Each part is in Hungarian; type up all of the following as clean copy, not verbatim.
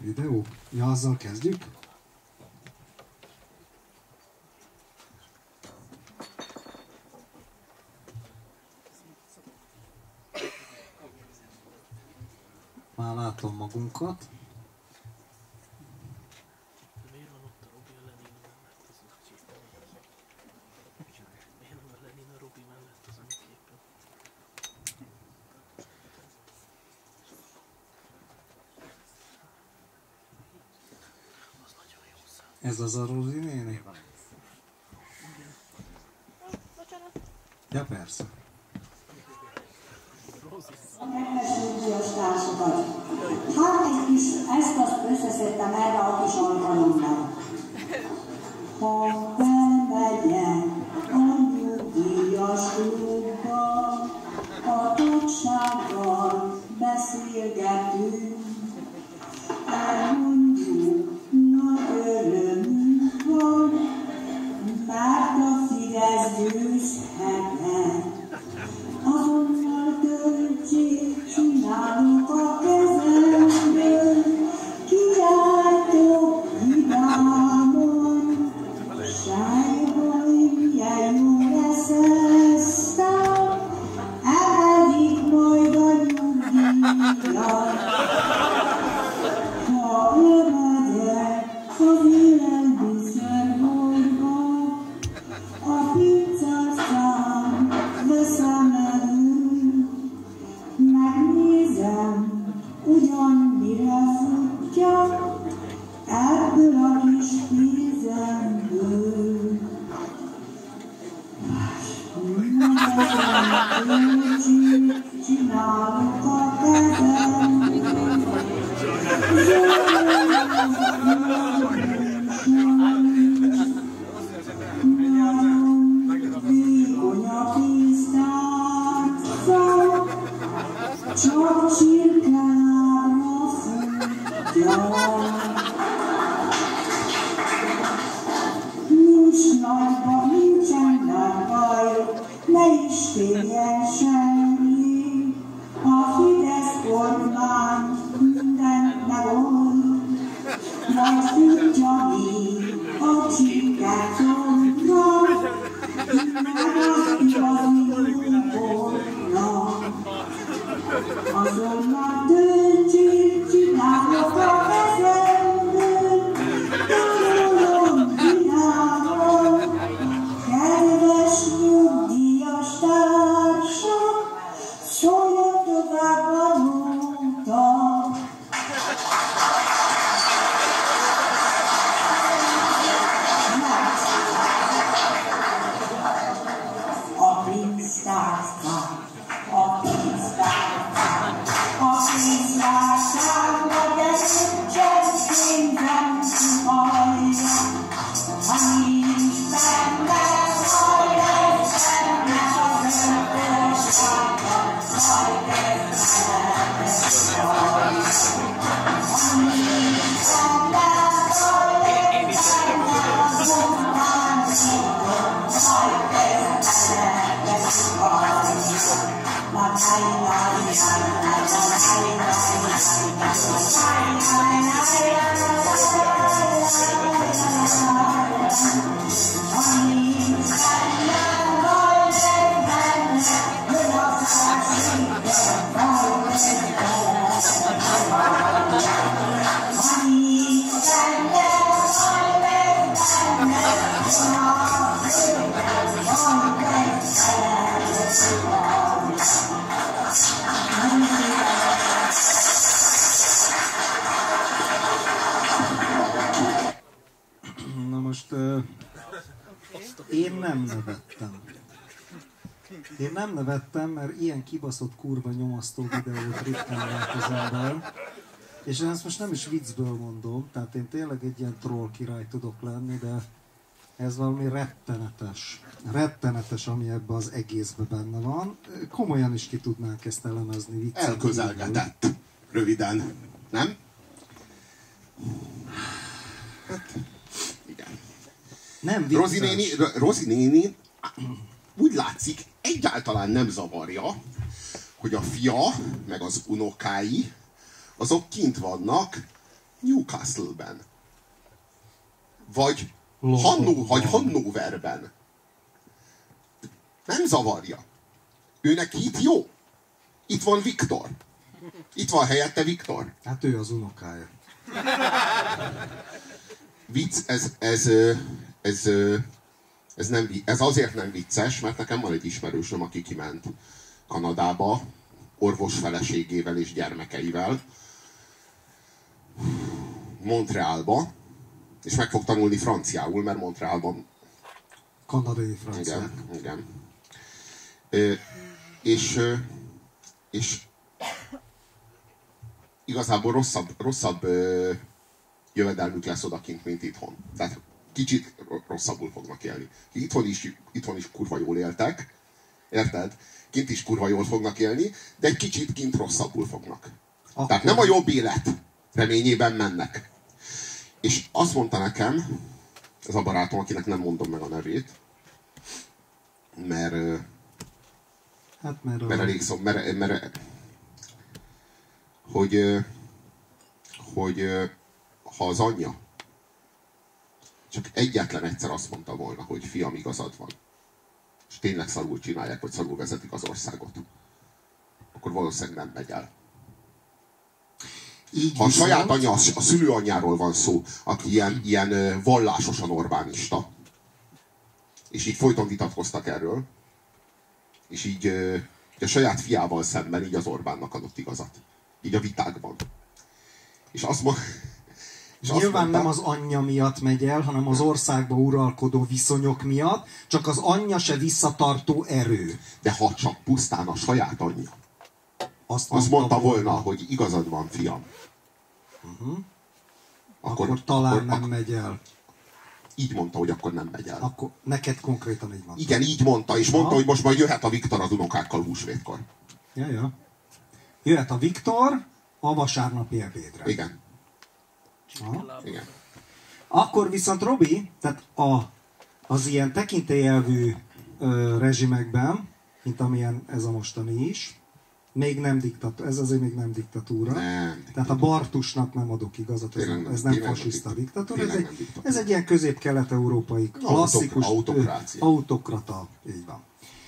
Videó? Ja, azzal kezdjük? Már látom magunkat. Ez az a Rozi néni? Ja, persze. Kedves társakat! Hát egy kis ezt-azt összeszedtem erre a kis alkalomra. Ha bemegyek a nyugdíjas klubba, a tagsággal beszélgetünk, elmondjuk, nagy örömünk van, mert a Fidesz győzhetett. Azonnal költség csinálunk a kezemből, kiáltok vidámon, sájbaj, milyen jó lesz eztán, emelik majd a nyugdíjat. Ha lemegyek az élelmiszerboltba, a pizzaszám veszem elő, megnézem, ugyan mire futja, ebből a kis pénzemből. Költség csinálok a kezemből, vékony a pénztárca, csak csirkelábra futja. Nincsen nagy baj, ne is féljen semmi, a Fidesz kormány mindent megold, majd futja még a csirket szorra, megállja az indulóra. Azonnal döntség csinálok a kezemből, tanulom vidámon, kedves nyugdíjas társak, szóljon tovább a nóta. A pénztárca, a pénztárca, a pénztárcába nincsen pénzem hallja, ami nincs benne, majd eszembe az önkorságban, majd eszembe ami nincs benne, majd eszembe az önkorságban, majd eszembe Na most én nem nevettem. Én nem nevettem, mert ilyen kibaszott kurva nyomasztó videót ritkán lát az ember. És én ezt most nem is viccből mondom, tehát én tényleg egy ilyen troll király tudok lenni, de ez valami rettenetes. Rettenetes, ami ebben az egészben benne van. Komolyan is ki tudnánk ezt elemezni viccet. Elközelgetett. Röviden. Nem? Hát, igen. Nem vicces. Rozi néni úgy látszik, egyáltalán nem zavarja, hogy a fia, meg az unokái, azok kint vannak Newcastle-ben. Vagy Hannoverben. Nem zavarja. Őnek itt jó. Itt van Viktor. Itt van helyette Viktor. Hát ő az unokája. Vicc, ez azért nem vicces, mert nekem van egy ismerősöm, aki kiment Kanadába, orvos feleségével és gyermekeivel, Montrealba, és meg fog tanulni franciául, mert Montrealban... Kanadai francia. Igen. És igazából rosszabb jövedelmük lesz odakint, mint itthon. Tehát kicsit rosszabbul fognak élni. Itthon is kurva jól éltek, érted? Kint is kurva jól fognak élni, de egy kicsit kint rosszabbul fognak. Akkor... Tehát nem a jobb élet reményében mennek. És azt mondta nekem, ez a barátom, akinek nem mondom meg a nevét, mert elég szó, hogy ha az anyja csak egyetlen egyszer azt mondta volna, hogy fiam, igazad van, és tényleg szarul csinálják, vagy szarul vezetik az országot, akkor valószínűleg nem megy el. Ha a saját anyja, a szülőanyjáról van szó, aki ilyen vallásosan Orbánista, és így folyton vitatkoztak erről, és így a saját fiával szemben így az Orbánnak adott igazat. Így a vitákban. És azt nyilván nem az anyja miatt megy el, hanem az országba uralkodó viszonyok miatt, csak az anyja se visszatartó erő. De ha csak pusztán a saját anyja azt mondta volna, hogy igazad van, fiam. Akkor talán nem megy el. Így mondta, hogy akkor nem megy el. Akkor neked konkrétan így mondta. Igen, így mondta, és mondta, hogy most majd jöhet a Viktor az unokákkal húsvétkor. Ja. Jöhet a Viktor a vasárnapi ebédre. Igen. Aha. Igen. Akkor viszont Robi, tehát az ilyen tekintélyelvű rezsimekben, mint amilyen ez a mostani is, még nem diktatúra, ez azért még nem diktatúra. Nem. Tehát a Bartusnak nem adok igazat, ez nem fasiszta diktatúra, ez egy ilyen közép-kelet-európai klasszikus autokrata, így van.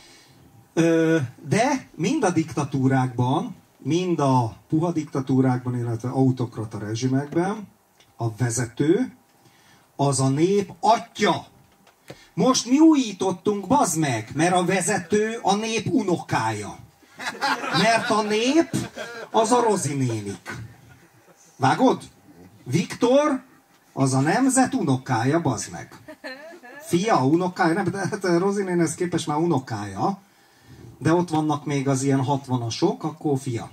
De mind a diktatúrákban, mind a puha diktatúrákban, illetve autokrata rezsimekben a vezető az a nép atya. Most mi újítottunk, bazd meg, mert a vezető a nép unokája. Mert a nép az a Rozi nénik. Vágod? Viktor az a nemzet unokája, bazd meg. Fia, unokája, nem, de hát Rozi nénihez képest már unokája. De ott vannak még az ilyen 60-asok, akkor fia.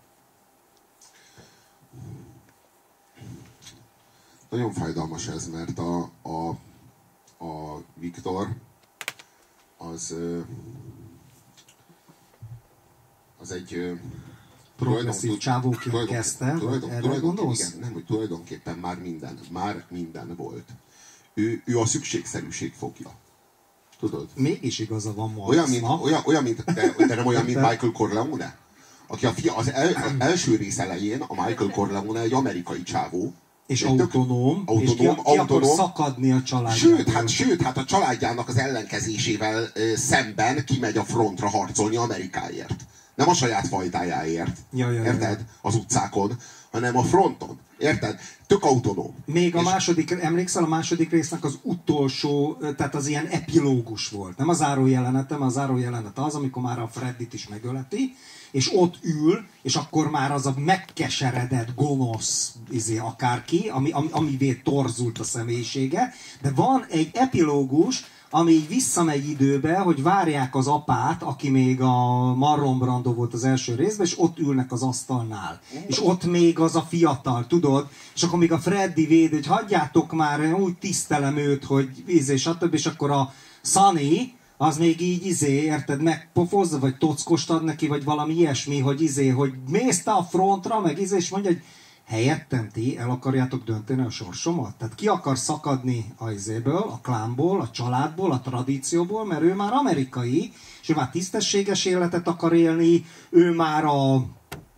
Nagyon fájdalmas ez, mert a Viktor az egy progresszív csávóként kezdte, erre gondolsz? Igen, nem, hogy tulajdonképpen már minden volt. Ő a szükségszerűség fogja. Tudod? Mégis igaza van ma. De nem olyan, mint Michael Corleone? Aki az első rész elején a Michael Corleone egy amerikai csávó. És autonóm, és ki akar szakadni a családjából. Sőt, hát a családjának az ellenkezésével szemben kimegy a frontra harcolni Amerikáért. Nem a saját fajtájáért, érted? Az utcákon, hanem a fronton. Érted? Tök autonóm. Még a második, emlékszel, a második résznek az utolsó, tehát az ilyen epilógus volt. Nem a zárójelenet, nem a zárójelenet az, amikor már a Freddit is megöleti, és ott ül, és akkor már az a megkeseredett, gonosz akárki, amivé torzult a személyisége. De van egy epilógus, ami így visszamegy időbe, hogy várják az apát, aki még a Marlon Brando volt az első részben, és ott ülnek az asztalnál. És ott még az a fiatal, tudod? És akkor még a Freddy véd, hogy hagyjátok már, úgy tisztelem őt, hogy stb. És akkor a Sunny, az még így érted, megpofozza, vagy tockos ad neki, vagy valami ilyesmi, hogy hogy mész te a frontra, meg és mondja, hogy helyettem ti el akarjátok dönteni a sorsomat? Tehát ki akar szakadni a klánból, a családból, a tradícióból, mert ő már amerikai, és ő már tisztességes életet akar élni, ő már a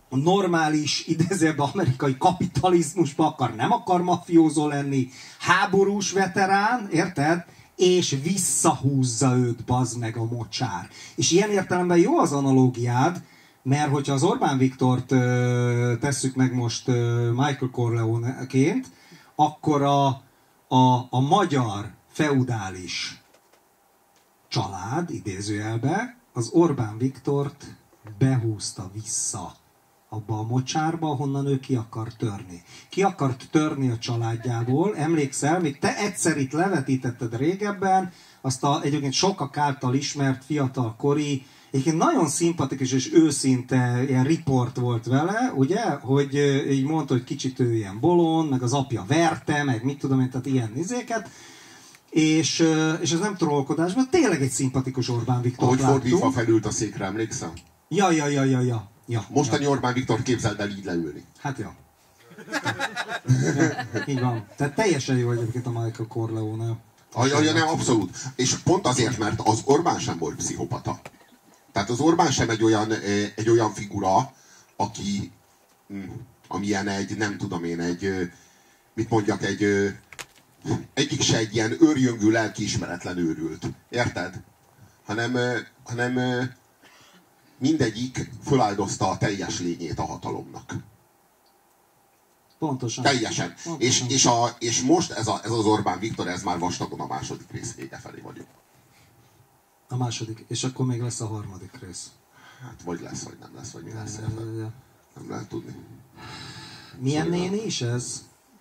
normális, idézőjelben amerikai kapitalizmusba akar, nem akar mafiózó lenni, háborús veterán, érted? És visszahúzza őt, bazd meg, a mocsár. És ilyen értelemben jó az analógiád, mert hogyha az Orbán Viktort tesszük meg most Michael Corleone-ként, akkor a magyar feudális család, idézőjelbe, az Orbán Viktort behúzta vissza abba a mocsárba, ahonnan ő ki akar törni. Ki akart törni a családjából, emlékszel, még te egyszer itt levetítetted régebben, azt egyébként sokak által ismert fiatalkori, egyébként nagyon szimpatikus és őszinte ilyen riport volt vele, ugye, hogy így mondta, hogy kicsit ő ilyen bolond, meg az apja verte, meg mit tudom én, tehát ilyen izéket, és ez nem trollkodás, mert tényleg egy szimpatikus Orbán Viktor láttunk. Ahogy fordítva felült a székre, emlékszem? Ja. Mostani Orbán Viktor képzeld el így leülni. Hát ja. Így van. Tehát teljesen jó egyébként a Michael Corleone. Ja, nem, abszolút. És pont azért, mert az Orbán sem volt pszichopata. Tehát az Orbán sem egy olyan figura, aki amilyen nem tudom én, mit mondjak, egyik se egy ilyen őrjöngő, lelkiismeretlen őrült. Érted? Hanem mindegyik föláldozta a teljes lényét a hatalomnak. Pontosan. Teljesen. Pontosan. És most ez az Orbán Viktor, ez már vastagon a második rész vége felé vagyunk. A második. És akkor még lesz a harmadik rész. Hát vagy lesz, vagy nem lesz, vagy mi lesz. Nem lehet tudni. Milyen néni is ez?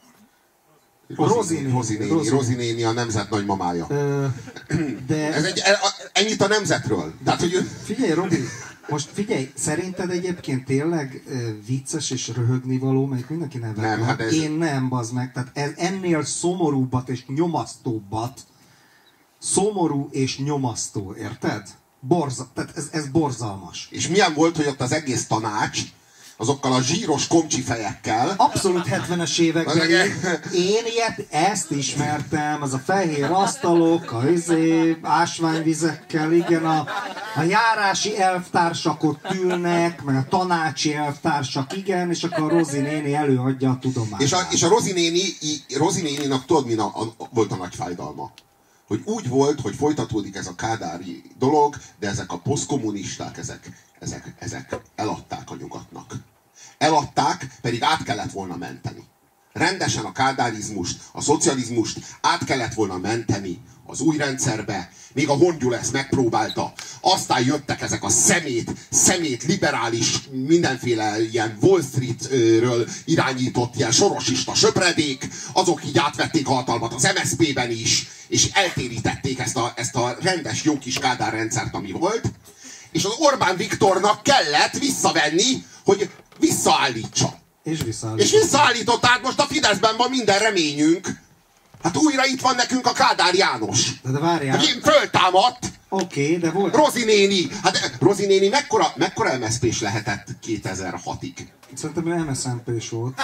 Rozi néni, a nemzet nagymamája. De... ennyit a nemzetről. Tehát, hogy... Figyelj, Robi, most figyelj, szerinted egyébként tényleg vicces és röhögni való, mert mindenki nevet. Nem, hát ez... Én nem, bazd meg. Tehát ennél szomorúbbat és nyomasztóbbat, szomorú és nyomasztó, érted? Tehát ez borzalmas. És milyen volt, hogy ott az egész tanács, azokkal a zsíros komcsi fejekkel. Abszolút 70-es években. Én ezt ismertem, az a fehér asztalok, a ásványvizekkel, igen, a járási elvtársak ott ülnek, meg a tanácsi elvtársak, igen, és akkor a Rozi néni előadja a tudományt. És a Rozi néninak tudod, mi volt a nagy fájdalma? Hogy úgy volt, hogy folytatódik ez a kádári dolog, de ezek a posztkommunisták, ezek eladták a nyugatnak. Eladták, pedig át kellett volna menteni. Rendesen a kádárizmust, a szocializmust át kellett volna menteni az új rendszerbe. Még a Hongyula ezt megpróbálta. Aztán jöttek ezek a szemét, liberális, mindenféle ilyen Wall Streetről irányított ilyen sorosista söpredék. Azok így átvették a hatalmat az MSZP-ben is, és eltérítették ezt a rendes jó kis Kádár rendszert, ami volt. És az Orbán Viktornak kellett visszavenni, hogy visszaállítsa. És visszaállított, tehát most a Fideszben van minden reményünk. Hát újra itt van nekünk a Kádár János. De várjál. Hogy föltámadt. Oké, de volt... Rozi néni. Hát Rozi néni mekkora MSZP-s lehetett 2006-ig? Szerintem ő MSZNP-s volt.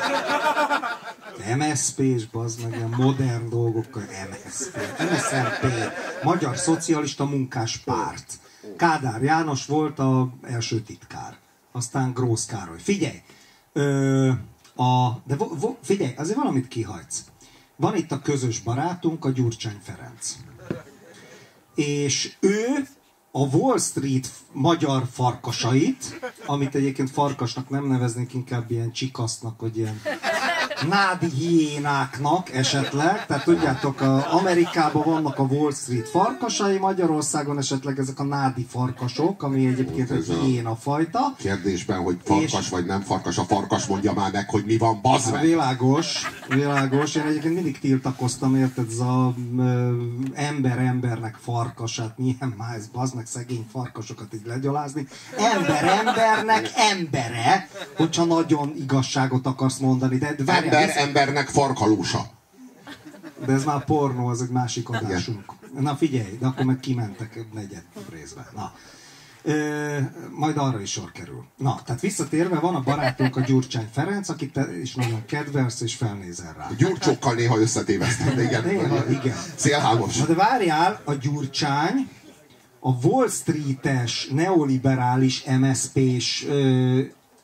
MSZP-s, bazd meg, ilyen modern dolgokkal. MSZNP. Magyar Szocialista Munkáspárt. Kádár János volt az első titkár. Aztán Grósz Károly. Figyelj! Figyelj, azért valamit kihagysz. Van itt a közös barátunk, a Gyurcsány Ferenc. És ő a Wall Street magyar farkasait, amit egyébként farkasnak nem neveznénk, inkább ilyen csikasznak, vagy ilyen nádi hiénáknak esetleg. Tehát tudjátok, Amerikában vannak a Wall Street farkasai, Magyarországon esetleg ezek a nádi farkasok, ami egyébként egy hiéna fajta. Kérdésben, hogy farkas vagy nem farkas, a farkas mondja már meg, hogy mi van, bazd meg! Világos. Én egyébként mindig tiltakoztam, érted, ez az embernek farkasát, milyen máj, bazd meg szegény farkasokat így legyalázni. Embernek embere, hogyha nagyon igazságot akarsz mondani, de embernek farkalósa. De ez már pornó, az egy másik adásunk. Na figyelj, de akkor meg kimentek negyed részben. Na. Majd arra is sor kerül. Na, tehát visszatérve, van a barátunk, a Gyurcsány Ferenc, akit te is nagyon kedvelsz és felnézel rá. A Gyurcsókkal néha összetévesztem, igen. Néha, igen. Szélhámos. Na de várjál, a Gyurcsány a Wall Street-es, neoliberális MSZP-s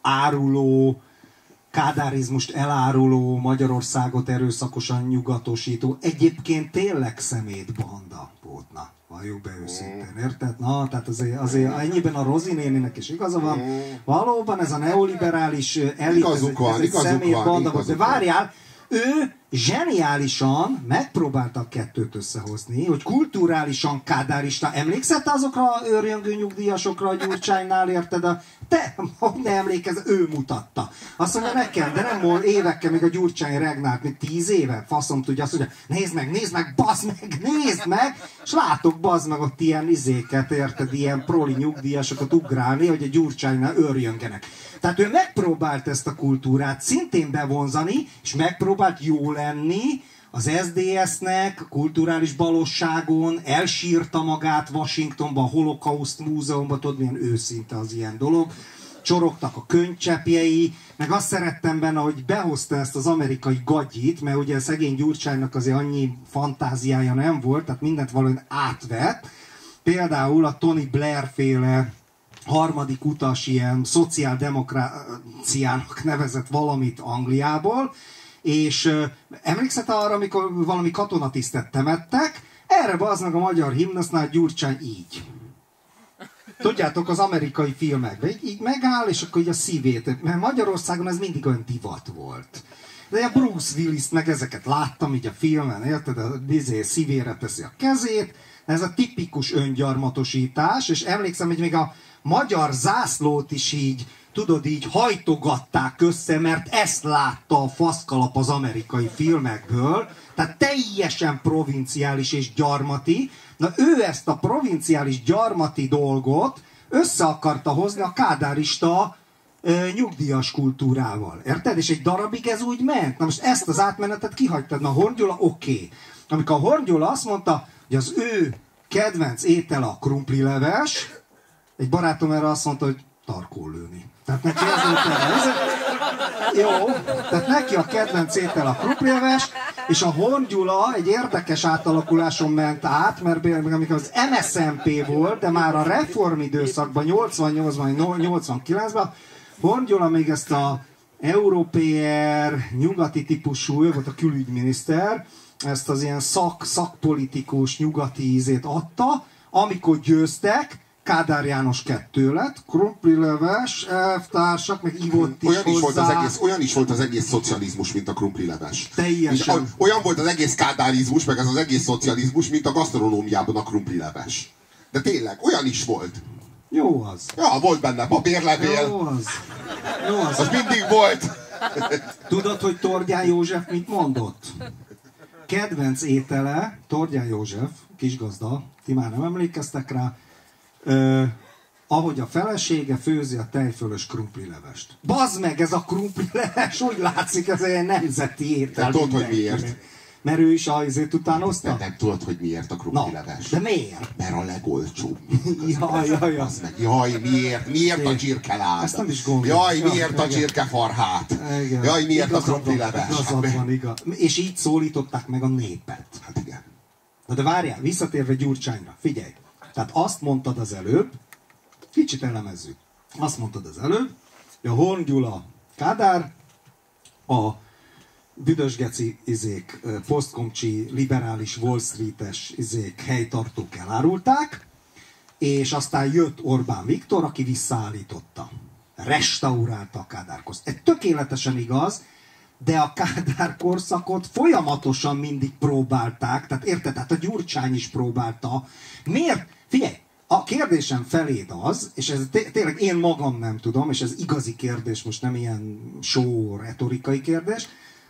áruló, kádárizmust eláruló, Magyarországot erőszakosan nyugatosító, egyébként tényleg szemétbanda voltna. Valljuk be őszintén, érted? Na, tehát azért ennyiben a Rozi néninek is igaza van. Valóban ez a neoliberális elit, ez egy szemétbanda volt. De várjál, ő zseniálisan megpróbálta a kettőt összehozni, hogy kulturálisan kádárista. Emlékszel azokra a őrjöngő nyugdíjasokra a Gyurcsánynál, érted? Te, hogy ne emlékezz, ő mutatta. Azt mondja nekem, de nem volt évekkel még a Gyurcsány regnált, még 10 éve, faszom tudja, azt mondja, nézd meg, bazd meg, nézd meg, és látok, bazd meg, ott ilyen izéket, érted, ilyen proli nyugdíjasokat ugrálni, hogy a Gyurcsánynál őrjöngenek. Tehát ő megpróbált ezt a kultúrát szintén bevonzani, és megpróbált jó lenni az SZDSZ-nek, a kulturális balosságon, elsírta magát Washingtonban, a Holocaust Múzeumban, tudod milyen őszinte az ilyen dolog. Csorogtak a könycseppjei, meg azt szerettem benne, hogy behozta ezt az amerikai gagyit, mert ugye szegény Gyurcsánynak azért annyi fantáziája nem volt, tehát mindent valahogy átvett. Például a Tony Blair féle harmadik utas ilyen szociáldemokráciának nevezett valamit Angliából, és emlékszel arra, amikor valami katonatisztet temettek, erre bazd meg a magyar himnusznál Gyurcsány így. Tudjátok, az amerikai filmekben így megáll, és akkor így a szívét, mert Magyarországon ez mindig olyan divat volt. De a Bruce Willis-t meg ezeket láttam így a filmen, érted? A szívére teszi a kezét, ez a tipikus öngyarmatosítás, és emlékszem, hogy még a magyar zászlót is így, tudod, így hajtogatták össze, mert ezt látta a faszkalap az amerikai filmekből, tehát teljesen provinciális és gyarmati. Na ő ezt a provinciális gyarmati dolgot össze akarta hozni a kádárista nyugdíjas kultúrával. Érted? És egy darabig ez úgy ment. Na most ezt az átmenetet kihagytad. Na Horn Gyula oké. Amikor a Horn Gyula azt mondta, hogy az ő kedvenc étele a krumplileves, egy barátom erre azt mondta, hogy tarkón lőni. Tehát neki ez volt jó, tehát neki a kedvenc étel a krumplileves, és a Horn Gyula egy érdekes átalakuláson ment át, mert amikor az MSZNP volt, de már a reformidőszakban, 88-ban, 89-ben, Horn Gyula még ezt a európér, nyugati típusú, ő volt a külügyminiszter, ezt az ilyen szakpolitikus nyugati ízét adta, amikor győztek, Kádár János 2 lett, krumplileves, elvtársak, meg ivott is hozzá. Olyan is volt az egész szocializmus, mint a krumplileves. Teljesen. Olyan volt az egész kádárizmus, meg ez az egész szocializmus, mint a gasztronómiában a krumplileves. De tényleg, olyan is volt. Jó az. Ja, volt benne papírlevél. Jó az. Jó az. Az mindig volt. Tudod, hogy Tordján József mit mondott? Kedvenc étele, Tordján József, kisgazda, ti már nem emlékeztek rá, ahogy a felesége főzi a tejfölös krumplilevest. Bazd meg, ez a krumplileves, úgy látszik, ez egy nemzeti étel. Nem tudod, hogy miért? Mert ő is azért utánozta? Nem tudod, hogy miért a krumplileves. De miért? Mert a legolcsóbb. Jaj. Miért a csirkeláb? Ezt nem is gondolom. Jaj, miért a csirkefarhát? Jaj, miért a krumplileves? Igazad van, igaz. És így szólították meg a népet. Hát igen. Na de várjál, visszatérve Gyurcsányra, figyelj. Tehát azt mondtad az előbb, kicsit elemezzük. Azt mondtad az előbb, hogy a Horn Gyula Kádár, a büdös geci izék, posztkomcsi, liberális Wall Street-es izék, helytartók elárulták, és aztán jött Orbán Viktor, aki visszaállította. Restaurálta a Kádár korszakot. Ez tökéletesen igaz, de a Kádár korszakot folyamatosan mindig próbálták, tehát érted? Tehát a Gyurcsány is próbálta. Miért? Figyelj, a kérdésem feléd az, és ez tényleg én magam nem tudom, és ez igazi kérdés, most nem ilyen show retorikai kérdés,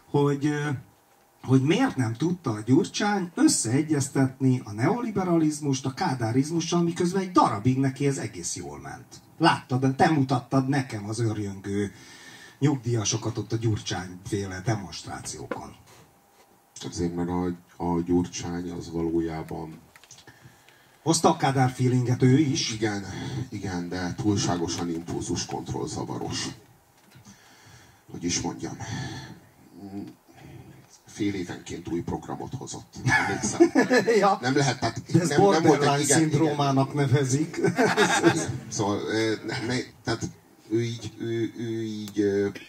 hogy miért nem tudta a Gyurcsány összeegyeztetni a neoliberalizmust a kádárizmussal, miközben egy darabig neki ez egész jól ment. Láttad, te mutattad nekem az őrjöngő nyugdíjasokat ott a Gyurcsány-féle demonstrációkon. Azért, mert a Gyurcsány az valójában... Hozta a Kádár feelinget ő is. Igen, de túlságosan impulzus kontrollzavaros. Hogy is mondjam. Fél évenként új programot hozott. Ja. Nem lehet, tehát... De ez borderline szindrómának nevezik. Szóval, tehát ő így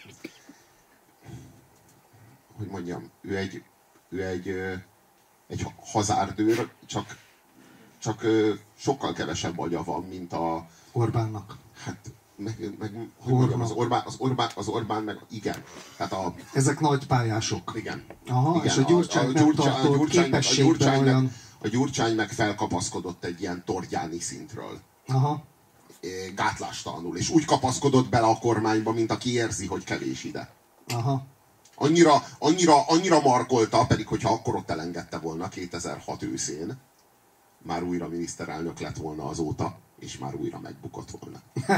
hogy mondjam, ő egy hazárdőr, csak sokkal kevesebb agya van, mint a... Orbánnak. Hát, hogy mondjam, az Orbán meg igen. Tehát ezek nagy pályások. Igen. Aha, igen, és a Gyurcsány nem tartott képességben olyan... A Gyurcsány meg felkapaszkodott egy ilyen Tordjáni szintről. Aha. Gátlástalanul, és úgy kapaszkodott bele a kormányba, mint aki érzi, hogy kevés ide. Aha. Annyira markolta, pedig hogyha akkor ott elengedte volna 2006 őszén, már újra miniszterelnök lett volna azóta, és már újra megbukott volna.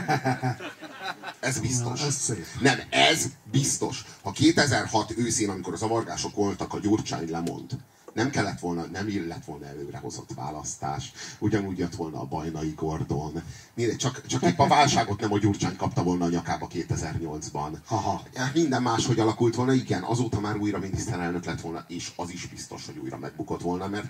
Ez biztos. Na, ez szép. Nem, ez biztos. Ha 2006 őszén, amikor a zavargások voltak, a Gyurcsány lemond, nem lett volna előrehozott választás, ugyanúgy jött volna a Bajnai Gordon. Csak épp a válságot nem a Gyurcsány kapta volna a nyakába 2008-ban. Aha. Minden máshogy alakult volna, igen, azóta már újra miniszterelnök lett volna, és az is biztos, hogy újra megbukott volna, mert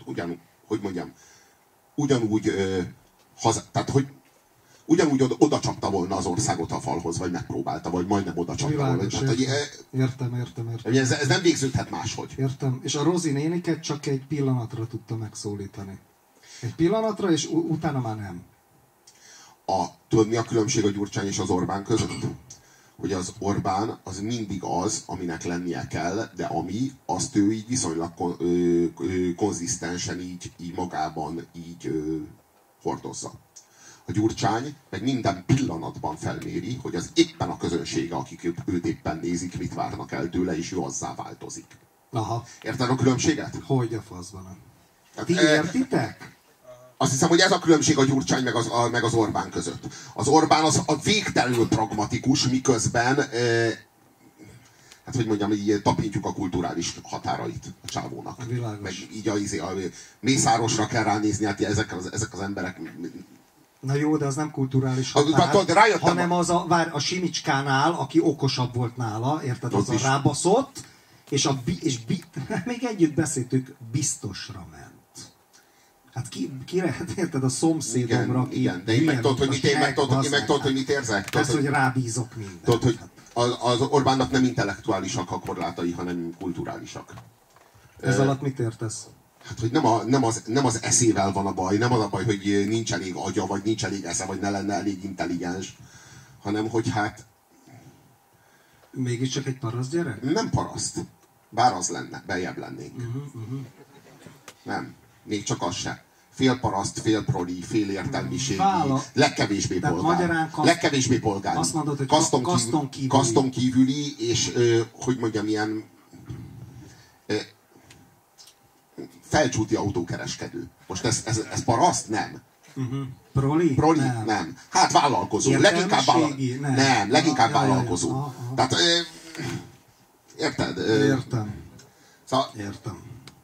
ugyanúgy oda csapta volna az országot a falhoz, vagy megpróbálta, vagy majdnem oda csapta volna. Tehát, értem. Ez nem végződhet máshogy. Értem. És a Rozi néniket csak egy pillanatra tudta megszólítani. Egy pillanatra, és utána már nem. Tudod, mi a különbség a Gyurcsány és az Orbán között? Hogy az Orbán az mindig az, aminek lennie kell, de azt ő így viszonylag konzisztensen így magában hordozza. A Gyurcsány meg minden pillanatban felméri, hogy az éppen a közönsége, akik őt éppen nézik, mit várnak el tőle, és ő azzá változik. Aha. Érted a különbséget? Hogy a faszban? Ti értitek? Azt hiszem, hogy ez a különbség a Gyurcsány meg az Orbán között. Az Orbán az a végtelenül pragmatikus, miközben hát hogy mondjam, így tapintjuk a kulturális határait a csávónak. Világos. Meg így a Mészárosra kell ránézni, hát ezek az emberek... Na jó, de az nem kulturális határ, hanem az a Simicskánál, aki okosabb volt nála, érted, az a rábaszott, és még együtt beszéltük, biztosra ment. Hát kire, érted, a szomszédomra... Igen, de én meg tudod, hogy mit érzek. Ez, hogy rábízok mindent. Tudod, hogy az Orbánnak nem intellektuálisak a korlátai, hanem kulturálisak. Ez alatt mit értesz? Hát, hogy nem az eszével van a baj, nem az a baj, hogy nincs elég agya, vagy nincs elég esze, vagy ne lenne elég intelligens, hanem hogy hát... Mégiscsak egy paraszt gyerek? Nem paraszt. Bár az lenne, beljebb lennénk. Nem, még csak az se. Fél paraszt, fél proli, fél értelmiségi, legkevésbé polgár. Legkevésbé polgár. Azt mondod, hogy kaszton kívüli, és hogy mondjam, ilyen... felcsúti autókereskedő. Most ez paraszt? Nem. Proli? Nem. Hát vállalkozó. Leginkább vállalkozó. Tehát, érted? Értem. Szóval, értem.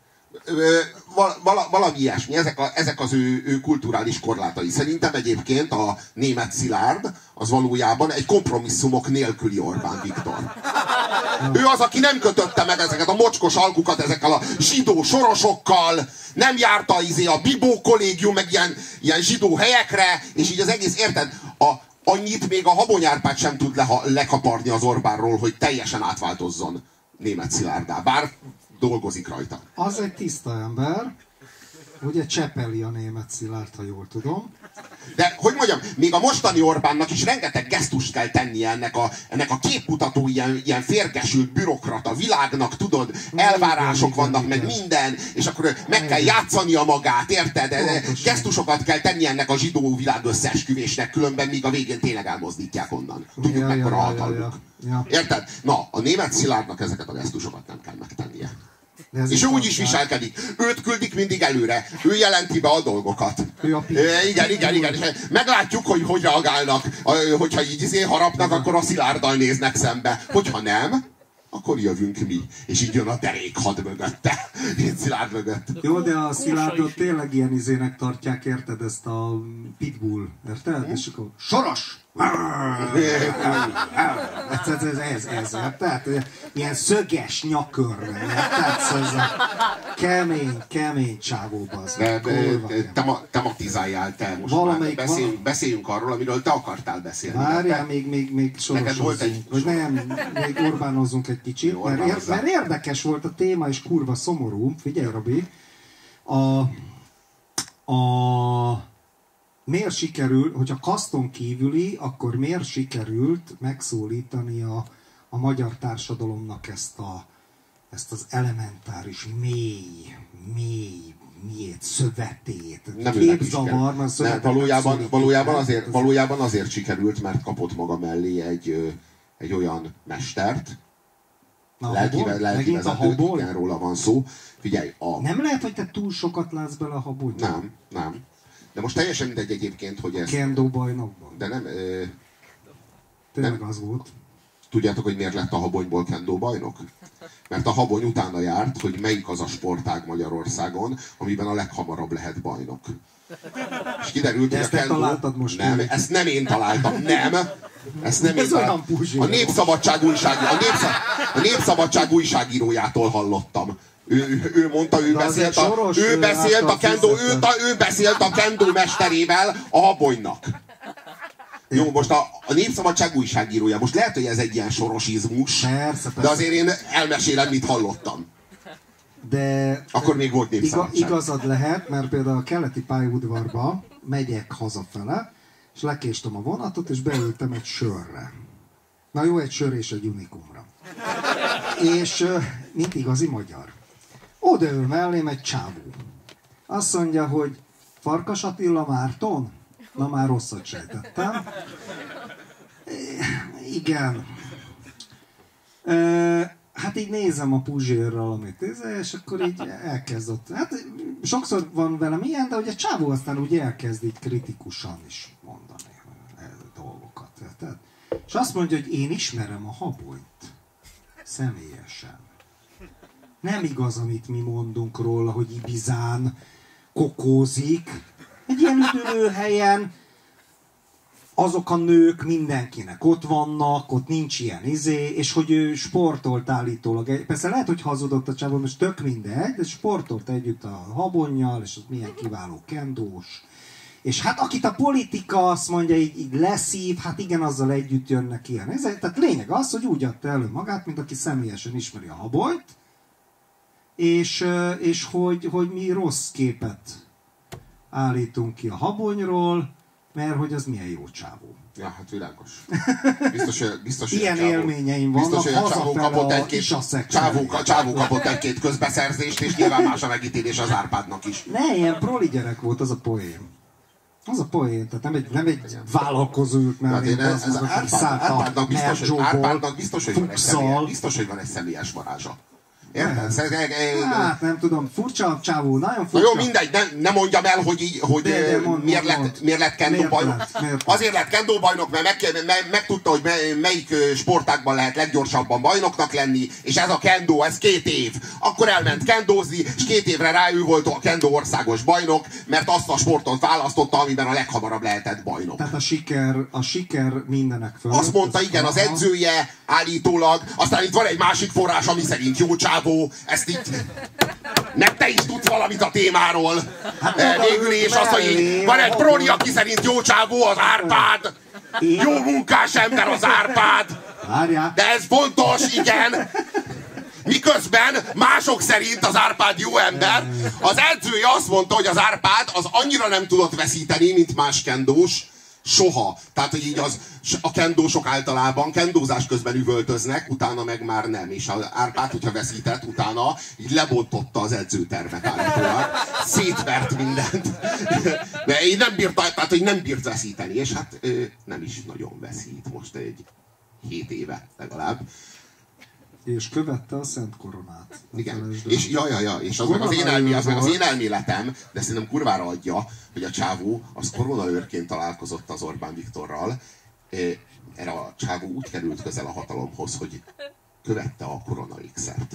Valami ilyesmi, ezek az ő kulturális korlátai. Szerintem egyébként a német Szilárd az valójában egy kompromisszumok nélküli Orbán Viktor. Ő az, aki nem kötötte meg ezeket a mocskos alkukat ezekkel a zsidó sorosokkal, nem járta a Bibó kollégium, meg ilyen zsidó helyekre, és így az egész, érted? Annyit még a Habony Árpád sem tud lekaparni az Orbánról, hogy teljesen átváltozzon német Szilárddá. Bár dolgozik rajta. Az egy tiszta ember, ugye csepeli a német Szilárd, ha jól tudom. De, hogy mondjam, még a mostani Orbánnak is rengeteg gesztust kell tennie ennek a képmutató, ilyen férgesült bürokrata világnak, tudod, elvárások vannak, meg minden, és akkor meg kell játszania magát, érted? Gesztusokat kell tennie ennek a zsidó világ összeesküvésnek, különben még a végén tényleg elmozdítják onnan. Tudjuk, mekkora hatalmuk. Érted? Na, a német Szilárdnak ezeket a gesztusokat nem kell megtennie. És ő úgy is viselkedik. Őt küldik mindig előre. Ő jelenti be a dolgokat. Igen. Meglátjuk, hogy reagálnak. Hogyha így harapnak, akkor a Szilárddal néznek szembe. Hogyha nem, akkor jövünk mi. És így jön a derékhad mögötte. Én Szilárd mögött. Jó, de a Szilárdot tényleg ilyen izének tartják, érted? Ezt a pitbull, érted? És akkor Soros! Ez, tehát ilyen szöges nyakörre, tehát ez a kemény csávó, bazd. Tematizáljál te most valamelyik már. Beszéljünk arról, amiről te akartál beszélni. Várjál, még sorosozzunk. Vagy nem, még Orbánozzunk egy kicsit, mert érdekes volt a téma, és kurva szomorú. Figyelj, Robi. Miért sikerül, hogyha kaszton kívüli, akkor miért sikerült megszólítani a magyar társadalomnak ezt az elementáris, mély szövetét, képzavar, mert szövetet valójában azért sikerült, mert kapott maga mellé egy olyan mestert, lelki vezetőt, igen, róla van szó. Figyelj, nem lehet, hogy te túl sokat látsz bele a Habonyba? Nem. De most teljesen mindegy egyébként, hogy ez... Kendo bajnokban. De nem... Tényleg az volt. Tudjátok, hogy miért lett a Habonyból kendo bajnok? Mert a Habony utána járt, hogy melyik az a sportág Magyarországon, amiben a leghamarabb lehet bajnok. És kiderült, hogy a kendo... találtad most. Nem, ezt nem én találtam, nem! Ezt nem én találtam. A Népszabadság újságírójától hallottam. Ő mondta, ő beszélt a kendo mesterével a Habonynak. Jó, most a Népszabadság újságírója. Most lehet, hogy ez egy ilyen sorosizmus, persze. De azért én elmesélem, mit hallottam. De akkor még volt Népszabadság. Igazad lehet, mert például a keleti pályaudvarba megyek hazafele, és lekéstem a vonatot, és beültem egy sörre. Na jó, egy sör és egy unikumra. És mint igazi magyar. Odaül mellém egy csávó. Azt mondja, hogy Farkas Attila Márton? Na már rosszat sejtettem. Igen. Hát így nézem a Puzsérral, amit és akkor így elkezdett. Hát sokszor van velem ilyen, de ugye a csávó aztán úgy elkezd így kritikusan is mondani dolgokat. Tehát, és azt mondja, hogy én ismerem a Habonyt. Személyesen. Nem igaz, amit mi mondunk róla, hogy Ibizán kokózik. Egy ilyen üdülőhelyen azok a nők mindenkinek ott vannak, ott nincs ilyen és hogy ő sportolt állítólag. Persze lehet, hogy hazudott a csávó, most tök mindegy, de sportolt együtt a Habonnyal, és az milyen kiváló kendós. És hát akit a politika azt mondja, így leszív, hát igen, azzal együtt jönnek ilyen. Tehát lényeg az, hogy úgy adta elő magát, mint aki személyesen ismeri a Habonyt, és hogy mi rossz képet állítunk ki a Habonyról, mert hogy az milyen jó csávó. Ja, hát világos. Biztos, ilyen élményeim vannak, hazafele a csávó kapott egy-két közbeszerzést, és nyilván más a megítélés az Árpádnak is. Ne, ilyen proli gyerek volt az a poén. Az a poén, tehát nem egy vállalkozó ült mellé, az Árpádnak biztos, hogy van egy személyes varázsa. Érted? Hát nem tudom, furcsa csávó, nagyon furcsa. Jó, mindegy, nem mondjam el, hogy miért lett kendo bajnok. Azért lett kendo bajnok, mert megtudta, hogy melyik sportágban lehet leggyorsabban bajnoknak lenni, és ez a kendo, ez 2 év. Akkor elment kendózni, és 2 évre rá ő volt a kendo országos bajnok, mert azt a sportot választotta, amiben a leghamarabb lehetett bajnok. Tehát a siker mindenek fölött. Azt mondta, igen, az edzője állítólag, aztán itt van egy másik forrás, ami szerint jó csávó, ezt így... Nem te is tudsz valamit a témáról. Végül is az, hogy van egy proli, aki szerint jó csávó, az Árpád. Jó munkás ember az Árpád. De ez fontos, igen. Miközben mások szerint az Árpád jó ember. Az edzője azt mondta, hogy az Árpád az annyira nem tudott veszíteni, mint más kendós. Soha. Tehát, hogy így a kendósok általában kendózás közben üvöltöznek, utána meg már nem. És az Árpád, hogyha veszített, utána így lebontotta az edzőtermet állítólag. Szétvert mindent. De így nem bírt, tehát, hogy nem bírt veszíteni. És hát nem is nagyon veszít most egy 7 éve legalább. És követte a Szent Koronát. Igen. És és az meg az én elméletem, de szerintem kurvára adja, hogy a csávó az koronaőrként találkozott az Orbán Viktorral. Erre a csávó úgy került közel a hatalomhoz, hogy követte a koronaékszert.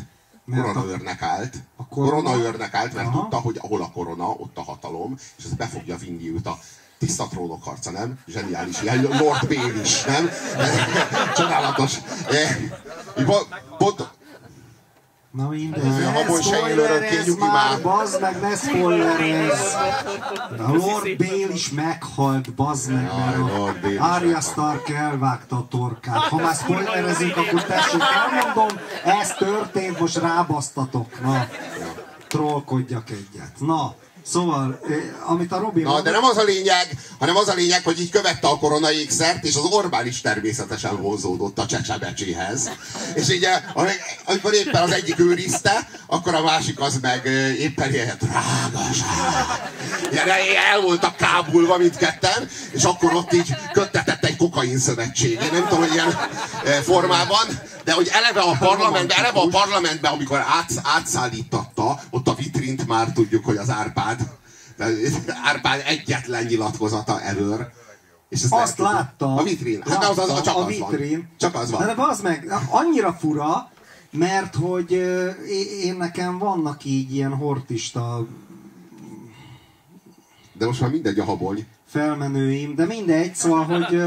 Koronaőrnek állt, mert tudta, hogy ahol a korona, ott a hatalom, és ez be fogja vinni őt a Tiszta Trónok harca, nem? Zseniális, ilyen Lord Baelish, nem? Csodálatos. Na minden, a habony se él örökké, nyugi már. Bazd meg, ne spoilerezz! A Lord Bale is meghalt, bazd meg, mert Arya Stark elvágta a torkát. Ha már spoilerezünk, akkor tessék, elmondom, ez történt, most rábasztatok. Na, trollkodjak egyet. Na, szóval, amit a Robi mondott... de nem az a lényeg, hanem az a lényeg, hogy így követte a koronaékszert, és az Orbán is természetesen vonzódott a Csecsebecséhez. És így, amikor éppen az egyik őrizte, akkor a másik az meg éppen ilyen drágaság. Ilyen el voltak kábulva mindketten, és akkor ott így köttetett egy kokain szövetség. Én nem tudom, hogy ilyen formában, de hogy eleve a parlamentben, amikor átszállítatta, ott a vitrint már tudjuk, hogy az Árpád egyetlen nyilatkozata ever. És azt láttam. A vitrin. Hát csak az van. Csak az van. De az meg annyira fura, mert hogy én nekem vannak így ilyen hortista... De most már mindegy a habony. Felmenőim, de mindegy, szóval, hogy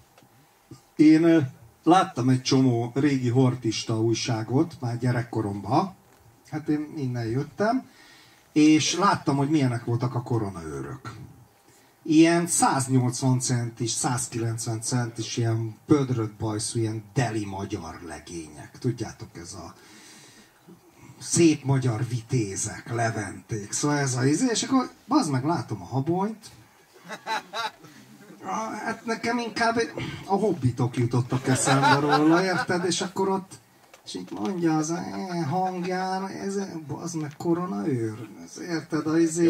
én láttam egy csomó régi hortista újságot, már gyerekkoromban. Hát én innen jöttem. És láttam, hogy milyenek voltak a koronaőrök. Ilyen 180 centis, 190 centis, ilyen pödrött bajszú, ilyen deli magyar legények. Tudjátok, ez a szép magyar vitézek, leventék. Szóval ez a izé, és akkor bazd meg, látom a habonyt. Hát nekem inkább a hobbitok jutottak eszembe róla, érted? És akkor ott és így mondja az hangján, ez az meg koronaőr. Érted?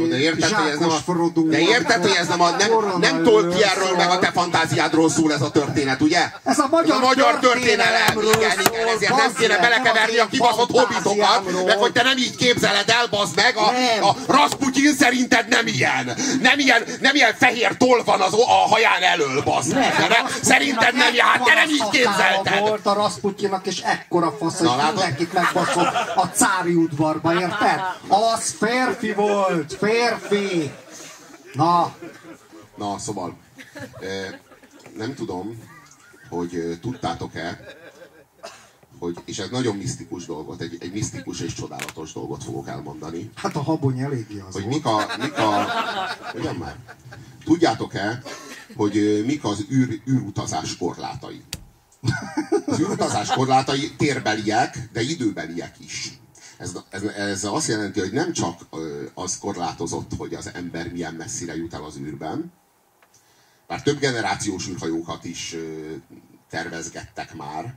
De érted, hogy ez nem tol ki erről meg a te fantáziádról szól ez a történet, ugye? Ez a magyar történelem. Igen, ezért nem kéne belekeverni a kibaszott hobbitokat, meg hogy te nem így képzeled el, bazd meg, a Rasputin szerinted nem ilyen. Nem ilyen fehér toll van a haján elől, bazd meg. Szerinted nem ilyen, hát te nem így képzelted. Volt a Rasputinnak, és ekkora fasz, hogy mindenkit megbaszott a cári udvarba, érted? Az férfi volt, férfi! Na, szóval, nem tudom, hogy tudtátok-e, hogy, és ez nagyon misztikus dolgot, egy misztikus és csodálatos dolgot fogok elmondani. Hát a habony eléggé az hogy volt. Ugyan már? Tudjátok-e, hogy mik az űrutazás korlátai? Az űrutazás korlátai térbeliek, de időbeliek is. Ez azt jelenti, hogy nem csak az korlátozott, hogy az ember milyen messzire jut el az űrben, bár több generációs űrhajókat is tervezgettek már,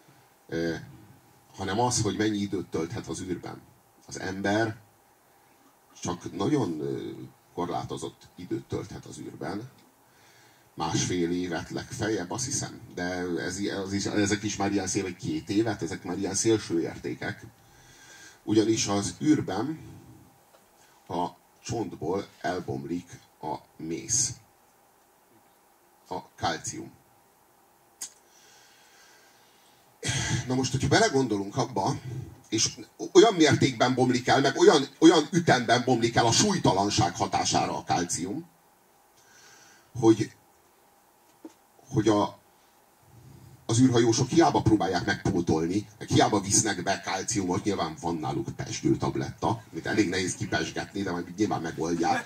hanem az, hogy mennyi időt tölthet az űrben. Az ember csak nagyon korlátozott időt tölthet az űrben, 1,5 évet legfeljebb, azt hiszem. De ezek is már ilyen 2 évet, ezek már ilyen szélső értékek. Ugyanis az űrben a csontból elbomlik a mész. A kalcium. Na most, hogyha belegondolunk abba, és olyan mértékben bomlik el, meg olyan ütemben bomlik el a súlytalanság hatására a kalcium, hogy az űrhajósok hiába próbálják megpótolni, hiába visznek be kalciumot, nyilván van náluk pezsgőtabletta, amit elég nehéz kipezsgetni, de majd nyilván megoldják.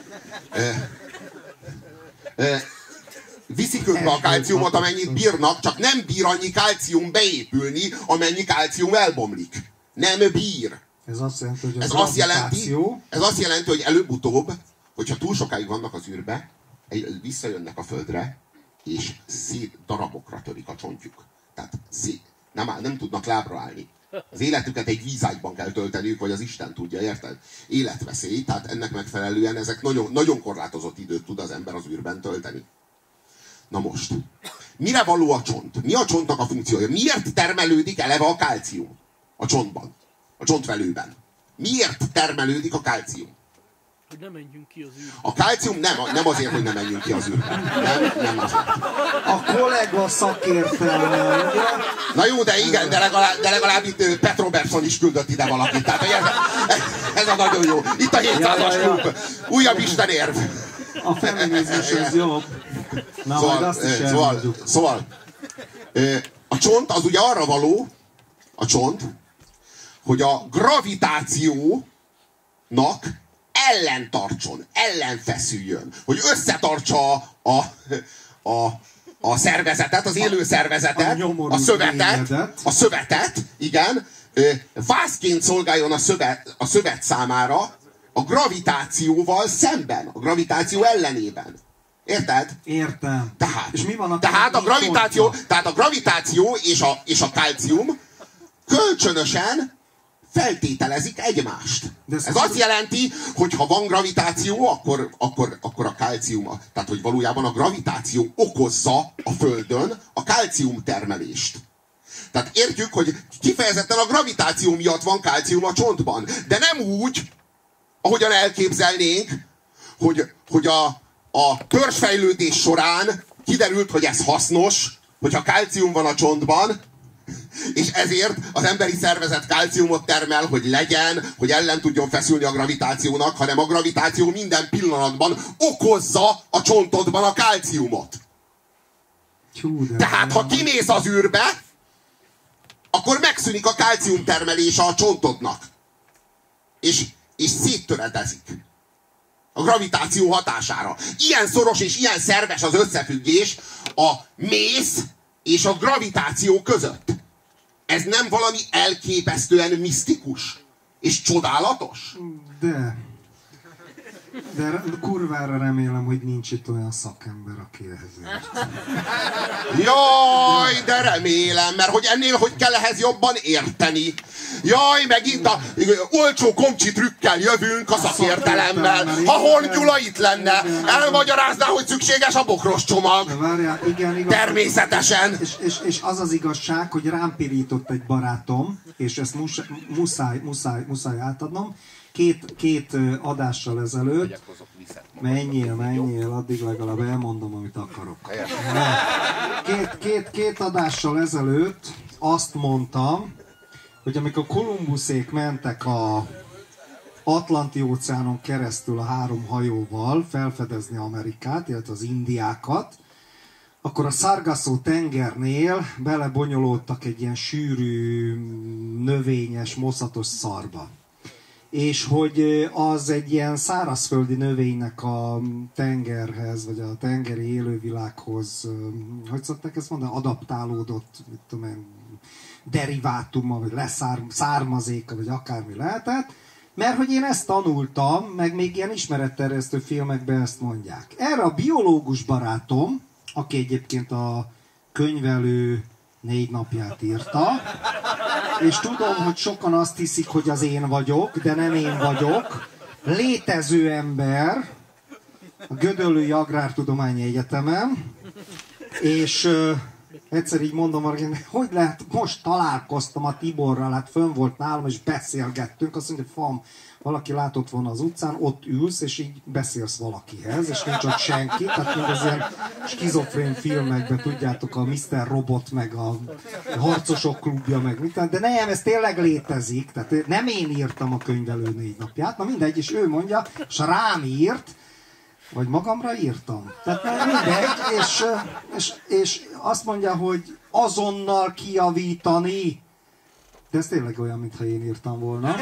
Viszik ők be a kalciumot, amennyit bírnak, csak nem bír annyi kalcium beépülni, amennyi kalcium elbomlik. Nem bír. Ez azt jelenti, hogy ez azt jelenti, hogy előbb-utóbb, hogyha túl sokáig vannak az űrbe, visszajönnek a földre, és darabokra törik a csontjuk. Tehát nem tudnak lábra állni. Az életüket egy vízágyban kell tölteniük, vagy az Isten tudja, érted? Életveszély, tehát ennek megfelelően ezek nagyon, nagyon korlátozott időt tud az ember az űrben tölteni. Na most, mire való a csont? Mi a csontnak a funkciója? Miért termelődik eleve a kalcium a csontban? A csontvelőben? Miért termelődik a kalcium? Hogy nem menjünk ki az űrbe. A kalcium nem azért, hogy nem menjünk ki az űrbe. Nem azért. A kollega szakértelme. Na jó, de igen, de legalább itt Pat Robertson is küldött ide valakit. Tehát ez a nagyon jó. Itt a 700-as klub. Újabb istenérv. A feminizmus ez jobb. Na, Szóval, a csont az ugye arra való, hogy a gravitációnak ellentartson, ellenfeszüljön, hogy összetartsa a szervezetet, az élő szervezetet, a szövetet, igen, vászként szolgáljon a szövet számára a gravitációval szemben, a gravitáció ellenében. Érted? Értem. Tehát, és mi van tehát a gravitáció és a kalcium kölcsönösen feltételezik egymást. Ez azt jelenti, hogy ha van gravitáció, akkor a kalcium, tehát hogy valójában a gravitáció okozza a Földön a kalcium termelést. Tehát értjük, hogy kifejezetten a gravitáció miatt van kalcium a csontban. De nem úgy, ahogyan elképzelnénk, hogy a törzsfejlődés során kiderült, hogy ez hasznos, hogyha kalcium van a csontban, és ezért az emberi szervezet kalciumot termel, hogy legyen, hogy ellen tudjon feszülni a gravitációnak, hanem a gravitáció minden pillanatban okozza a csontodban a kalciumot. Tehát, ha kimész az űrbe, akkor megszűnik a kalcium termelése a csontodnak. És széttöredezik. A gravitáció hatására. Ilyen szoros és ilyen szerves az összefüggés a mész és a gravitáció között. Ez nem valami elképesztően misztikus és csodálatos? De kurvára remélem, hogy nincs itt olyan szakember, aki ehhez ért. Jaj, de remélem, mert hogy ennél hogy kell ehhez jobban érteni. Jaj, megint a olcsó komcsi trükkel jövünk a szakértelemmel. Ha Horn Gyula itt lenne, elmagyarázná, hogy szükséges a bokros csomag. De várjál, igen, igaz, természetesen. És az az igazság, hogy rám pirított egy barátom, és ezt muszáj átadnom. Két adással ezelőtt, menjél, addig legalább elmondom, amit akarok. Két adással ezelőtt azt mondtam, hogy amikor Kolumbuszék mentek a Atlanti-óceánon keresztül a 3 hajóval felfedezni Amerikát, illetve az Indiákat, akkor a Sargasso tengernél belebonyolódtak egy ilyen sűrű, növényes, moszatos szarba. És hogy az egy ilyen szárazföldi növénynek a tengerhez, vagy a tengeri élővilághoz, hogy szokták ezt mondani, adaptálódott, mit tudom én, derivátuma, vagy származéka, vagy akármi lehetett, mert hogy én ezt tanultam, meg még ilyen ismeretterjesztő filmekben ezt mondják. Erre a biológus barátom, aki egyébként a könyvelő 4 napját írta, és tudom, hogy sokan azt hiszik, hogy az én vagyok, de nem én vagyok. Létező ember a Gödöllői Agrártudományi Egyetemen, és egyszer így mondom, hogy lehet, most találkoztam a Tiborral, hát fönn volt nálam, és beszélgettünk, azt mondja, fam, valaki látott volna az utcán, ott ülsz, és így beszélsz valakihez, és nincs ott senki, tehát még az ilyen skizofrén filmekben, tudjátok, a Mr. Robot, meg a Harcosok klubja, meg mit, de nem, ez tényleg létezik, tehát nem én írtam a könyvelő 4 napját, na mindegy, és ő mondja, és rám írt, vagy magamra írtam. Tehát mindegy, és azt mondja, hogy azonnal kijavítani. De ez tényleg olyan, mintha én írtam volna.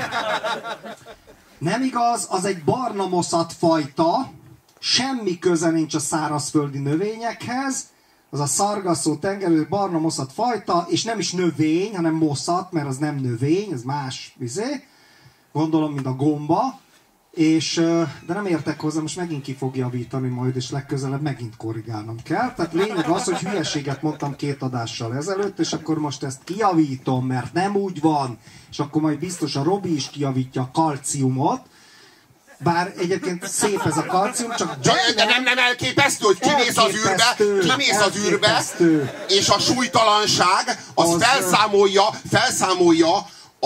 Nem igaz, az egy barna moszat fajta, semmi köze nincs a szárazföldi növényekhez, az a Sargasso tengerő barna moszat fajta, és nem is növény, hanem moszat, mert az nem növény, ez más vizé. Gondolom, mint a gomba. És, de nem értek hozzá, most megint ki fog javítani majd, és legközelebb megint korrigálnom kell. Tehát lényeg az, hogy hülyeséget mondtam 2 adással ezelőtt, és akkor most ezt kijavítom, mert nem úgy van. És akkor majd biztos a Robi is kijavítja a kalciumot. Bár egyébként szép ez a kalcium, csak... De nem elképesztő, hogy kimész az űrbe, és a súlytalanság az felszámolja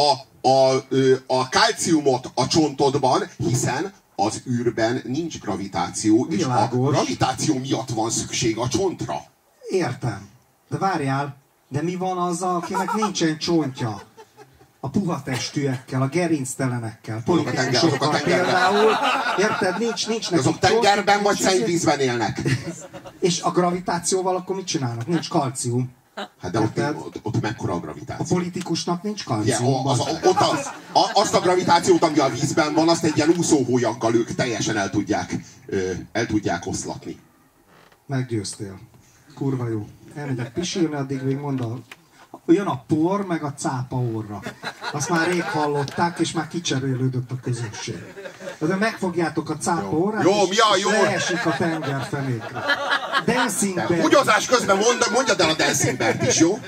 a kalciumot a csontodban, hiszen az űrben nincs gravitáció, és a gravitáció miatt van szükség a csontra. Értem. De várjál, de mi van azzal, akinek nincsen csontja? A puha testűekkel, a gerinctelenekkel, politikusokkal például. Érted? Nincs nekik azok tengerben vagy szennyvízben élnek. És a gravitációval akkor mit csinálnak? Nincs kalcium. Hát de ott mekkora a gravitáció. A politikusnak nincs kalcium. Azt a gravitációt, ami a vízben van, azt egy ilyen úszóhólyaggal ők teljesen el tudják oszlatni. Meggyőztél. Kurva jó. Elmegyek pisilni, addig még mondom. Jön a por, meg a cápa orra. Azt már rég hallották, és már kicserélődött a közösség. De megfogjátok a cápa orrát, és leesik a tengerfenékre. Dancing Bear. Húgyozás közben mondjad el a Dancing Beart is, jó?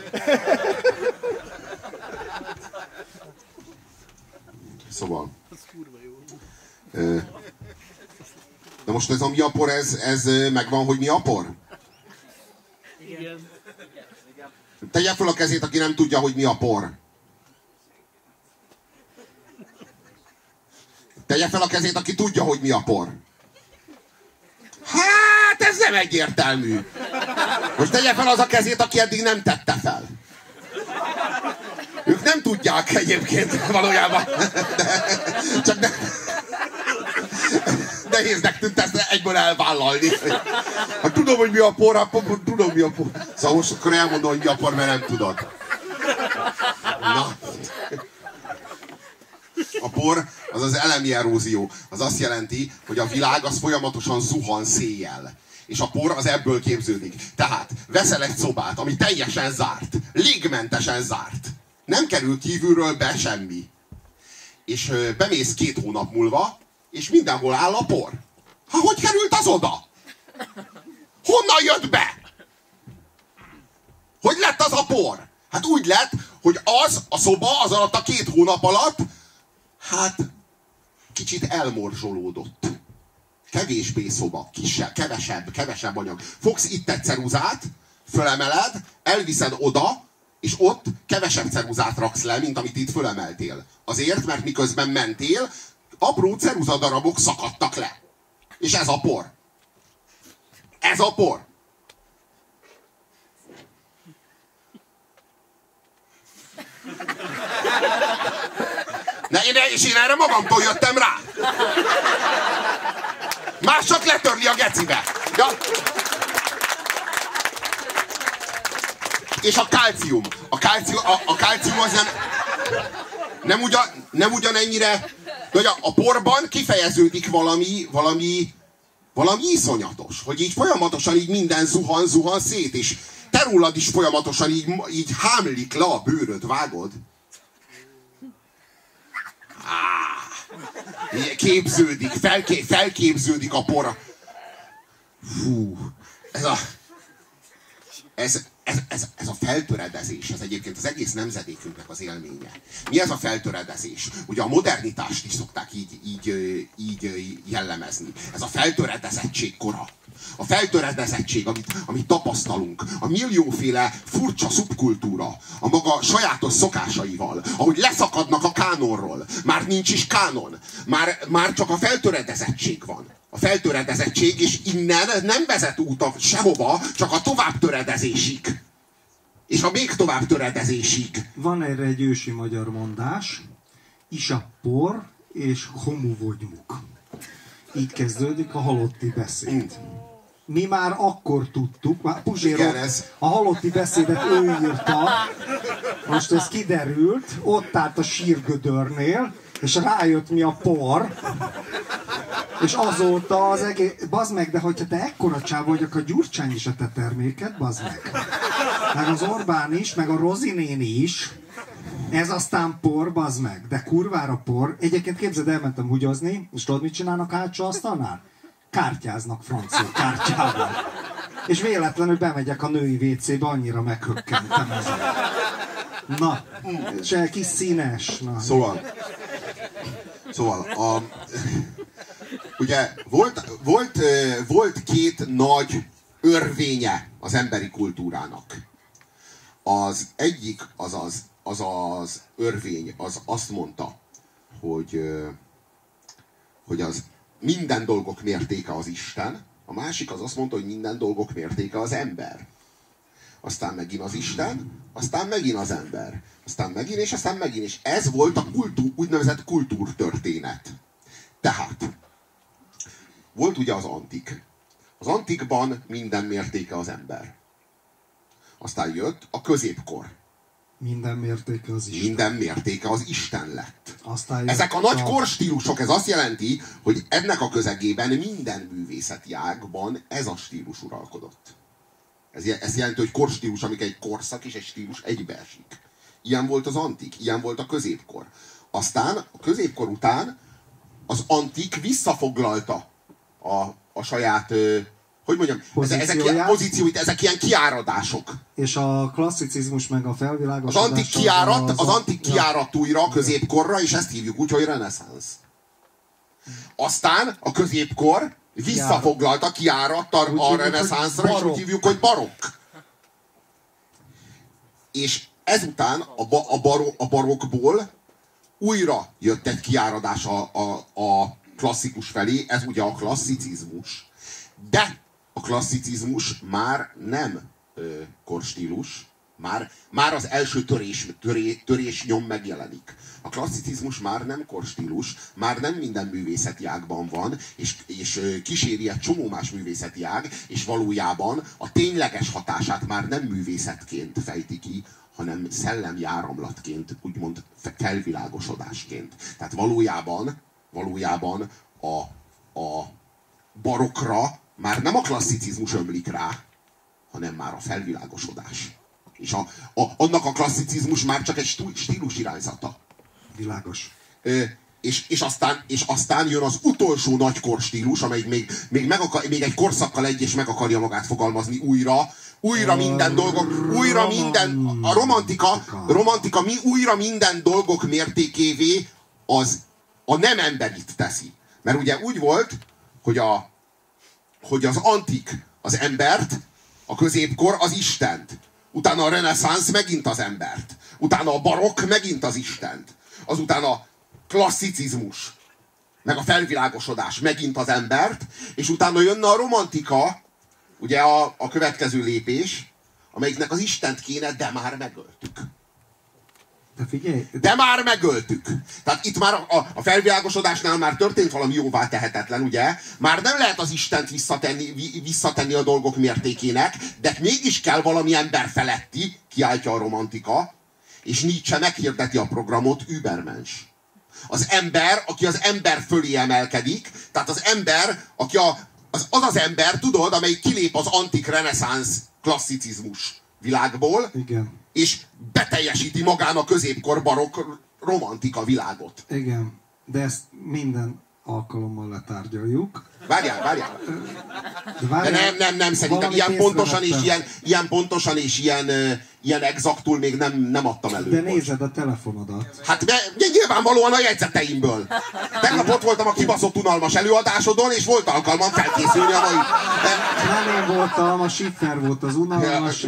Szóval. De most ez a mi a por, ez megvan, hogy mi a por? Igen. Tegye fel a kezét, aki nem tudja, hogy mi a por. Tegye fel a kezét, aki tudja, hogy mi a por. Hát, ez nem egyértelmű. Most tegye fel az a kezét, aki eddig nem tette fel. Ők nem tudják egyébként valójában. Csak nem... Nehéznek tűnt ezt egyből elvállalni. Hát tudom, hogy mi a por, hát tudom, mi a por. Szóval most akkor elmondom, hogy mi a por, mert nem tudod. Na. A por az az elemi erózió. Az azt jelenti, hogy a világ az folyamatosan zuhan széjjel. És a por az ebből képződik. Tehát veszel egy szobát, ami teljesen zárt. Légmentesen zárt. Nem kerül kívülről be semmi. És bemész 2 hónap múlva, és mindenhol áll a por. Hát hogy került az oda? Honnan jött be? Hogy lett az a por? Hát úgy lett, hogy az a szoba az alatt a 2 hónap alatt, hát kicsit elmorzsolódott. Kevésbé szoba, kisebb, kevesebb anyag. Fogsz itt egy ceruzát, fölemeled, elviszed oda, és ott kevesebb ceruzát raksz le, mint amit itt fölemeltél. Azért, mert miközben mentél, apró ceruzadarabok szakadtak le. És ez a por. Ez a por. És én erre magamtól jöttem rá. Más csak letörni a gecibe. Ja. És a kálcium. A kálcium az nem ugyanennyire... De a porban kifejeződik valami iszonyatos. Hogy így folyamatosan így minden zuhan szét, és te rólad is folyamatosan így hámlik le a bőröd, vágod? Képződik, felképződik a por. Fú, ez a feltöredezés, ez egyébként az egész nemzedékünknek az élménye. Mi ez a feltöredezés? Ugye a modernitást is szokták így jellemezni. Ez a feltöredezettség kora. A feltöredezettség, amit tapasztalunk, a millióféle furcsa szubkultúra, a maga sajátos szokásaival, ahogy leszakadnak a kánonról. Már nincs is kánon. Már csak a feltöredezettség van. A feltöredezettség, és innen nem vezet út sehova, csak a továbbtöredezésig. És a még továbbtöredezésig. Van erre egy ősi magyar mondás. Isa por és homu vagymuk. Így kezdődik a halotti beszéd. Mi már akkor tudtuk, Puzsérok a halotti beszédet ő írta, most ez kiderült, ott állt a sírgödörnél, és rájött mi a por, és azóta az egész... Bazd meg, de hogyha te ekkora csáv vagy, akkor a Gyurcsány is a te terméked, bazd meg. Meg az Orbán is, meg a Rozi néni is. Ez aztán por, bazd meg. De kurvára por. Egyébként képzeld, elmentem húgyozni, és tudod, mit csinálnak hátsó asztalnál? Kártyáznak francia kártyával. És véletlenül bemegyek a női WC-be, annyira meghökkentem ezen. Na, és egy kis színes. Na. Szóval ugye volt 2 nagy örvénye az emberi kultúrának. Az egyik az örvény, az azt mondta, hogy az minden dolgok mértéke az Isten, a másik az azt mondta, hogy minden dolgok mértéke az ember. Aztán megint az Isten, aztán megint az ember. Aztán megint, és aztán megint. És ez volt a úgynevezett kultúrtörténet. Tehát, volt ugye az antik. Az antikban minden mértéke az ember. Aztán jött a középkor. Minden mértéke az Isten. Minden mértéke az Isten lett. Aztán Ezek a nagy korstílusok, ez azt jelenti, hogy ennek a közegében minden művészeti ágban ez a stílus uralkodott. Ez jelenti, hogy korstílus, amik egy korszak és egy stílus egybeesik. Ilyen volt az antik, ilyen volt a középkor. Aztán a középkor után az antik visszafoglalta a saját, hogy mondjam, ezek ilyen kiáradások. És a klasszicizmus meg a felvilágosodás... Az antik kiárat újra a középkorra, és ezt hívjuk úgy, hogy reneszánsz. Aztán a középkor visszafoglalta, kiáradt a reneszánszra, és úgy hívjuk, hogy barokk. És ezután a barokkból újra jött egy kiáradás a klasszikus felé, ez ugye a klasszicizmus. De a klasszicizmus már nem korstílus, már az első törés nyom megjelenik. A klasszicizmus már nem korstílus, már nem minden művészeti ágban van, és kíséri egy csomó más művészeti ág, és valójában a tényleges hatását már nem művészetként fejti ki, hanem szellemjáramlatként, úgymond felvilágosodásként. Tehát valójában a barokra már nem a klasszicizmus ömlik rá, hanem már a felvilágosodás. És annak a klasszicizmus már csak egy stílus irányzata. Világos. És aztán jön az utolsó nagy korstílus, amelyik még egy korszakkal és meg akarja magát fogalmazni újra minden dolgok, a romantika újra minden dolgok mértékévé a nem emberit teszi. Mert ugye úgy volt, hogy az antik az embert, a középkor az Istent, utána a reneszánsz megint az embert, utána a barokk megint az Istent, azután a klasszicizmus, meg a felvilágosodás megint az embert, és utána jönne a romantika, ugye a következő lépés, amelyiknek az Istent kéne, de már megöltük. De már megöltük. Tehát itt már a felvilágosodásnál már történt valami jóvá tehetetlen, ugye? Már nem lehet az Istent visszatenni a dolgok mértékének, de mégis kell valami ember feletti, kiáltja a romantika, és Nietzsche meghirdeti a programot, Übermensch. Az ember, aki az ember fölé emelkedik, tehát az ember, aki az ember, tudod, amelyik kilép az antik reneszánsz klasszicizmus világból, igen, és beteljesíti magán a középkor barokk romantika világot. Igen, de ezt minden alkalommal letárgyaljuk. Várjál. De nem, szerintem ilyen pontosan és ilyen exaktul még nem adtam elő. De nézed a telefonodat. Hát nyilvánvalóan a jegyzeteimből. Tegnap ott voltam a kibaszott unalmas előadásodon, és volt alkalmam felkészülni a mai... Nem én voltam, a Schiffer volt az unalmas.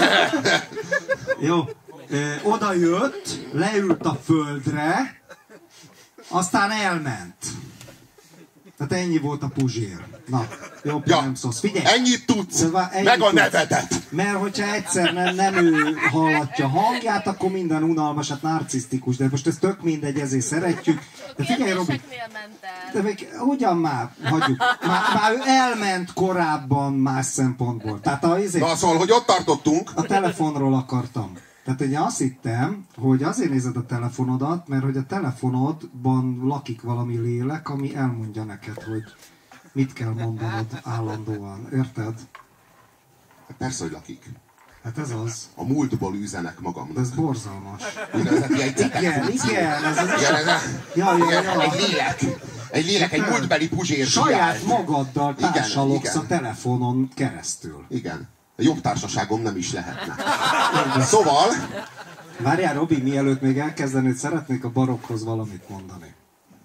Jó. Oda jött, leült a földre, aztán elment. Tehát ennyi volt a Puzsér. Na, jobb nem szólsz. Figyelj! Ennyit tudsz! Meg a nevedet! Mert hogyha egyszer nem ő hallatja hangját, akkor minden unalmas, hát narcisztikus, de most ez tök mindegy, ezért szeretjük. De figyelj, Robi! De még ugyan már, hagyjuk. Már ő elment korábban más szempontból. Tehát na szóval, hogy ott tartottunk. A telefonról akartam. Tehát ugye azt hittem, hogy azért nézed a telefonodat, mert hogy a telefonodban lakik valami lélek, ami elmondja neked, hogy mit kell mondanod állandóan. Érted? Persze, hogy lakik. Hát ez az. A múltból üzenek magamnak. De ez borzalmas. Igen. Egy lélek, egy múltbeli Puzsér. Saját magaddal társalogsz a telefonon keresztül. Igen. A jobb társaságom nem is lehetne. Szóval... Várjál, Robi, mielőtt még elkezdenéd, szeretnék a barokkhoz valamit mondani.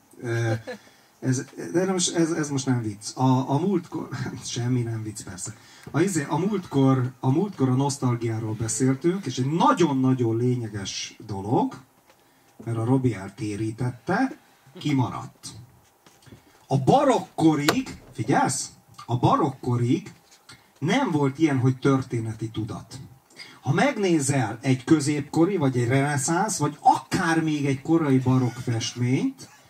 Ez most nem vicc. A múltkor... Semmi nem vicc, persze. A múltkor a nosztalgiáról beszéltünk, és egy nagyon-nagyon lényeges dolog, mert a Robi eltérítette, kimaradt. A barokkorig, figyelsz? A barokkorig nem volt ilyen, hogy történeti tudat. Ha megnézel egy középkori, vagy egy reneszánsz, vagy akár még egy korai barokk festményt,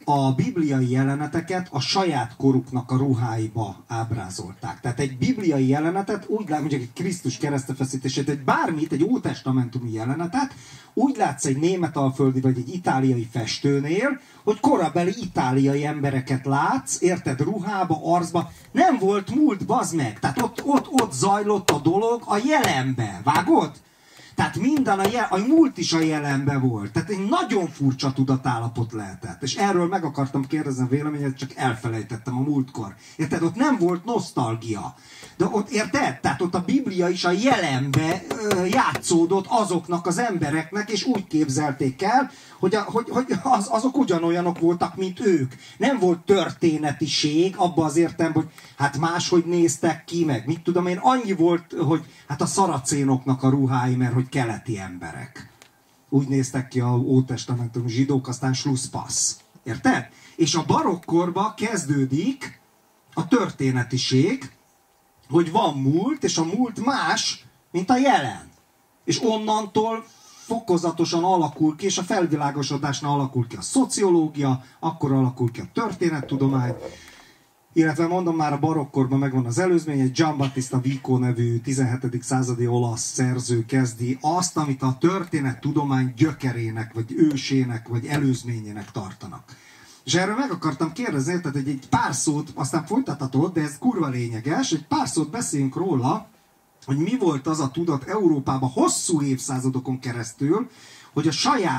a bibliai jeleneteket a saját koruknak a ruháiba ábrázolták. Tehát egy bibliai jelenetet, úgy lát, mondjuk egy Krisztus keresztfeszítését, egy bármit, egy ótestamentumi jelenetet, úgy látsz egy németalföldi vagy egy itáliai festőnél, hogy korabeli itáliai embereket látsz, érted, ruhába, arcba. Nem volt múlt, bazd meg. Tehát ott zajlott a dolog a jelenbe. Vágod? Tehát minden a múlt is a jelenben volt. Tehát egy nagyon furcsa tudatállapot lehetett. És erről meg akartam kérdezni a véleményet, csak elfelejtettem a múltkor. Érted? Ott nem volt nosztalgia. De ott, érted? Tehát ott a Biblia is a jelenbe játszódott azoknak az embereknek, és úgy képzelték el, hogy azok ugyanolyanok voltak, mint ők. Nem volt történetiség abban az értelemben, hogy hát máshogy néztek ki, meg mit tudom én, annyi volt, hogy hát a szaracénoknak a ruhái, mert hogy keleti emberek. Úgy néztek ki a ótestamentum zsidók, aztán slusszpassz. Érted? És a barokkorban kezdődik a történetiség, hogy van múlt, és a múlt más, mint a jelen. És onnantól fokozatosan alakul ki, és a felvilágosodásnál alakul ki a szociológia, akkor alakul ki a történettudomány, illetve mondom, már a barokkorban megvan az előzmény, egy Giambattista Vico nevű 17. századi olasz szerző kezdi azt, amit a történettudomány gyökerének, vagy ősének, vagy előzményének tartanak. És erről meg akartam kérdezni, tehát egy pár szót, aztán folytathatod, de ez kurva lényeges, egy pár szót beszéljünk róla, hogy mi volt az a tudat Európában hosszú évszázadokon keresztül, hogy a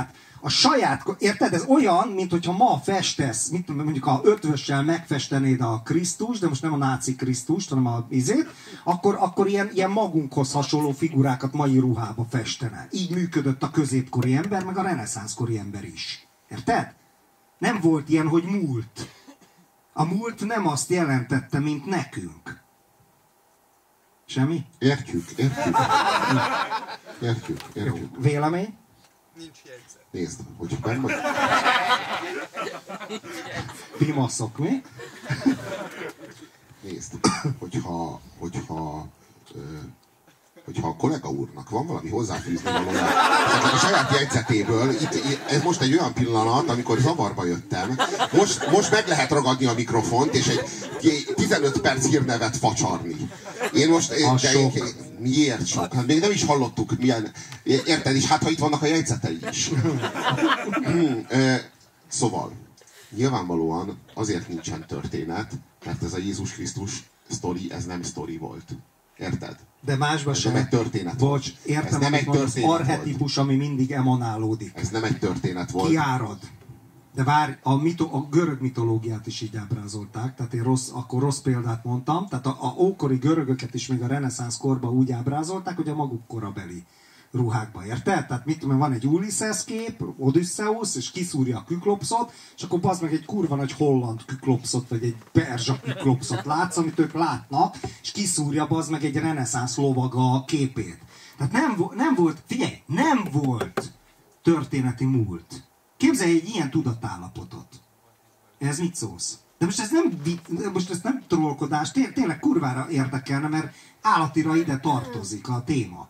saját, érted? Ez olyan, mint hogyha ma festesz, mit tudom, mondjuk a ötvössel megfestenéd a Krisztust, de most nem a náci Krisztust, hanem a izét, akkor ilyen magunkhoz hasonló figurákat mai ruhába festene. Így működött a középkori ember, meg a reneszánszkori ember is. Érted? Nem volt ilyen, hogy múlt. A múlt nem azt jelentette, mint nekünk. Semmi? Értjük. Jó. Vélemény? Nincs jegyzet. Nézd, hogy megmond... Pimaszok, mi? Nézd, hogyha a kollega úrnak van valami hozzáfűzni valója a saját jegyzetéből, ez most egy olyan pillanat, amikor zavarba jöttem, most meg lehet ragadni a mikrofont, és egy 15 perc hírnevet facsarni. Én most... Miért sok? Hát még nem is hallottuk, milyen... Érted? És hát, ha itt vannak a jegyzetei is. Szóval, nyilvánvalóan azért nincsen történet, mert ez a Jézus Krisztus sztori, ez nem sztori volt. Érted? De másban sem. Nem egy történet Bocs, értem, ez nem egy az archetipus, ami mindig emanálódik. Ez nem egy történet volt. Kiárad. De várj, a görög mitológiát is így ábrázolták, tehát én akkor rossz példát mondtam, tehát a ókori görögöket is még a reneszánsz korban úgy ábrázolták, hogy a maguk korabeli ruhákba, érted? Tehát mit tudom, van egy Ulysses kép, Odysseus, és kiszúrja a küklopszot, és akkor bazd meg egy kurva nagy holland küklopszot, vagy egy perzsa küklopszot látsz, amit ők látnak, és kiszúrja bazd meg egy reneszánsz lovaga képét. Tehát nem volt, figyelj, nem volt történeti múlt. Képzelj egy ilyen tudatállapotot. Ez mit szólsz? De most ez nem trollkodás, tényleg kurvára érdekelne, mert állatira ide tartozik a téma.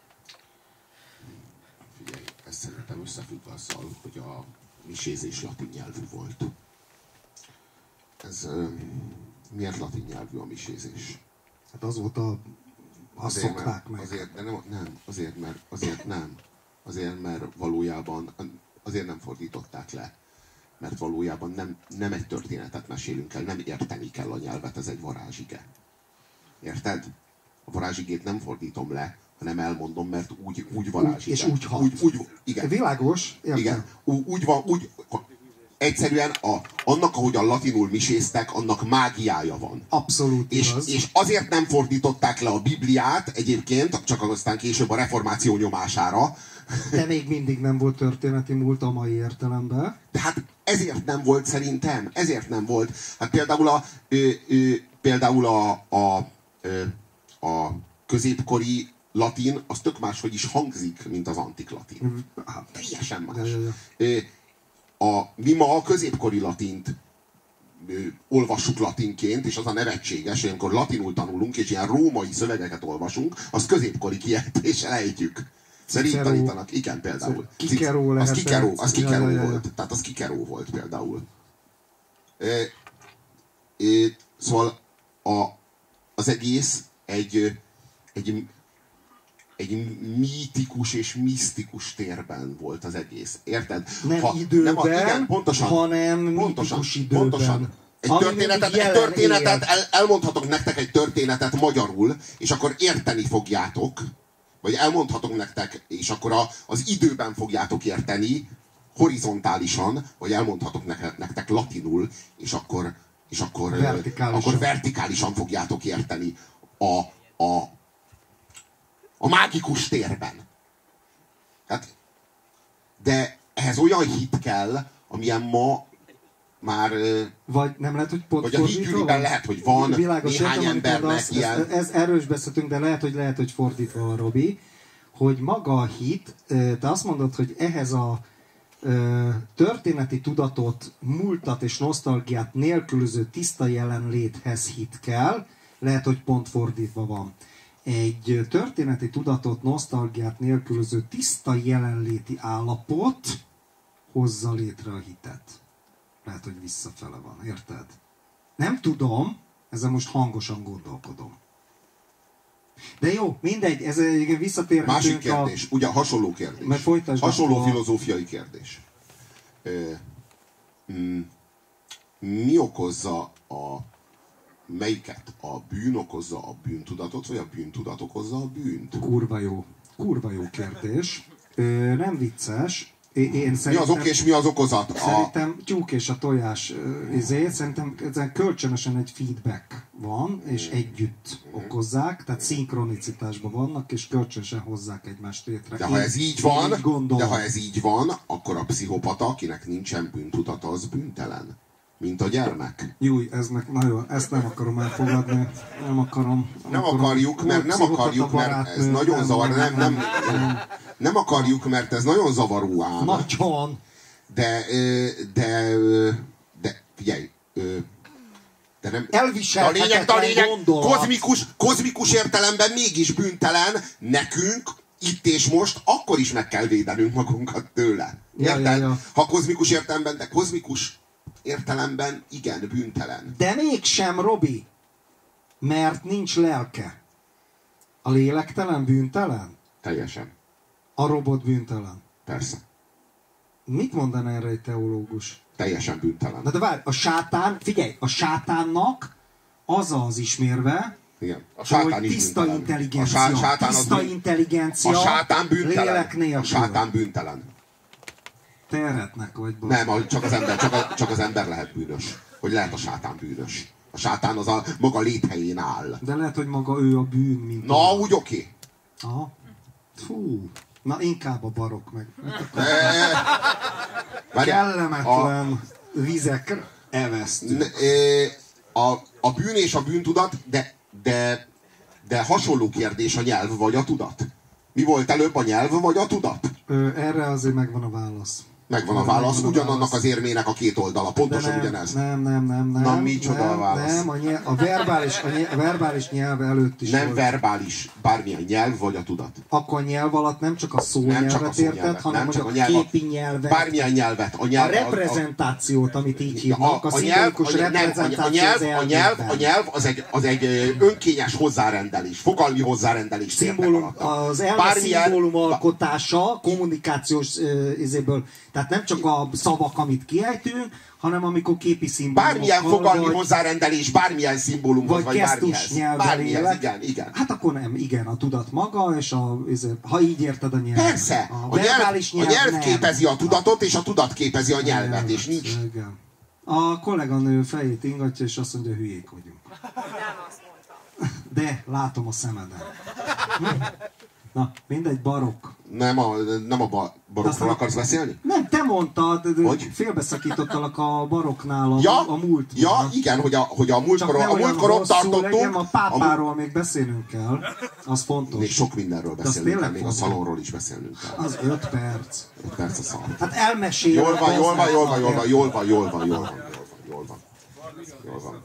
Figyelj, ez szerintem összefügg azzal, hogy a misézés latin nyelvű volt. Miért latin nyelvű a misézés? Hát az volt azt szokták meg. Azért, mert valójában azért nem fordították le. Mert valójában nem egy történetet mesélünk el, nem érteni kell a nyelvet, ez egy varázsige. Érted? A varázsigét nem fordítom le, hanem elmondom, mert úgy varázsige. És úgy hat. Igen. Világos? Értem. Igen. Úgy van, egyszerűen annak, ahogyan latinul miséztek, annak mágiája van. Abszolút igaz. És azért nem fordították le a Bibliát egyébként, csak aztán később a reformáció nyomására. De még mindig nem volt történeti múlt a mai értelemben. De hát ezért nem volt szerintem. Ezért nem volt. Hát például a középkori latin, az tök máshogy is hangzik, mint az antik latin. Teljesen más. Mi ma a középkori latint olvassuk latinként, és az a nevetséges, hogy amikor latinul tanulunk, és ilyen római szövegeket olvasunk, az középkori kiejtéssel ejtjük. Szerint tanítanak. Igen, például. Kikero az Kikero volt. Tehát az Kikero volt például. Szóval az egész egy mítikus és misztikus térben volt az egész. Érted? Nem időben, igen, pontosan, hanem mítikus időben. Pontosan. Egy történetet elmondhatok nektek egy történetet magyarul, és akkor érteni fogjátok, vagy elmondhatok nektek, és akkor az időben fogjátok érteni, horizontálisan, vagy elmondhatok nektek latinul, és akkor vertikálisan fogjátok érteni a mágikus térben. Hát, de ehhez olyan hit kell, amilyen ma már... Vagy nem lehet, hogy pont vagy a hitgyűliben lehet, hogy van világos, néhány embernek ilyen... Erről is beszéltünk, de lehet, hogy fordítva van, Robi, hogy maga a hit, te azt mondod, hogy ehhez a történeti tudatot, múltat és nosztalgiát nélkülöző tiszta jelenléthez hit kell, lehet, hogy pont fordítva van. Egy történeti tudatot, nosztalgiát nélkülöző tiszta jelenléti állapot hozza létre a hitet. Lehet, hogy visszafele van, érted? Nem tudom, ezen most hangosan gondolkodom. De jó, mindegy, ez egy visszatérhetünk. Másik kérdés, ugye hasonló kérdés. Hasonló filozófiai kérdés. Mi okozza melyiket? A bűn okozza a bűntudatot, vagy a bűntudat okozza a bűnt? Kurva jó kérdés. Nem vicces. Mi az ok és mi az okozat? Szerintem tyúk és a tojás szerintem ezen kölcsönösen egy feedback van, és együtt okozzák, tehát szinkronicitásban vannak, és kölcsönösen hozzák egymást létre. De ha ez így van, akkor a pszichopata, akinek nincsen bűntudata, az bűntelen. Mint a gyermek. Júj, nagyon, ezt nem akarom elfogadni. Nem akarjuk, mert ez nagyon zavar. Nem akarjuk, mert ez nagyon zavaró ám. Nagyon. De figyelj, de nem. Elviselhetetlen a lényeg gondolat. kozmikus értelemben mégis bűntelen, nekünk itt és most akkor is meg kell védenünk magunkat tőle. Érted? Ja. Ha kozmikus értelemben, de kozmikus értelemben igen, bűntelen. De mégsem, Robi, mert nincs lelke. A lélektelen bűntelen? Teljesen. A robot bűntelen? Persze. Mit mondaná erre egy teológus? Teljesen bűntelen. Na de várj, a sátánnak az ismérve, igen. A sátán hogy is tiszta bűntelen. intelligencia, a sátán bűntelen. lélek nélkül. A sátán bűntelen. Te eretnek vagy. Nem, csak az ember lehet bűnös. Hogy lehet a sátán bűnös. A sátán az a maga léthelyén áll. De lehet, hogy maga ő a bűn, mint... Na, úgy oké. Aha. Fú. Na, inkább a barok meg. Kellemetlen vizek evesztünk. A bűn és a bűntudat, de hasonló kérdés a nyelv vagy a tudat. Mi volt előbb, a nyelv vagy a tudat? Erre azért megvan a válasz. Megvan a válasz, ugyanannak az érmének a két oldala, pontosan ugyanez. Nem. Na, micsoda a válasz? Nem, a verbális nyelv előtt is nem volt. Verbális, bármilyen nyelv vagy a tudat. Akkor a nyelv alatt nem csak a szónyelvet érted, hanem a képi nyelvet. Bármilyen nyelvet. A reprezentációt, amit így hívnak, a szimbolikus reprezentáció a nyelv az egy önkényes hozzárendelés, fogalmi hozzárendelés. Az elme szimbólum alkotása, kommunikációs izéből. Tehát nem csak a szavak, amit kiejtünk, hanem amikor képi szimbólumok. Bármilyen fogalmi hozzárendelés, bármilyen szimbólumhoz, vagy gesztus bármihez. Igen. Hát akkor nem, igen, a tudat maga, és ha így érted a nyelvet. Persze, a nyelv képezi a tudatot, és a tudat képezi a nyelvet, és nincs. Igen. A kolléganő fejét ingatja, és azt mondja, hülyék vagyunk. De látom a szemeden. Na, mindegy, barokk. Nem a barokról akarsz beszélni? Nem, te mondtad, hogy? Félbeszakítottalak a baroknál a múlt. Ja, igen, hogy a múltkor ott tartottunk. A pápáról még beszélnünk kell, az fontos. Még sok mindenről beszélnünk kell, még a szalonról is beszélnünk kell. Az 5 perc. 5 perc a szalon. Hát elmesél. Jól van.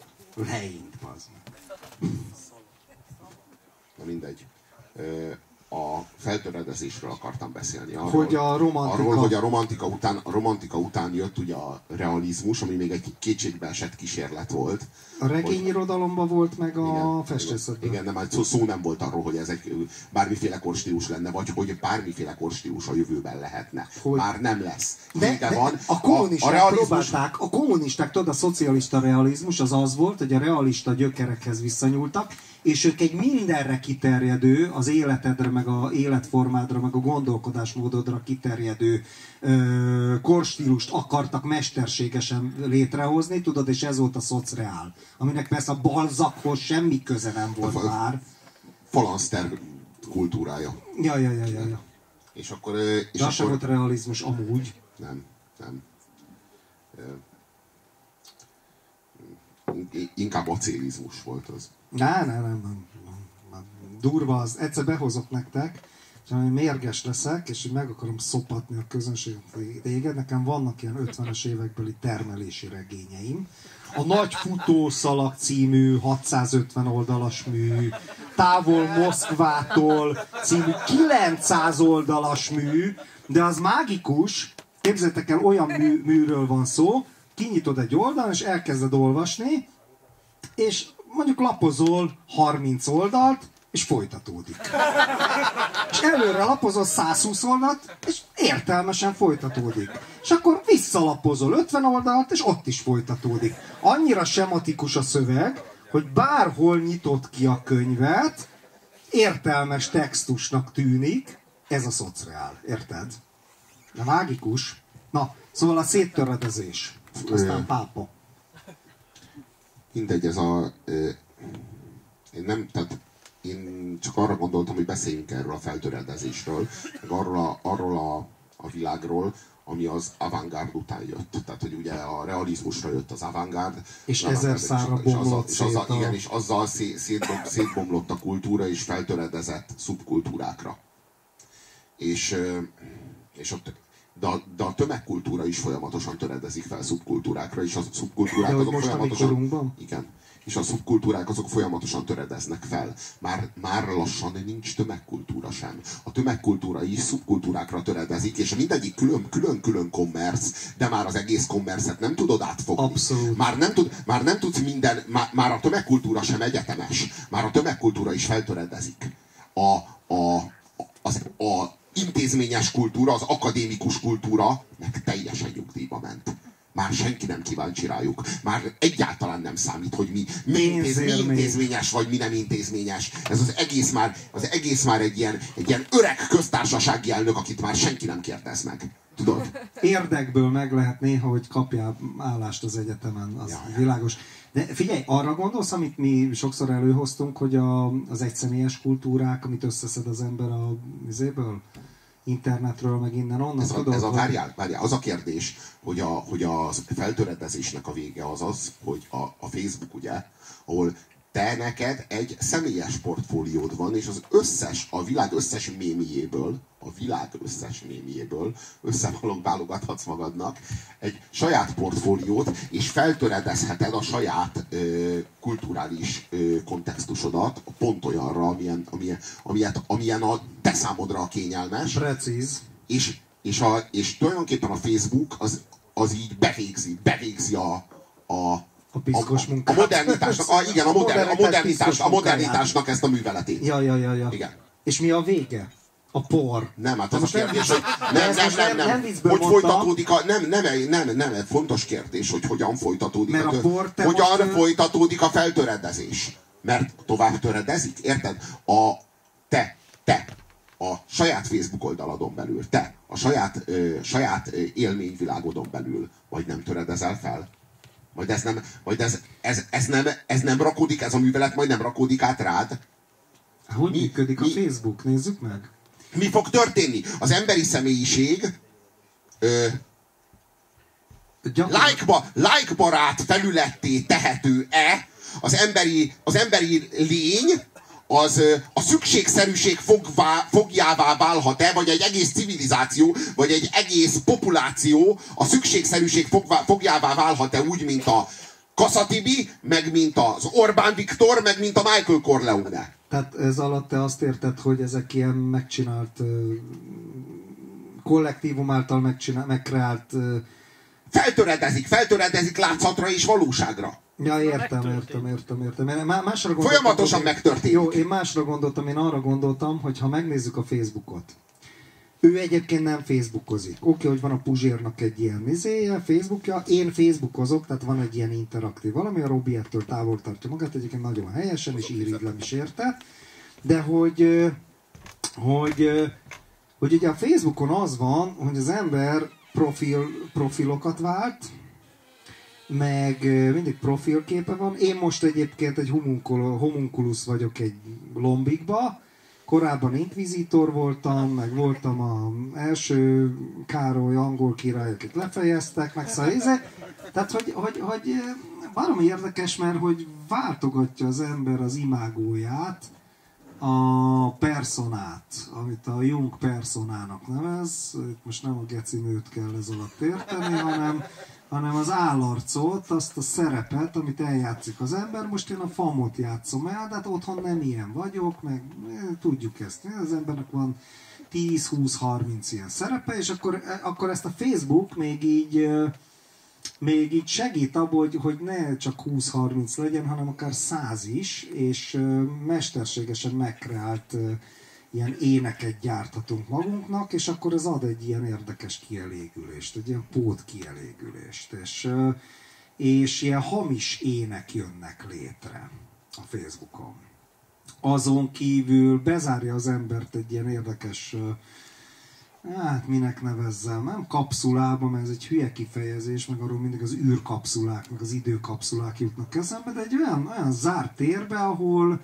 Leint, bazd meg. Na mindegy. a feltöredezésről akartam beszélni. Arról, hogy a romantika... arról, hogy a romantika után jött ugye a realizmus, ami még egy kétségbeesett kísérlet volt. A regényirodalomban volt, meg a festészetben. Igen, nem, szó nem volt arról, hogy ez egy bármiféle korstílus lenne, vagy hogy bármiféle korstílus a jövőben lehetne. Hogy... Már nem lesz. De van. A kommunisták próbálták, a kommunisták, tudod, a szocialista realizmus az volt, hogy a realista gyökerekhez visszanyúltak, és ők egy mindenre kiterjedő, az életedre, meg a életformádra, meg a gondolkodásmódodra kiterjedő korstílust akartak mesterségesen létrehozni, tudod, és ez volt a szocreál, aminek persze a Balzachoz semmi köze nem volt már. Falanszter kultúrája. Ja. És akkor... De az sem volt realizmus amúgy. Nem. Inkább acélizmus volt az. Nem. Durva az. Egyszer behozok nektek, és mérges leszek, és meg akarom szopatni a közönséget téged. Nekem vannak ilyen 50-es évekbeli termelési regényeim. A Nagy futószalag című 650 oldalas mű, Távol Moszkvától című 900 oldalas mű, de az mágikus. Képzeljétek el, olyan műről van szó, kinyitod egy oldalon, és elkezded olvasni, és mondjuk lapozol 30 oldalt, és folytatódik. És előre lapozol 120 oldalt, és értelmesen folytatódik. És akkor visszalapozol 50 oldalt, és ott is folytatódik. Annyira sematikus a szöveg, hogy bárhol nyitott ki a könyvet, értelmes textusnak tűnik, ez a szocreál. Érted? De mágikus. Na, szóval a széttöredezés. Aztán pápa. Mindegy, ez a... Én csak arra gondoltam, hogy beszéljünk erről a feltöredezésről, meg arról a világról, ami az avantgárd után jött. Tehát, hogy ugye a realizmusra jött az avantgárd. És ezer szárra bomlott és azzal szétbomlott a kultúra, és feltöredezett szubkultúrákra. De a tömegkultúra is folyamatosan töredezik fel szubkultúrákra, és a szubkultúrák azok folyamatosan... Igen. És a szubkultúrák azok folyamatosan töredeznek fel. Már lassan nincs tömegkultúra sem. A tömegkultúra is szubkultúrákra töredezik, és mindegyik külön-külön kommersz, de már az egész kommerszet nem tudod átfogni. Abszolút. Már nem tudsz minden, már a tömegkultúra sem egyetemes. Már a tömegkultúra is feltöredezik. A intézményes kultúra, az akadémikus kultúra meg teljesen nyugdíjba ment. Már senki nem kíváncsi rájuk. Már egyáltalán nem számít, hogy mi intézményes, vagy mi nem intézményes. Ez az egész már egy ilyen öreg köztársasági elnök, akit már senki nem kérdez meg. Tudod? Érdekből meg lehet néha, hogy kapjál állást az egyetemen, az világos. De figyelj, arra gondolsz, amit mi sokszor előhoztunk, hogy az egyszemélyes kultúrák, amit összeszed az ember a vizéből? Internetről, meg innen-onnan. Várjál, az a kérdés, hogy a feltöredezésnek a vége az, hogy a Facebook, ugye, ahol te neked egy személyes portfóliód van, és a világ összes mémiéből válogathatsz magadnak egy saját portfóliót, és feltöredezheted a saját kulturális kontextusodat pont olyanra, amilyen a te számodra a kényelmes. Precíz. És tulajdonképpen a Facebook az így bevégzi a piszkos munkát. A modernitásnak, igen, a modernitásnak ezt a műveletét. Ja. Igen. És mi a vége? A por. Nem, hát az a kérdés, hogy nem. Hogy folytatódik nem, fontos kérdés, hogy hogyan folytatódik a feltöredezés. Mert tovább töredezik, érted? Te a saját Facebook oldaladon belül, te a saját élményvilágodon belül, vagy nem töredezel fel? Ez nem rakódik, ez a művelet majd nem rakódik át rád? Hogy működik a Facebook? Nézzük meg. Mi fog történni? Az emberi személyiség like-barát felületté tehető-e? Az emberi lény az a szükségszerűség fogjává válhat-e, vagy egy egész civilizáció, vagy egy egész populáció a szükségszerűség fogjává válhat-e úgy, mint a Kassa Tibi, meg mint az Orbán Viktor, meg mint a Michael Corleone. Tehát ez alatt te azt érted, hogy ezek ilyen megcsinált, kollektivum által megkreált... Feltöredezik látszatra és valóságra. Ja, értem. Másra folyamatosan megtörténik. Jó, én másra gondoltam, én arra gondoltam, hogy ha megnézzük a Facebookot, ő egyébként nem Facebookozik. Oké, hogy van a Puzsérnak egy ilyen Facebookja, én Facebookozok, tehát van egy ilyen interaktív valami, a Robi ettől távol tartja magát, egyébként nagyon helyesen, és irigylem is érte, de hogy ugye a Facebookon az van, hogy az ember profilokat vált, meg mindig profilképe van. Én most egyébként egy homunculus vagyok egy lombikba, korábban inkvizitor voltam, meg voltam az első Károly angol király, akit lefejeztek, meg szóval tehát, hogy valami érdekes, mert hogy váltogatja az ember az imágóját, a personát, amit a Jung personának nevez, itt most nem a geci nőt kell ez alatt érteni, hanem az állarcot, azt a szerepet, amit eljátszik az ember. Most én a famot játszom el, de hát otthon nem ilyen vagyok, meg tudjuk ezt. Az embernek van 10-20-30 ilyen szerepe, és akkor ezt a Facebook még így segít abban, hogy ne csak 20-30 legyen, hanem akár 100 is, és mesterségesen megkreált ilyen éneket gyárthatunk magunknak, és akkor ez ad egy ilyen érdekes kielégülést, egy ilyen pót kielégülést, és ilyen hamis ének jönnek létre a Facebookon. Azon kívül bezárja az embert egy ilyen érdekes, hát minek nevezzem, nem kapszulába, mert ez egy hülye kifejezés, meg arról mindig az űrkapszulák, meg az időkapszulák jutnak eszembe, de egy olyan zárt térbe, ahol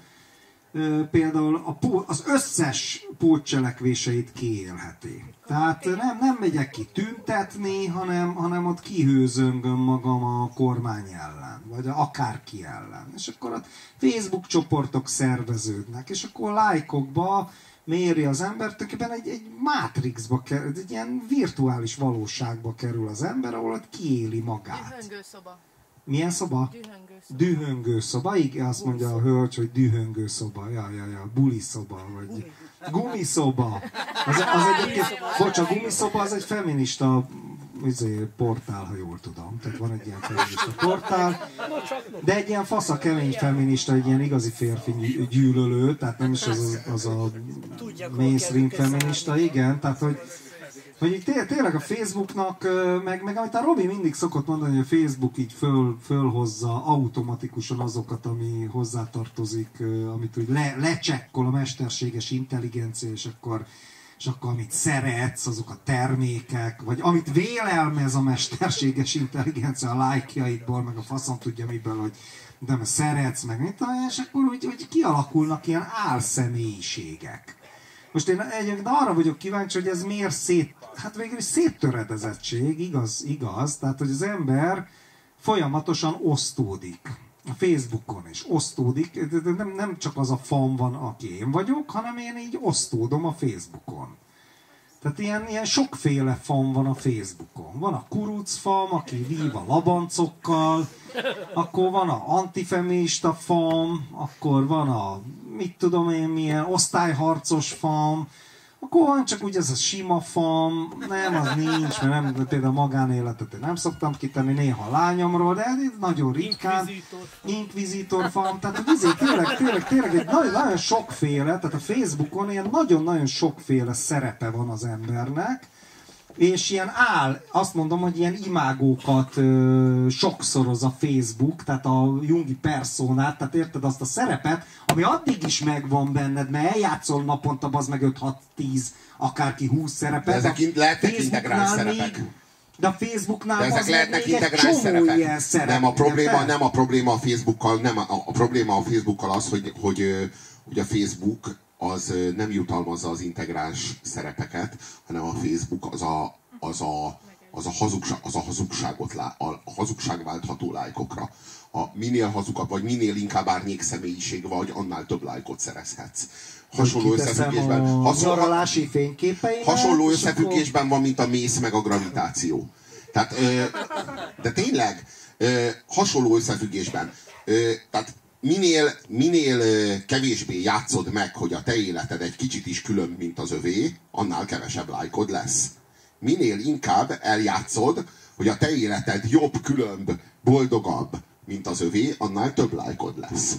például az összes pótcselekvéseit kiélheti. Tehát nem megyek ki tüntetni, hanem ott kihőzöngöm magam a kormány ellen, vagy akárki ellen. És akkor a Facebook csoportok szerveződnek, és akkor lájkokba méri az ember, tulajdonképpen egy mátrixba kerül, egy ilyen virtuális valóságba kerül az ember, ahol ott kiéli magát. Dühöngőszoba. Milyen szoba? Dühöngő szoba. Igen, azt mondja a hölgy, hogy dühöngő szoba. Ja, buli szoba, vagy gumiszoba. Az egyébként, bocs, a gumiszoba az egy feminista portál, ha jól tudom. Tehát van egy ilyen feminista portál, de egy ilyen fasz a kemény feminista, egy ilyen igazi férfi gyűlölő, tehát nem is az a mainstream feminista, igen, tehát hogy tényleg a Facebooknak, meg amit a Robi mindig szokott mondani, hogy a Facebook így fölhozza automatikusan azokat, ami hozzátartozik, amit úgy lecsekkol a mesterséges intelligencia, és akkor amit szeretsz, azok a termékek, vagy amit vélelmez a mesterséges intelligencia a lájkjaidból, meg a faszom tudja miből, hogy de szeretsz, meg mit, és akkor úgy kialakulnak ilyen álszemélyiségek. Most én egyébként arra vagyok kíváncsi, hogy ez miért hát végül is széttöredezettség, igaz, tehát hogy az ember folyamatosan osztódik. A Facebookon is osztódik, de nem csak az a fan van, aki én vagyok, hanem én így osztódom a Facebookon. Tehát ilyen sokféle fan van a Facebookon. Van a kuruc fan, aki vív a labancokkal, akkor van a antifeminista fan, akkor van a mit tudom én milyen osztályharcos fan, akkor van csak úgy ez a sima fan, nem, az nincs, mert nem, például a magánéletet én nem szoktam kitenni, néha a lányomról, de nagyon ritkán. Inkvizitor fan, tehát tényleg egy nagyon sokféle, tehát a Facebookon ilyen nagyon-nagyon sokféle szerepe van az embernek, és ilyen azt mondom, hogy ilyen imágókat sokszoroz a Facebook, tehát a jungi personát, tehát érted azt a szerepet, ami addig is megvan benned, mert eljátszol naponta az meg 5-6-10, akárki 20 szerepet. De ezek lehetnek integráns szerepek. De a Facebooknál ezek lehetnek integráns szerepek. Nem a probléma a Facebookkal, nem a probléma a Facebookkal az, hogy a Facebook az nem jutalmazza az integráns szerepeket, hanem a Facebook az a hazugságváltható lájkokra. Minél hazugabb, vagy minél inkább árnyék személyiség vagy, annál több lájkot szerezhetsz. Hasonló összefüggésben. Hasonló összefüggésben van, mint a mész meg a gravitáció. Tehát, de tényleg, hasonló összefüggésben. Tehát minél kevésbé játszod meg, hogy a te életed egy kicsit is különb, mint az övé, annál kevesebb lájkod lesz. Minél inkább eljátszod, hogy a te életed jobb, különb, boldogabb, mint az övé, annál több lájkod lesz.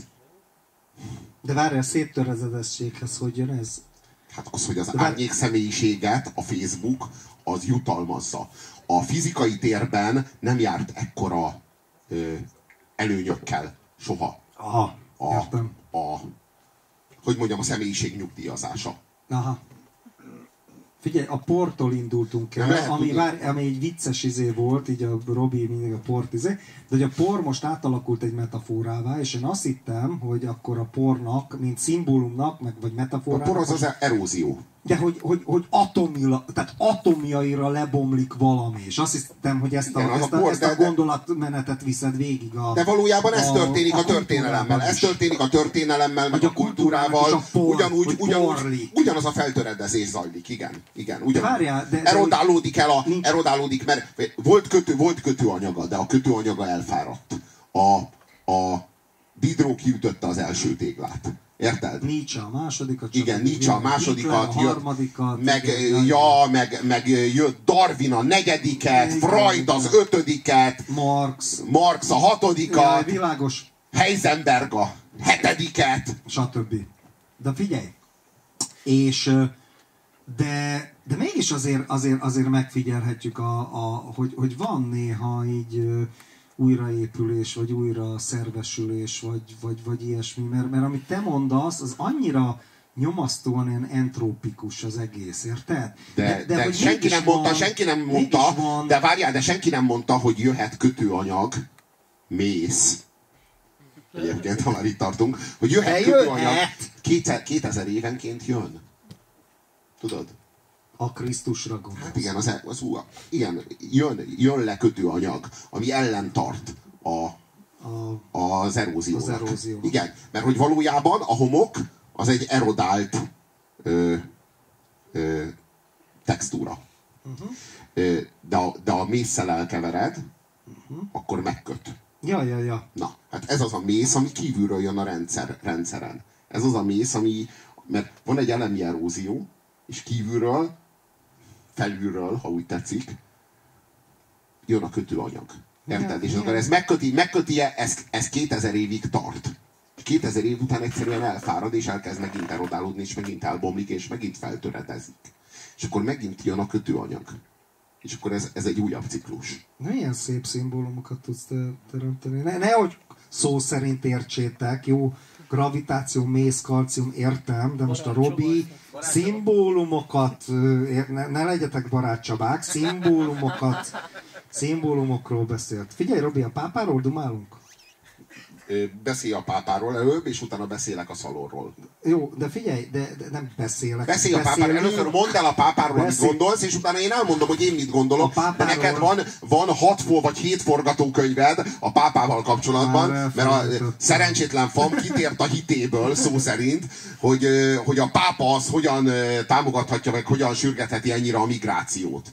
De várj, a széttöredezettséghez hogy jön ez? Hát az, hogy az árnyék személyiséget a Facebook az jutalmazza. A fizikai térben nem járt ekkora előnyökkel soha. Aha, értem. Hogy mondjam, a személyiség nyugdíjazása. Aha. Figyelj, a portól indultunk el, ami egy vicces volt, így a Robi mindig a port de hogy a por most átalakult egy metaforává, és én azt hittem, hogy akkor a pornak, mint szimbólumnak, vagy metaforának... A por az erózió. De hogy atomjaira lebomlik valami, és azt hiszem, hogy ezt a gondolatmenetet viszed végig de valójában ez történik a történelemmel. Ez történik a történelemmel, meg a kultúrával. Ugyanaz a feltöredezés zajlik, igen. Erodálódik, mert volt kötőanyaga, de a kötőanyaga elfáradt. A Diderot kiütötte az első téglát. Érted? Nietzsche a másodikat. Igen, Nietzsche a másodikat, a harmadikat. Meg jött Darwin a negyediket, Freud az ötödiket, Marx a hatodikat, világos. Heisenberg a hetediket. Stb. De figyelj, és de mégis azért megfigyelhetjük, hogy van néha így újraépülés, vagy újra szervesülés, vagy ilyesmi, mert amit te mondasz, az annyira nyomasztóan ilyen entrópikus az egész, érted? De senki nem mondta, de várjál, de senki nem mondta, hogy jöhet kötőanyag, mész. Egyébként, ha már itt tartunk, hogy jöhet kötőanyag, 2000 évenként jön. Tudod? A Krisztusra gondolsz. Hát igen, jön le kötőanyag, ami ellen tart az eróziónak. Igen, mert hogy valójában a homok az egy erodált textúra. De a mésszel elkevered, akkor megköt. Ja. Na, hát ez az a mész, ami kívülről jön a rendszeren. Ez az a mész, mert van egy elemi erózió, és kívülről, felülről, ha úgy tetszik, jön a kötőanyag. Érted? És akkor ez megköti ez 2000 évig tart. 2000 év után egyszerűen elfárad, és elkezd megint erodálódni, és megint elbomlik, és megint feltöredezik. És akkor megint jön a kötőanyag. És akkor ez egy újabb ciklus. Milyen szép szimbólumokat tudsz teremteni. Nehogy szó szerint értsétek, jó? Gravitáció, mész, kalcium, értem, de most a Robi szimbólumokat, ne legyetek barátcsabák, szimbólumokról beszélt. Figyelj, Robi, a pápáról dumálunk? Beszélj a pápáról előbb, és utána beszélek a szalonról. Jó, de figyelj, de nem beszélek. Beszélj a pápáról, először mondd el a pápáról, amit gondolsz, és utána én elmondom, hogy én mit gondolok. De neked van 6 vagy 7 forgatókönyved a pápával kapcsolatban, mert a szerencsétlen fam kitért a hitéből, szó szerint, hogy a pápa az hogyan támogathatja, meg hogyan sürgetheti ennyire a migrációt.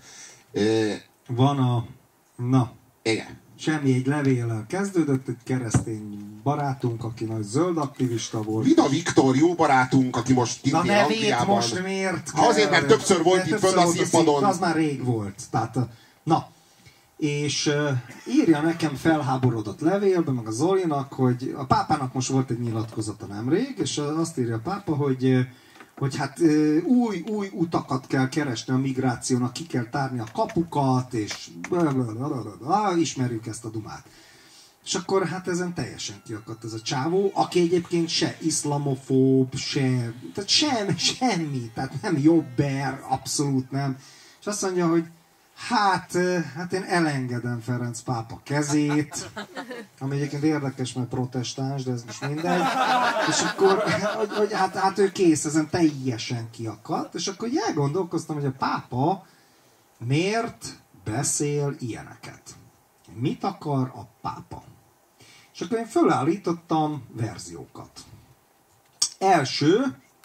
Na. Igen. Semmi, egy levéllel kezdődött, egy keresztény barátunk, aki nagy zöld aktivista volt. Vida Viktor, jó barátunk, aki most kint él Angliában. Most miért kell? Azért, mert többször volt itt fönn a színpadon. Az már rég volt. Tehát, na, és írja nekem felháborodott levélben, meg a Zolinak, hogy a pápának most volt egy nyilatkozata nemrég, és azt írja a pápa, hogy hát új utakat kell keresni a migrációnak, ki kell tárni a kapukat, és ismerjük ezt a dumát. És akkor hát ezen teljesen kiakadt ez a csávó, aki egyébként se iszlamofób, tehát semmi, tehát nem jobber, abszolút nem. És azt mondja, hogy hát én elengedem Ferenc pápa kezét, ami egyébként érdekes, mert protestáns, de ez most mindegy. És akkor, hogy hát ő kész, ezen teljesen kiakadt, és akkor elgondolkoztam, hogy a pápa miért beszél ilyeneket. Mit akar a pápa? És akkor én fölállítottam verziókat. Első,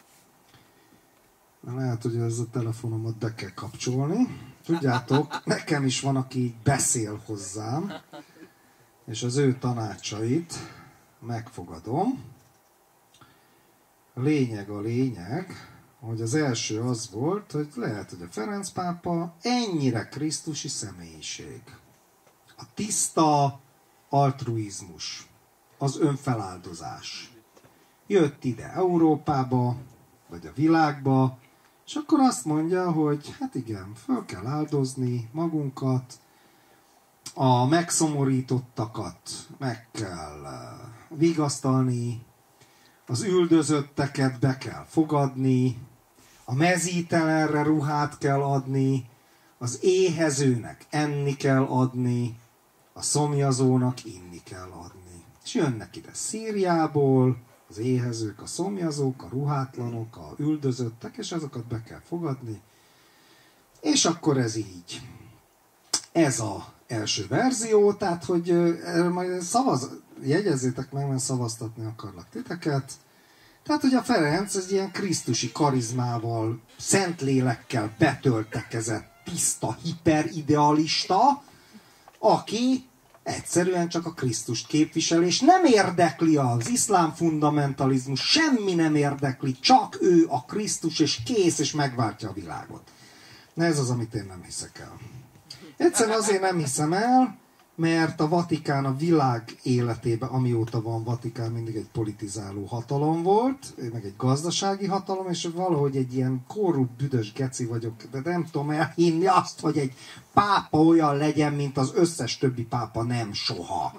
lehet, hogy ez a telefonomat be kell kapcsolni. Tudjátok, nekem is van, aki így beszél hozzám, és az ő tanácsait megfogadom. A lényeg, hogy az első az volt, hogy lehet, hogy a Ferenc pápa ennyire krisztusi személyiség. A tiszta altruizmus, az önfeláldozás. Jött ide Európába, vagy a világba, és akkor azt mondja, hogy hát igen, föl kell áldozni magunkat, a megszomorítottakat meg kell vigasztalni, az üldözötteket be kell fogadni, a mezítelenre ruhát kell adni, az éhezőnek enni kell adni, a szomjazónak inni kell adni. És jönnek ide Szíriából, az éhezők, a szomjazók, a ruhátlanok, a üldözöttek, és azokat be kell fogadni. És akkor ez így. Ez az első verzió, tehát, hogy majd jegyezzétek meg, mert szavaztatni akarlak titeket. Tehát, hogy a Ferenc egy ilyen krisztusi karizmával, szentlélekkel betöltekezett, tiszta, hiperidealista, aki egyszerűen csak a Krisztust képvisel, és nem érdekli az iszlám fundamentalizmus, semmi nem érdekli, csak ő a Krisztus, és kész, és megváltja a világot. Na ez az, amit én nem hiszek el. Egyszerűen azért nem hiszem el, mert a Vatikán a világ életében, amióta van Vatikán, mindig egy politizáló hatalom volt, meg egy gazdasági hatalom, és valahogy egy ilyen korrupt, büdös geci vagyok, de nem tudom elhinni azt, hogy egy pápa olyan legyen, mint az összes többi pápa, nem soha.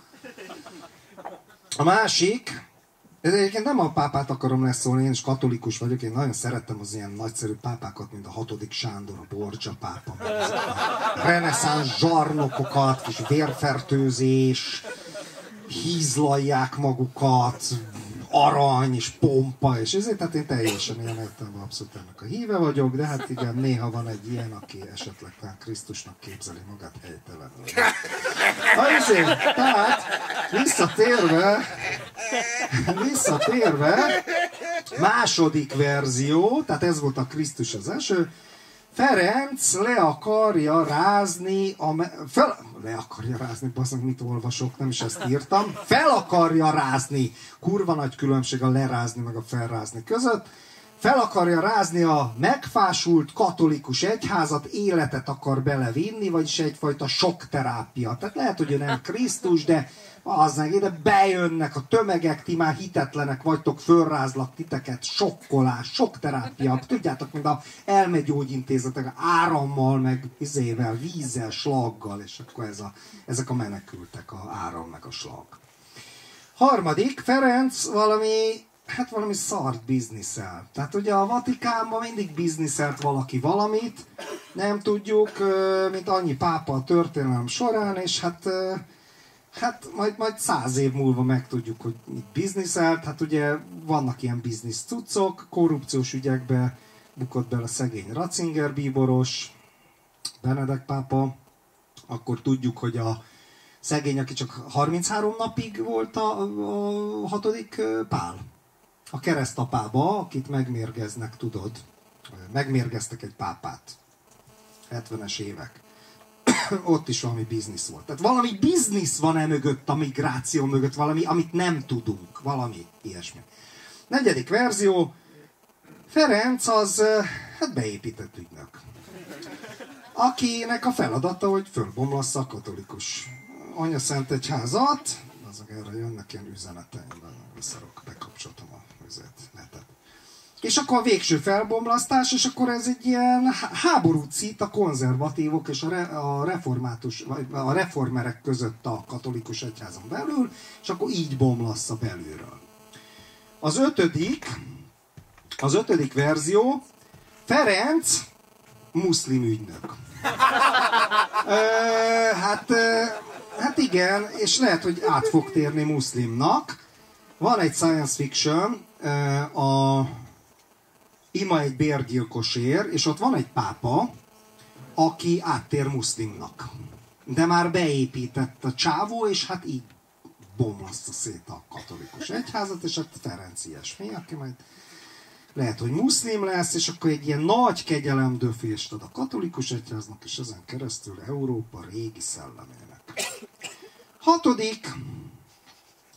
A másik, de egyébként nem a pápát akarom leszólni, én is katolikus vagyok, én nagyon szerettem az ilyen nagyszerű pápákat, mint a 6. Sándor, a Borgia pápa, a reneszánsz zsarnokokat, kis vérfertőzés, hízlalják magukat, arany és pompa, és ezért, tehát én teljesen ilyen értelemben abszolút ennek a híve vagyok, de hát igen, néha van egy ilyen, aki esetleg Krisztusnak képzeli magát helytelenül. Na ezért, tehát visszatérve, második verzió, tehát ez volt a Krisztus az első, Ferenc le akarja rázni, basszak, mit olvasok, nem is ezt írtam, fel akarja rázni, kurva nagy különbség a lerázni meg a felrázni között, fel akarja rázni a megfásult katolikus egyházat, életet akar belevinni, vagyis egyfajta sokterápia. Tehát lehet, hogy ő nem Krisztus, de az meg ide bejönnek a tömegek, ti már hitetlenek vagytok, fölrázlak titeket, sokkolás, sokterápia. Tudjátok, mint a elmegyógyintézetek árammal, meg vízzel, slaggal, és akkor ezek a menekültek, a áram meg a slag. Harmadik, Ferenc valami szart bizniszel. Tehát ugye a Vatikánban mindig bizniszelt valaki valamit, nem tudjuk, mint annyi pápa a történelem során, és hát majd 100 év múlva megtudjuk, hogy mit bizniszelt. Hát ugye vannak ilyen biznisz cuccok, korrupciós ügyekbe bukott bele szegény Ratzinger bíboros, Benedek pápa, akkor tudjuk, hogy a szegény, aki csak 33 napig volt a 6. Pál. A keresztapába, akit megmérgeznek, tudod. Megmérgeztek egy pápát. 70-es évek. Ott is valami biznisz volt. Tehát valami biznisz van mögött, a migráció mögött, valami, amit nem tudunk. Valami ilyesmi. Negyedik verzió. Ferenc az beépített ügynök. Akinek a feladata, hogy fölbomlassza a katolikus anyaszent egyházat. Azok erre jönnek ilyen üzeneteim, beszarok, bekapcsoltam a netet. És akkor a végső felbomlasztás, és akkor ez egy ilyen háborút szít a konzervatívok és a reformerek között a katolikus egyházon belül, és akkor így bomlassza belülről. Az ötödik verzió, Ferenc muszlim ügynök. Hát igen, és lehet, hogy át fog térni muszlimnak. Van egy science fiction, a Ima egy bérgyilkosért, és ott van egy pápa, aki áttér muszlimnak. De már beépített a csávó, és hát így bomlaszta szét a katolikus egyházat, és hát Ferenc ilyesmi, aki majd lehet, hogy muszlim lesz, és akkor egy ilyen nagy kegyelemdöfést ad a katolikus egyháznak, és ezen keresztül Európa régi szellemének. 6.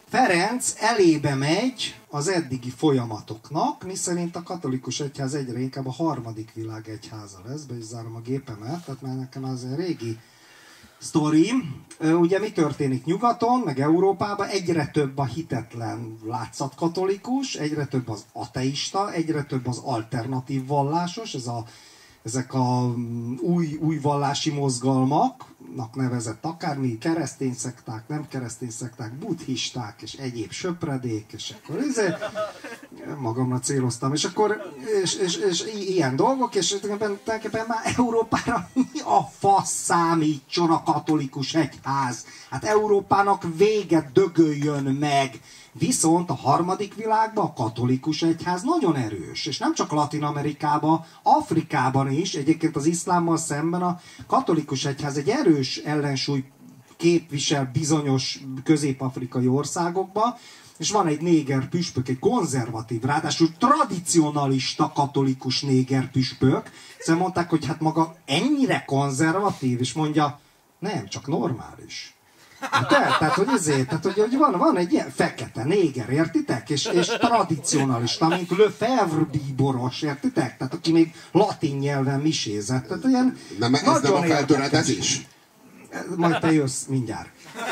Ferenc elébe megy az eddigi folyamatoknak, miszerint a katolikus egyház egyre inkább a harmadik világ egyháza lesz, be is zárom a gépemet, tehát már nekem az egy régi sztori. Ugye mi történik nyugaton, meg Európában? Egyre több a hitetlen látszatkatolikus, egyre több az ateista, egyre több az alternatív vallásos, ezek a új vallási mozgalmaknak nevezett akármi, keresztény szekták, nem keresztény szekták, buddhisták és egyéb söpredék, és akkor magamra céloztam, és akkor és ilyen dolgok, és tulajdonképpen már Európára mi a fasz számítson a katolikus egyház? Hát Európának véget dögöljön meg. Viszont a harmadik világban a katolikus egyház nagyon erős, és nem csak Latin-Amerikában, Afrikában is, egyébként az iszlámmal szemben a katolikus egyház egy erős ellensúly képvisel bizonyos közép-afrikai országokban, és van egy néger püspök, egy konzervatív, ráadásul tradicionalista katolikus néger püspök, szóval mondták, hogy hát maga ennyire konzervatív, és mondja, nem, csak normális. Tehát, hogy van egy ilyen fekete néger, értitek? És tradicionalista, mint Lefebvre bíboros, értitek? Tehát aki még latin nyelven misézett. Tehát ilyen ez nem a feltöredezés? Majd te jössz mindjárt.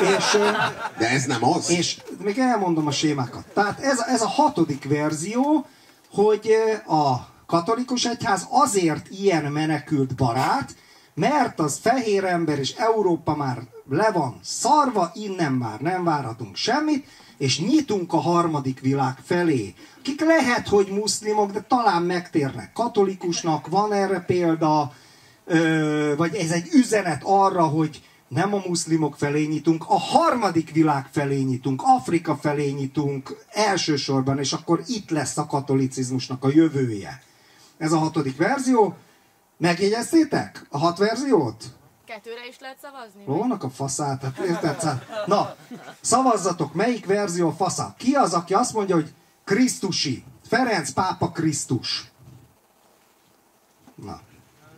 De ez nem az? És még elmondom a sémákat. Tehát ez a hatodik verzió, hogy a katolikus egyház azért ilyen menekült barát, mert az fehér ember és Európa már le van szarva, innen már nem várhatunk semmit, és nyitunk a harmadik világ felé. Akik lehet, hogy muszlimok, de talán megtérnek katolikusnak, van erre példa, vagy ez egy üzenet arra, hogy nem a muszlimok felé nyitunk, a harmadik világ felé nyitunk, Afrika felé nyitunk elsősorban, és akkor itt lesz a katolicizmusnak a jövője. Ez a hatodik verzió. Megjegyeztétek a 6 verziót? 2-re is lehet szavazni? Lónak a faszát, hát érted? Na, szavazzatok, melyik verzió a faszát? Ki az, aki azt mondja, hogy Krisztusi? Ferenc pápa Krisztus. Na.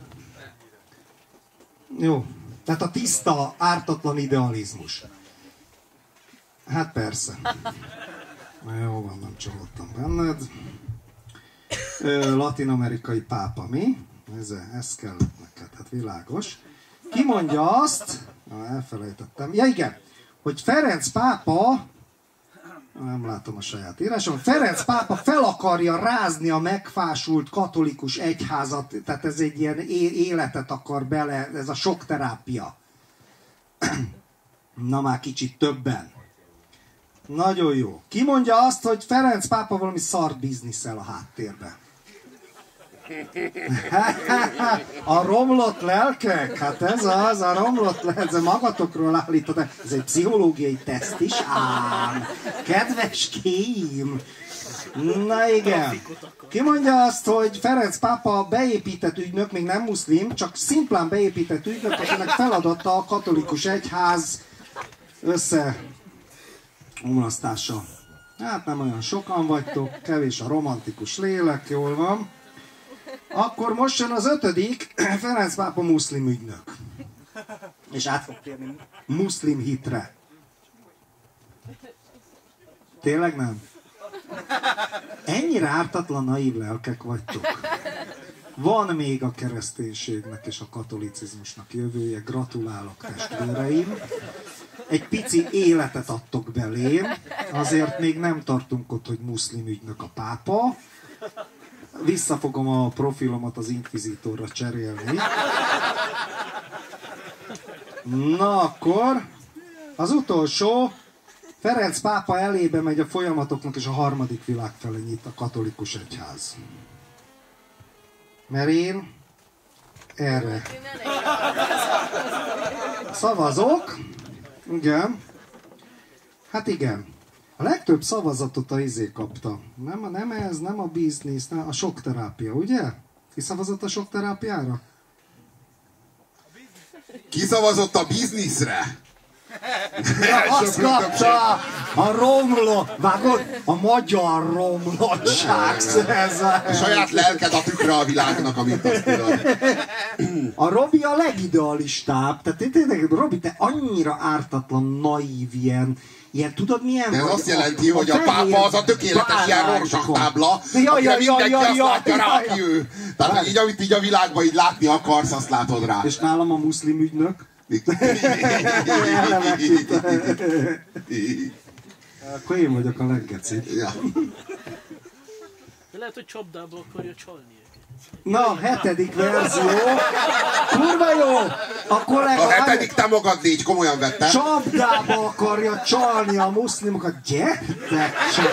Jó. Tehát a tiszta, ártatlan idealizmus. Hát persze. Jó van, nem csalódtam benned. Latin-amerikai pápa, mi? Ez kellett neked, hát világos. Ki mondja azt, elfelejtettem, ja igen, hogy Ferenc pápa, nem látom a saját írásom, Ferenc pápa fel akarja rázni a megfásult katolikus egyházat, tehát ez egy ilyen életet akar bele, ez a sokterápia. Na már kicsit többen. Nagyon jó. Ki mondja azt, hogy Ferenc pápa valami szart bizniszel a háttérben? A romlott lelkek? Hát ez az, a romlott lelkek, ez magatokról állítod, ez egy pszichológiai teszt is, ám, kedves kém. Na igen. Ki mondja azt, hogy Ferenc pápa beépített ügynök, még nem muszlim, csak szimplán beépített ügynök, akinek feladata a katolikus egyház összeomlasztása. Hát nem olyan sokan vagytok, kevés a romantikus lélek, jól van. Akkor most jön az 5. Ferenc pápa muszlim ügynök. És át fog térni muszlim hitre. Tényleg nem? Ennyire ártatlan, naív lelkek vagytok. Van még a kereszténységnek és a katolicizmusnak jövője. Gratulálok, testvéreim. Egy pici életet adtok belém. Azért még nem tartunk ott, hogy muszlim ügynök a pápa. Visszafogom a profilomat az inkvizítorra cserélni. Na akkor, az utolsó, Ferenc pápa elébe megy a folyamatoknak, és a harmadik világ felé nyit a katolikus egyház. Mert én erre szavazok. Igen. Hát igen. A legtöbb szavazatot a izé kapta. Nem ez, nem a biznisz, nem a sokterápia, ugye? Ki szavazott a sokterápiára? Ki szavazott a bizniszre? Ja, azt kapta! A romló, vágod? A magyar romlottság. A saját lelked a tükre a világnak, amit azt tudod. A Robi a legidealistább. Tehát tényleg, Robi, te annyira ártatlan, naív, ilyen tudod milyen? De ez azt jelenti, hogy a pápa az a tökéletes ilyen Rorschach-tábla, akire mindenki azt látja rá, aki ő. Tehát, hogy így, amit így a világban így látni akarsz, azt látod rá. És nálam a muszlim ügynök. Akkor én vagyok a leggecibb. Ja. De lehet, hogy csapdába akarja csalni őket. Na, 7. verzió. Kurva jó! A kollega... A 7. te magad légy, komolyan vettem. Csapdába akarja csalni a muszlimokat. Gyertek csak!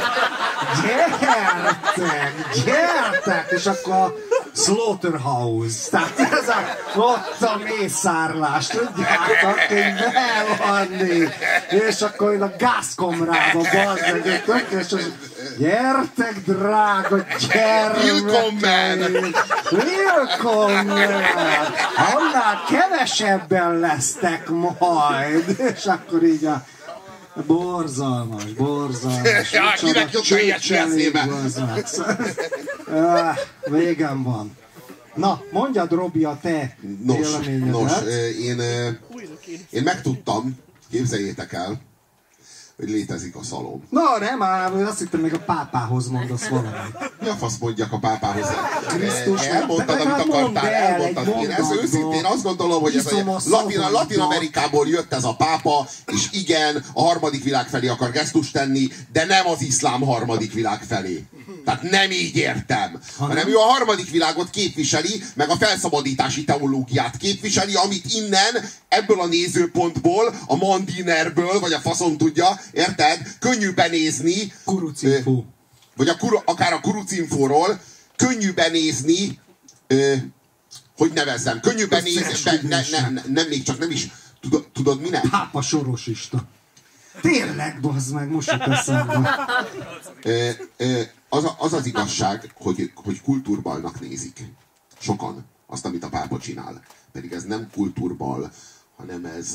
Gyertek! És akkor Slaughterhouse. Tehát ez ott a mészárlás. Tudjátok, hogy bevanni. És akkor én a gázkomrába bazdmegyek. És az... Gyertek, drága gyermekeim! Willkommen! Annál kevesebben lesztek majd! És akkor így a borzalmas. Ja, kinek jött a ilyesmi eszébe? Végem van. Na, mondjad, Robi, a te véleményedet. Nos, én megtudtam, képzeljétek el, hogy létezik a szalon. Na, nem, azt hittem, még a pápához mondasz valamit. Mi a fasz mondjak a pápához? Krisztus, elmondtad, amit akartál, elmondtad. Én őszintén azt gondolom, hogy ez Latin Amerikából jött ez a pápa, és igen, a harmadik világ felé akar gesztust tenni, de nem az iszlám harmadik világ felé. Tehát nem így értem, hanem ő a harmadik világot képviseli, meg a felszabadítási teológiát képviseli, amit innen, ebből a nézőpontból, a Mandinerből, vagy a faszom tudja, érted? Könnyű benézni. Kurucinfo. Vagy akár a Kurucinfóról, könnyű benézni, hogy nevezzem, könnyű benézni, nem még csak nem is, tudod minek? Pápa sorosista. Tényleg, bazd meg, most jut eszembe. Az az igazság, hogy kultúrbalnak nézik. Sokan azt, amit a pápa csinál. Pedig ez nem kultúrbal, hanem ez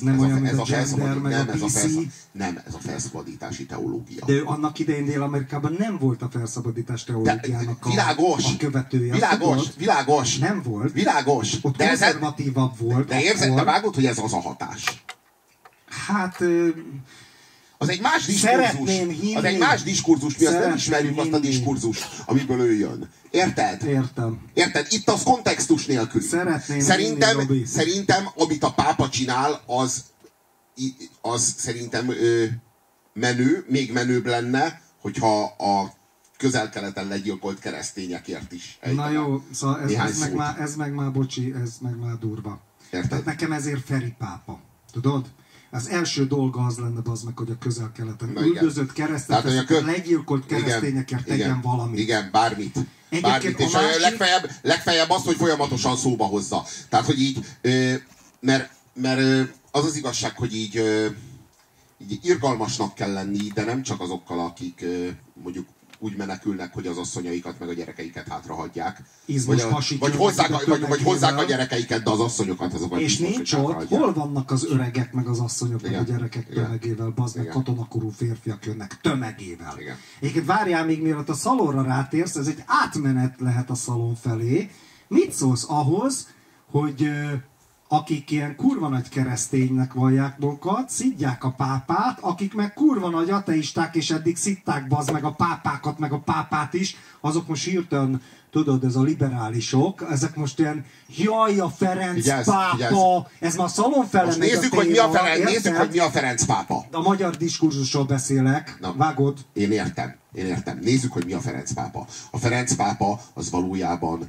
a felszabadítási teológia. De ő annak idején Dél-Amerikában nem volt a felszabadítás teológiának a követője. Világos. Nem volt. Világos. Ott konzervatívabb volt. De érzed, te vágod, hogy ez az a hatás? Hát... Az egy más diskurzus. Az egy más diskurzus, mi azt nem ismerjük azt a diskurzust, amiből ő jön. Érted? Értem. Érted? Itt az kontextus nélkül. Szerintem, amit a pápa csinál, az szerintem menő, még menőbb lenne, hogyha a Közel-Keleten legyilkolt keresztényekért is. Na jó, szóval ez meg már durva. Érted? Tehát nekem ezért Feri pápa. Tudod? Az első dolga az lenne, az meg, hogy a Közel-Keleten üldözött keresztényeket, legyilkolt keresztényekért tegyen valamit. Igen, bármit. És legfeljebb azt, hogy folyamatosan szóba hozza. Tehát, hogy így, mert az az igazság, hogy így irgalmasnak kell lenni, de nem csak azokkal, akik mondjuk úgy menekülnek, hogy az asszonyaikat meg a gyerekeiket hátrahagyják. Vagy hozzák a gyerekeiket, de az asszonyokat azokat és nincs ott, hol vannak az öregek meg az asszonyok meg a gyerekek tömegével, bazd meg katonakorú férfiak jönnek tömegével. Egyébként várjál még, mielőtt a szalonra rátérsz, ez egy átmenet lehet a szalon felé. Mit szólsz ahhoz, hogy akik ilyen kurva nagy kereszténynek vallják magukat, szidják a pápát, akik meg kurva nagy ateisták, és eddig szidták bazd meg a pápákat, meg a pápát is, azok most hirtelen, tudod, ez a liberálisok, ezek most ilyen, jaj, a Ferenc pápa, ez már szalon fele. Most nézzük, hogy mi a Ferenc pápa. A magyar diskurzusról beszélek, vágod? Én értem. Nézzük, hogy mi a Ferenc pápa. A Ferenc pápa az valójában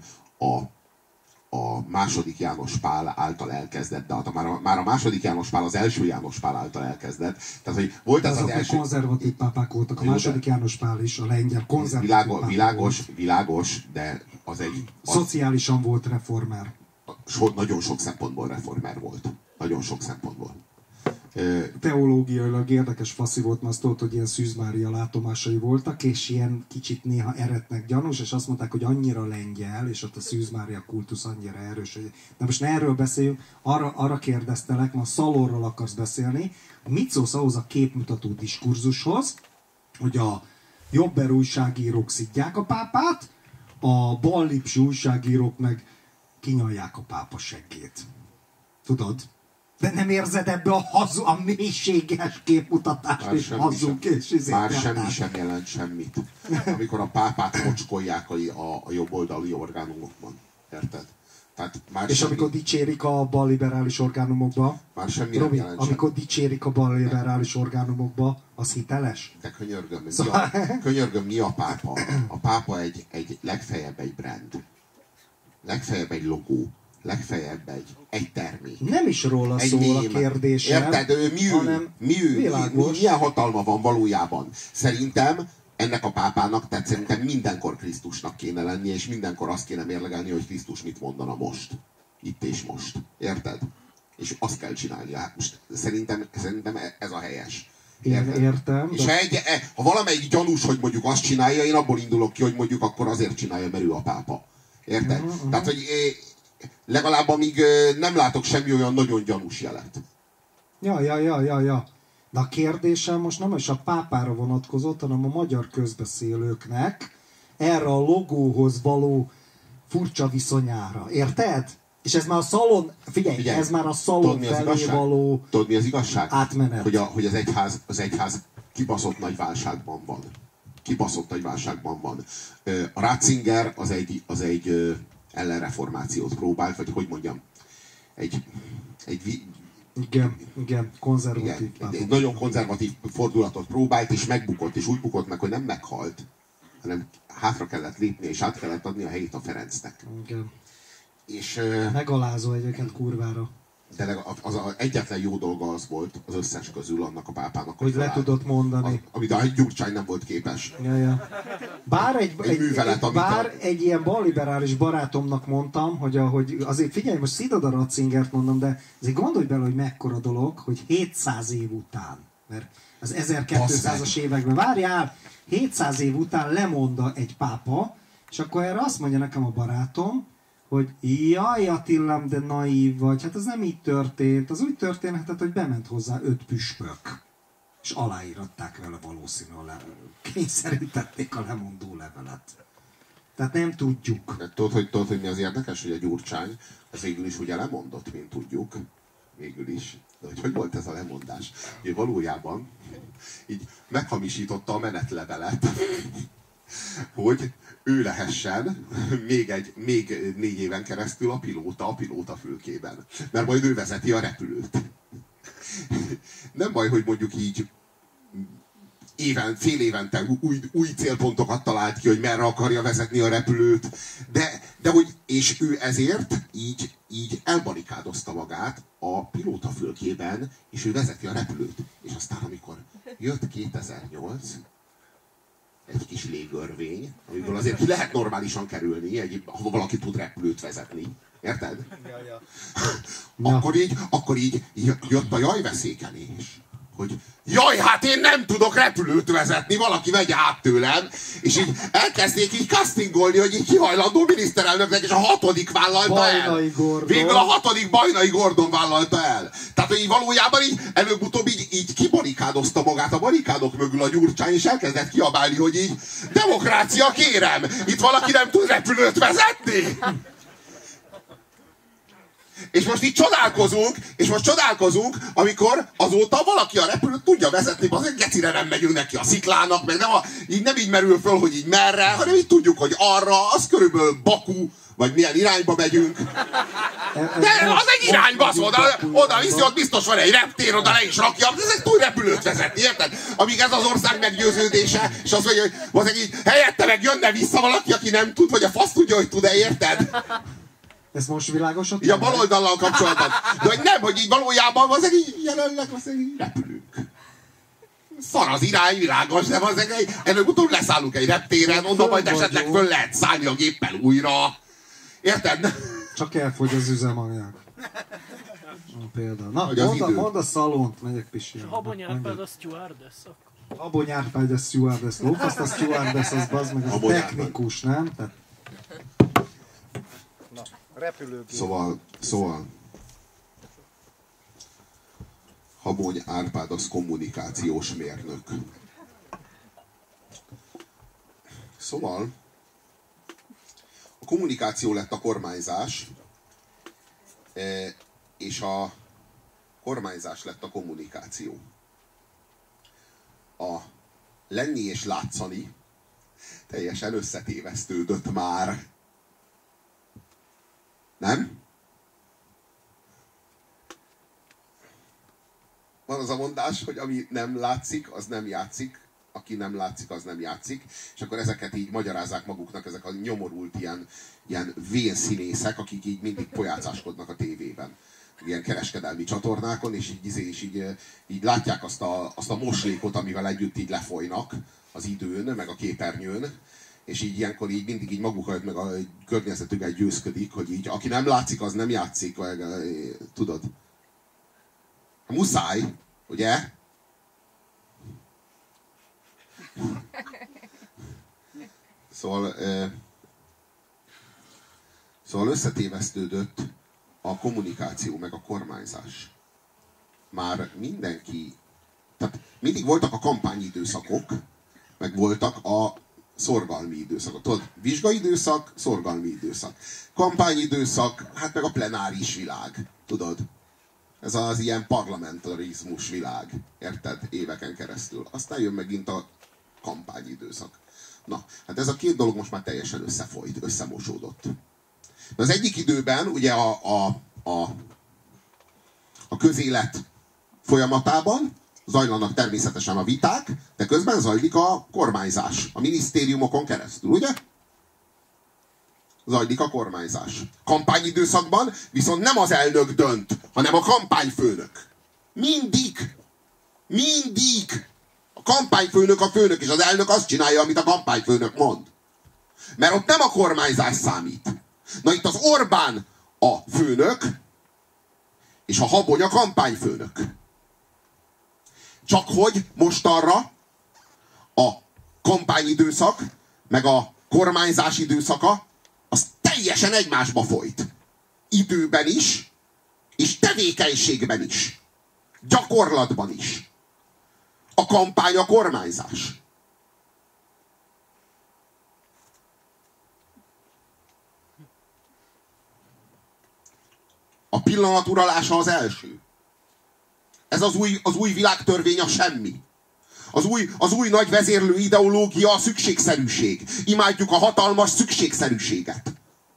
a második János Pál által elkezdett, de már a második János Pál az első János Pál által elkezdett. Tehát, hogy volt ez az első... konzervatív pápák voltak, a második János Pál is, a lengyel konzervatív világos, de az egy... Szociálisan volt reformer. Nagyon sok szempontból reformer volt. Nagyon sok szempontból. Teológiailag érdekes faszi volt, mert azt tudod, hogy ilyen Szűz Mária látomásai voltak, és ilyen kicsit néha eretnek gyanús, és azt mondták, hogy annyira lengyel, és ott a Szűz Mária kultusz annyira erős. De most ne erről beszéljünk, arra kérdeztelek, ma Szalonról akarsz beszélni, mit szólsz ahhoz a képmutató diskurzushoz, hogy a jobber újságírók szidják a pápát, a ballipsi újságírók meg kinyalják a pápa seggét. Tudod? De nem érzed ebbe a mélységes képmutatást és hazug és már semmi sem jelent semmit. Amikor a pápát mocskolják a jobboldali orgánumokban. Érted? Tehát már és semmi, amikor dicsérik a balliberális orgánumokba, már semmi Robi, nem jelent amikor dicsérik a balliberális orgánumokba, az hiteles? De könyörgöm, Szóval... könyörgöm, mi a pápa? A pápa egy legfeljebb egy brand. Legfeljebb egy logó. Legfeljebb egy termék. Nem is róla egy szól mém. A kérdésem. Érted? Milyen hatalma van valójában? Szerintem ennek a pápának, tehát szerintem mindenkor Krisztusnak kéne lenni, és mindenkor azt kéne mérlegelni, hogy Krisztus mit mondana most. Itt és most. Érted? És azt kell csinálni. Hát most szerintem ez a helyes. Értem. És ha valamelyik gyanús, hogy mondjuk azt csinálja, én abból indulok ki, hogy mondjuk akkor azért csinálja, mert ő a pápa. Érted? Tehát, hogy legalább amíg nem látok semmi olyan nagyon gyanús jelet. Ja. De a kérdésem most nem is a pápára vonatkozott, hanem a magyar közbeszélőknek erre a logóhoz való furcsa viszonyára. Érted? És ez már a szalon, figyelj, ez már a szalon felé való Tudod, mi az igazság? átmenet. Hogy az egyház kibaszott nagy válságban van. Kibaszott nagy válságban van. A Ratzinger az egy ellenreformációt próbált, vagy hogy mondjam, Igen, konzervatív. Igen, egy nagyon konzervatív fordulatot próbált, és megbukott, és úgy bukott meg, hogy nem meghalt, hanem hátra kellett lépni, és át kellett adni a helyét a Ferencnek. Igen. És, megalázó egyébként kurvára. De az egyetlen jó dolga az volt az összes közül annak a pápának, hogy le tudott mondani. Amit a Gyurcsány nem volt képes. Ja. Bár művelet, egy ilyen balliberális barátomnak mondtam, hogy azért figyelj, most szidod a Ratzingert mondom, de azért gondolj bele, hogy mekkora dolog, hogy 700 év után, mert az 1200-as években, várjál, 700 év után lemonda egy pápa, és akkor erre azt mondja nekem a barátom, hogy jaj, Attilám, de naív vagy, hát ez nem így történt. Az úgy történhetett, hogy bement hozzá 5 püspök, és aláíratták vele valószínűleg, kényszerítették a lemondó levelet. Tehát nem tudjuk. Tudod, hogy mi az érdekes, hogy a Gyurcsány, az végül is ugye lemondott, mint tudjuk. Végül is. De hogy volt ez a lemondás? Hogy valójában így meghamisította a menetlevelet, hogy ő lehessen még 4 éven keresztül a pilóta fülkében. Mert majd ő vezeti a repülőt. Nem baj, hogy mondjuk így fél évente új célpontokat talált ki, hogy merre akarja vezetni a repülőt, de hogy, és ő ezért így elbarikádozta magát a pilótafülkében, és ő vezeti a repülőt. És aztán, amikor jött 2008, egy kis légörvény, amiből azért ki lehet normálisan kerülni, ha valaki tud repülőt vezetni. Érted? Akkor így jött a jajveszékelés. Hogy jaj, hát én nem tudok repülőt vezetni, valaki vegye át tőlem, és így elkezdték így castingolni, hogy így kihajlandó miniszterelnöknek, és a 6. vállalta el. Végül a 6. Bajnai Gordon vállalta el. Tehát, hogy valójában így előbb-utóbb így kibarikádozta magát a barikádok mögül a Gyurcsány, és elkezdett kiabálni, hogy így demokrácia, kérem, itt valaki nem tud repülőt vezetni. És most így csodálkozunk, amikor azóta valaki a repülőt tudja vezetni, azért gecire nem megyünk neki a sziklának, meg nem így merül föl, hogy így merre, hanem így tudjuk, hogy arra, az körülbelül Baku, vagy milyen irányba megyünk. De az egy irányba, az oda viszi, ott biztos van egy reptér, oda le is rakja, de ez tud repülőt vezetni, érted? Amíg ez az ország meggyőződése, és az mondja, hogy így helyette meg jönne vissza valaki, aki nem tud, vagy a fasz tudja, hogy tud-e, érted? Ez most világos? Ja, baloldallal kapcsolatban. De hogy nem, hogy így valójában jelenleg így repülünk. Szar az irány, világos, de előbb-utóbb leszállunk egy reptéren, onnan majd esetleg föl lehet szállni a géppel újra. Érted? Csak elfogy az üzemanyag. Például. Na, mondd a szalont, megyek pisilni. Habony Árpád a stewardess akkor. Habony Árpád a stewardess. Lófaszt a stewardess, az bazd meg, az technikus, nem? Tehát... Repülőgép. Szóval Habony Árpád az kommunikációs mérnök. Szóval a kommunikáció lett a kormányzás, És a kormányzás lett a kommunikáció. A lenni és látszani teljesen összetévesztődött már. Nem? Van az a mondás, hogy ami nem látszik, az nem játszik, aki nem látszik, az nem játszik, és akkor ezeket így magyarázzák maguknak ezek a nyomorult ilyen vénszínészek, akik így mindig pojácáskodnak a tévében. Ilyen kereskedelmi csatornákon, és így látják azt a moslékot, amivel együtt így lefolynak az időn, meg a képernyőn, és így ilyenkor így mindig így magukat, meg a környezetükkel győzködik, hogy így aki nem látszik, az nem játszik, meg, tudod? Muszáj, ugye? Szóval összetévesztődött a kommunikáció, meg a kormányzás. Már mindenki... Tehát mindig voltak a kampányidőszakok, meg voltak a szorgalmi időszakok. Tudod, vizsgaidőszak, szorgalmi időszak. Kampányidőszak, hát meg a plenáris világ. Tudod? Ez az ilyen parlamentarizmus világ. Érted? Éveken keresztül. Aztán jön megint a kampányidőszak. Na, hát ez a két dolog most már teljesen összefolyt, összemosódott. De az egyik időben ugye a közélet folyamatában zajlanak természetesen a viták, de közben zajlik a kormányzás. A minisztériumokon keresztül, ugye? Zajlik a kormányzás. Kampányidőszakban viszont nem az elnök dönt, hanem a kampányfőnök. Mindig! Mindig! A kampányfőnök a főnök, és az elnök azt csinálja, amit a kampányfőnök mond. Mert ott nem a kormányzás számít. Na itt az Orbán a főnök, és a Habony a kampányfőnök. Csak hogy mostanra a kampányidőszak, meg a kormányzás időszaka, az teljesen egymásba folyt. Időben is, és tevékenységben is. Gyakorlatban is. A kampány a kormányzás. A pillanat uralása az első. Ez az új világtörvény a semmi. Az új nagy vezérlő ideológia a szükségszerűség. Imádjuk a hatalmas szükségszerűséget.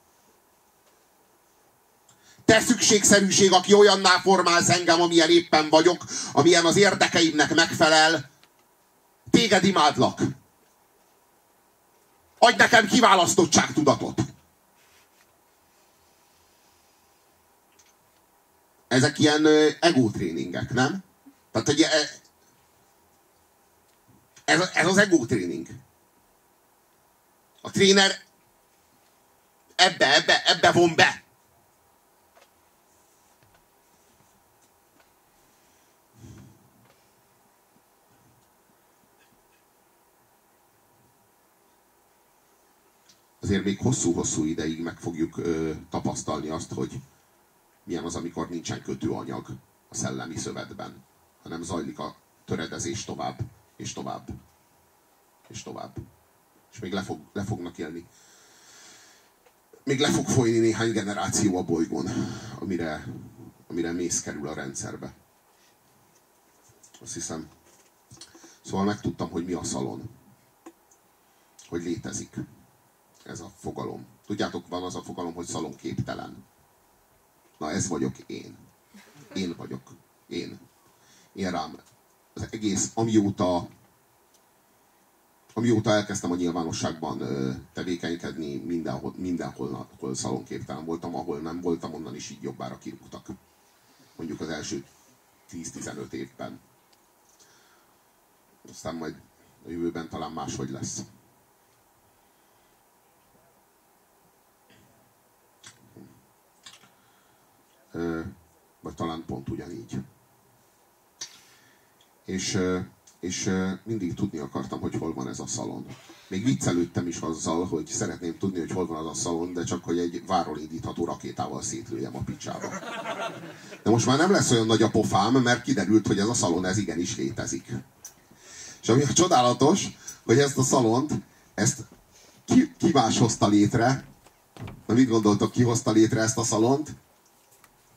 Te szükségszerűség, aki olyanná formálsz engem, amilyen éppen vagyok, amilyen az érdekeimnek megfelel, téged imádlak. Adj nekem kiválasztottságtudatot. Ezek ilyen egótréningek, nem? Tehát, hogy ez az egótréning. A tréner ebbe von be. Azért még hosszú-hosszú ideig meg fogjuk tapasztalni azt, hogy milyen az, amikor nincsen kötőanyag a szellemi szövetben, hanem zajlik a töredezés tovább, és tovább, és tovább. És még le fognak élni. Még le fog folyni néhány generáció a bolygón, amire mész kerül a rendszerbe. Azt hiszem. Szóval megtudtam, hogy mi a szalon. Hogy létezik ez a fogalom. Tudjátok, van az a fogalom, hogy szalonképtelen. Na, ez vagyok én. Én vagyok. Én rám. Az egész, amióta elkezdtem a nyilvánosságban tevékenykedni, mindenhol szalonképtelen voltam, ahol nem voltam, onnan is így jobbára kirúgtak. Mondjuk az első 10-15 évben. Aztán majd a jövőben talán máshogy lesz. Vagy talán pont ugyanígy. És mindig tudni akartam, hogy hol van ez a szalon. Még viccelődtem is azzal, hogy szeretném tudni, hogy hol van az a szalon, de csak hogy egy váról indítható rakétával szétlőjem a picsába. De most már nem lesz olyan nagy a pofám, mert kiderült, hogy ez a szalon, ez igenis létezik. És ami a csodálatos, hogy ezt a szalont, ezt ki más hozta létre? Na, mit gondoltok, ki hozta létre ezt a szalont?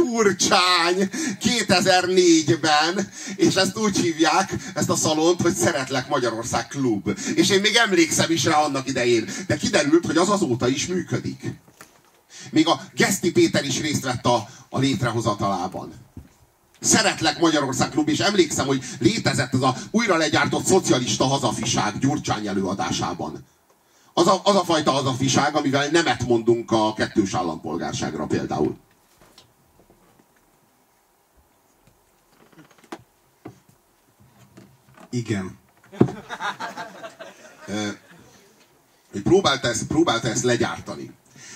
Gyurcsány 2004-ben, és ezt úgy hívják, ezt a szalont, hogy Szeretlek Magyarország Klub. És én még emlékszem is rá annak idején, de kiderült, hogy az azóta is működik. Még a Geszti Péter is részt vett a létrehozatalában. Szeretlek Magyarország Klub, és emlékszem, hogy létezett ez a újra legyártott szocialista hazafiság Gyurcsány előadásában. Az a fajta hazafiság, amivel nemet mondunk a kettős állampolgárságra például. Igen. Próbálta ezt legyártani.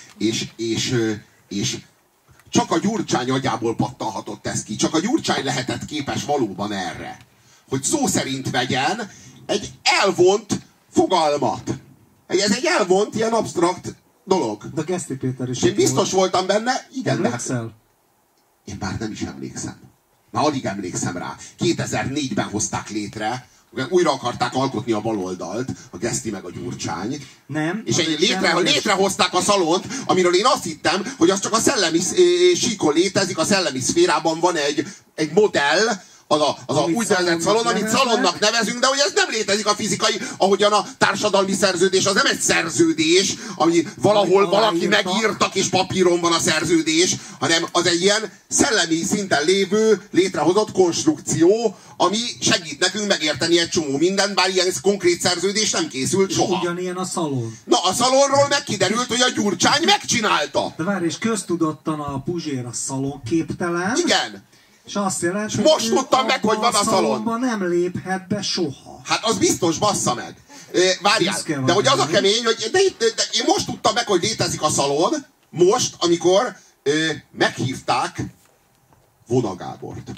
És csak a Gyurcsány agyából pattanhatott ez ki. Csak a Gyurcsány lehetett képes valóban erre. Hogy szó szerint vegyen egy elvont fogalmat. Ez egy elvont, ilyen absztrakt dolog. De Geszti Péter is. Én biztos voltam benne. Igen, emlékszel? Én már nem is emlékszem. Már alig emlékszem rá. 2004-ben hozták létre, újra akarták alkotni a baloldalt, a Geszti meg a Gyurcsány. Nem. És létrehozták a szalont, amiről én azt hittem, hogy az csak a szellemi síkon létezik, a szellemi szférában van egy modell, az a úgynevezett szalon, amit szalonnak nevezünk, de hogy ez nem létezik a fizikai, ahogyan a társadalmi szerződés, az nem egy szerződés, ami valahol valaki megírta és papíron van a szerződés, hanem az egy ilyen szellemi szinten lévő, létrehozott konstrukció, ami segít nekünk megérteni egy csomó mindent, bár ilyen konkrét szerződés nem készült soha. Ugyanilyen a szalon. Na, a szalonról megkiderült, hogy a Gyurcsány megcsinálta. De várj, és köztudottan a Puzsér a szalon képtelen. Igen. És azt jelenti, és most tudtam meg, hogy van a szalonban nem léphet be soha. Hát az biztos, bassza meg. Várjál, de hogy az a kemény, hogy de én most tudtam meg, hogy létezik a szalon, most, amikor meghívták Vona Gábort.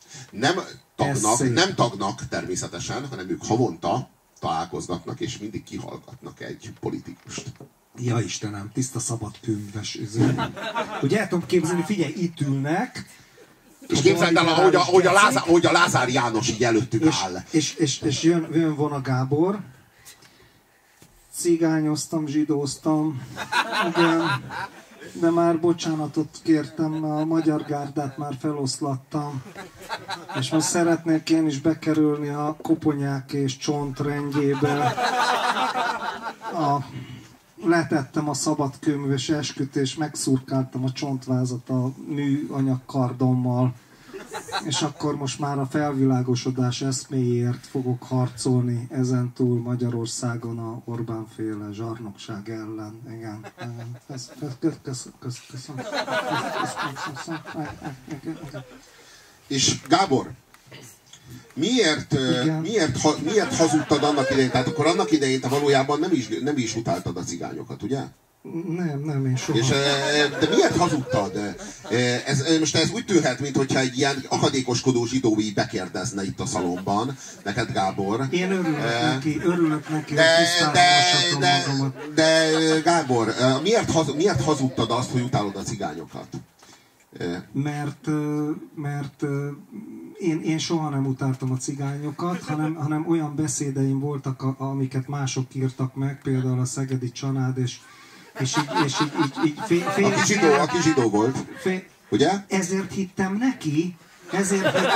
Nem tagnak természetesen, hanem ők havonta találkozgatnak, és mindig kihallgatnak egy politikust. Ja Istenem, tiszta szabadkönyves. Hogy el tudom képzelni, figyelj, itt ülnek, és képzeld el, ahogy a Lázár János így előttük áll. És jön Vona Gábor. Cigányoztam, zsidóztam. Igen. De már bocsánatot kértem, a Magyar Gárdát már feloszlattam. És most szeretnék én is bekerülni a koponyák és csont rendjébe. Letettem a szabadkönyves esküt, és megszurkáltam a csontvázat a műanyag kardommal. És akkor most már a felvilágosodás eszméjéért fogok harcolni ezentúl Magyarországon a Orbán-féle zsarnokság ellen. Igen. Köszönöm. És Gábor, miért hazudtad annak idején? Tehát akkor annak idején te valójában nem is utáltad a cigányokat, ugye? Nem, én soha. De miért hazudtad? Most ez úgy tűnhet, mintha egy ilyen akadékoskodó zsidó így bekérdezne itt a szalonban. Neked, Gábor. Én örülök neki, hogy tisztázhatom magamat. De Gábor, miért hazudtad azt, hogy utálod a cigányokat? Mert én soha nem utáltam a cigányokat, hanem olyan beszédeim voltak, amiket mások írtak meg, például a Szegedi Csanád, és így aki zsidó volt, ugye? Ezért hittem neki, mert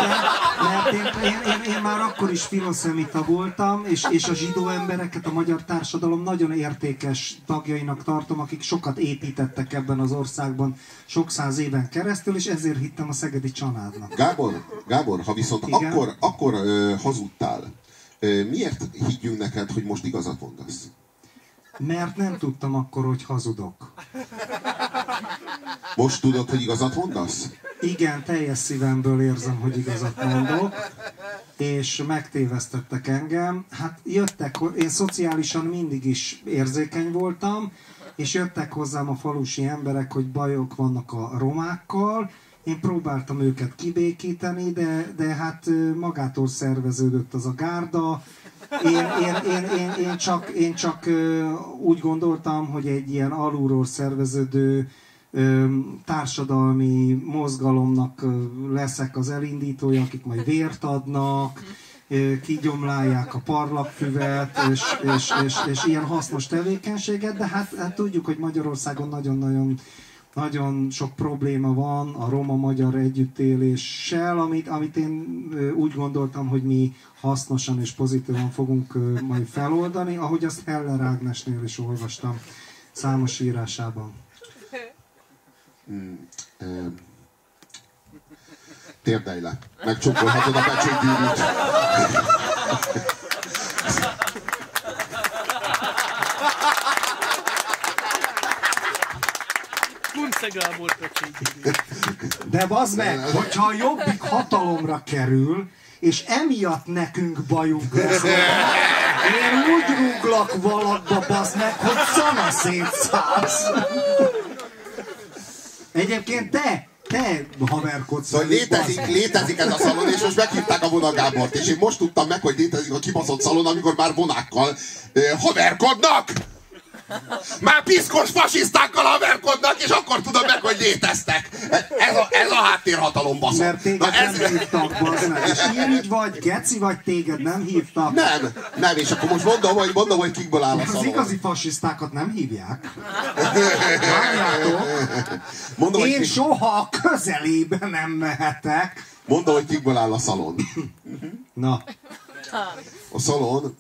én már akkor is filoszemita voltam, és a zsidó embereket a magyar társadalom nagyon értékes tagjainak tartom, akik sokat építettek ebben az országban sok száz éven keresztül, és ezért hittem a Szegedi Csanádnak. Gábor, ha viszont akkor hazudtál, miért higgyünk neked, hogy most igazat mondasz? Mert nem tudtam akkor, hogy hazudok. Most tudod, hogy igazat mondasz? Igen, teljes szívemből érzem, hogy igazat mondok, és megtévesztettek engem. Hát én szociálisan mindig is érzékeny voltam, és jöttek hozzám a falusi emberek, hogy bajok vannak a romákkal. Én próbáltam őket kibékíteni, de hát magától szerveződött az a gárda. Én csak úgy gondoltam, hogy egy ilyen alulról szerveződő társadalmi mozgalomnak leszek az elindítója, akik majd vért adnak, kigyomlálják a parlagfüvet, és ilyen hasznos tevékenységet, de hát tudjuk, hogy Magyarországon nagyon-nagyon nagyon sok probléma van a roma-magyar együttéléssel, amit én úgy gondoltam, hogy mi hasznosan és pozitívan fogunk majd feloldani, ahogy azt Heller Ágnesnél is olvastam számos írásában. Térdelj le. Megcsókolhatod a becsőgyűrűt. Kunce Gábor pöcségyűrű. De bazd meg, hogyha a Jobbik hatalomra kerül, és emiatt nekünk bajunk lesz, én úgy rúglak valakba, bazd meg, hogy szana szétszállsz. Egyébként te haverkodsz. Szóval létezik ez a szalon, és most meghívták a Vona Gábort, és én most tudtam meg, hogy létezik a kibaszott szalon, amikor már vonákkal haverkodnak! Már piszkos fasisztákkal haverkodnak, és akkor tudom meg, hogy léteztek. Ez a háttérhatalom, baszom. Mert téged nem hívtak, bazd meg. És irigy vagy, geci vagy, téged nem hívtak. Nem, és akkor most mondom, hogy kikből áll a szalon. Az igazi fasisztákat nem hívják. Várjátok. Mondom, én soha a közelébe nem mehetek. Mondom, hogy kikből áll a szalon. Na. A szalon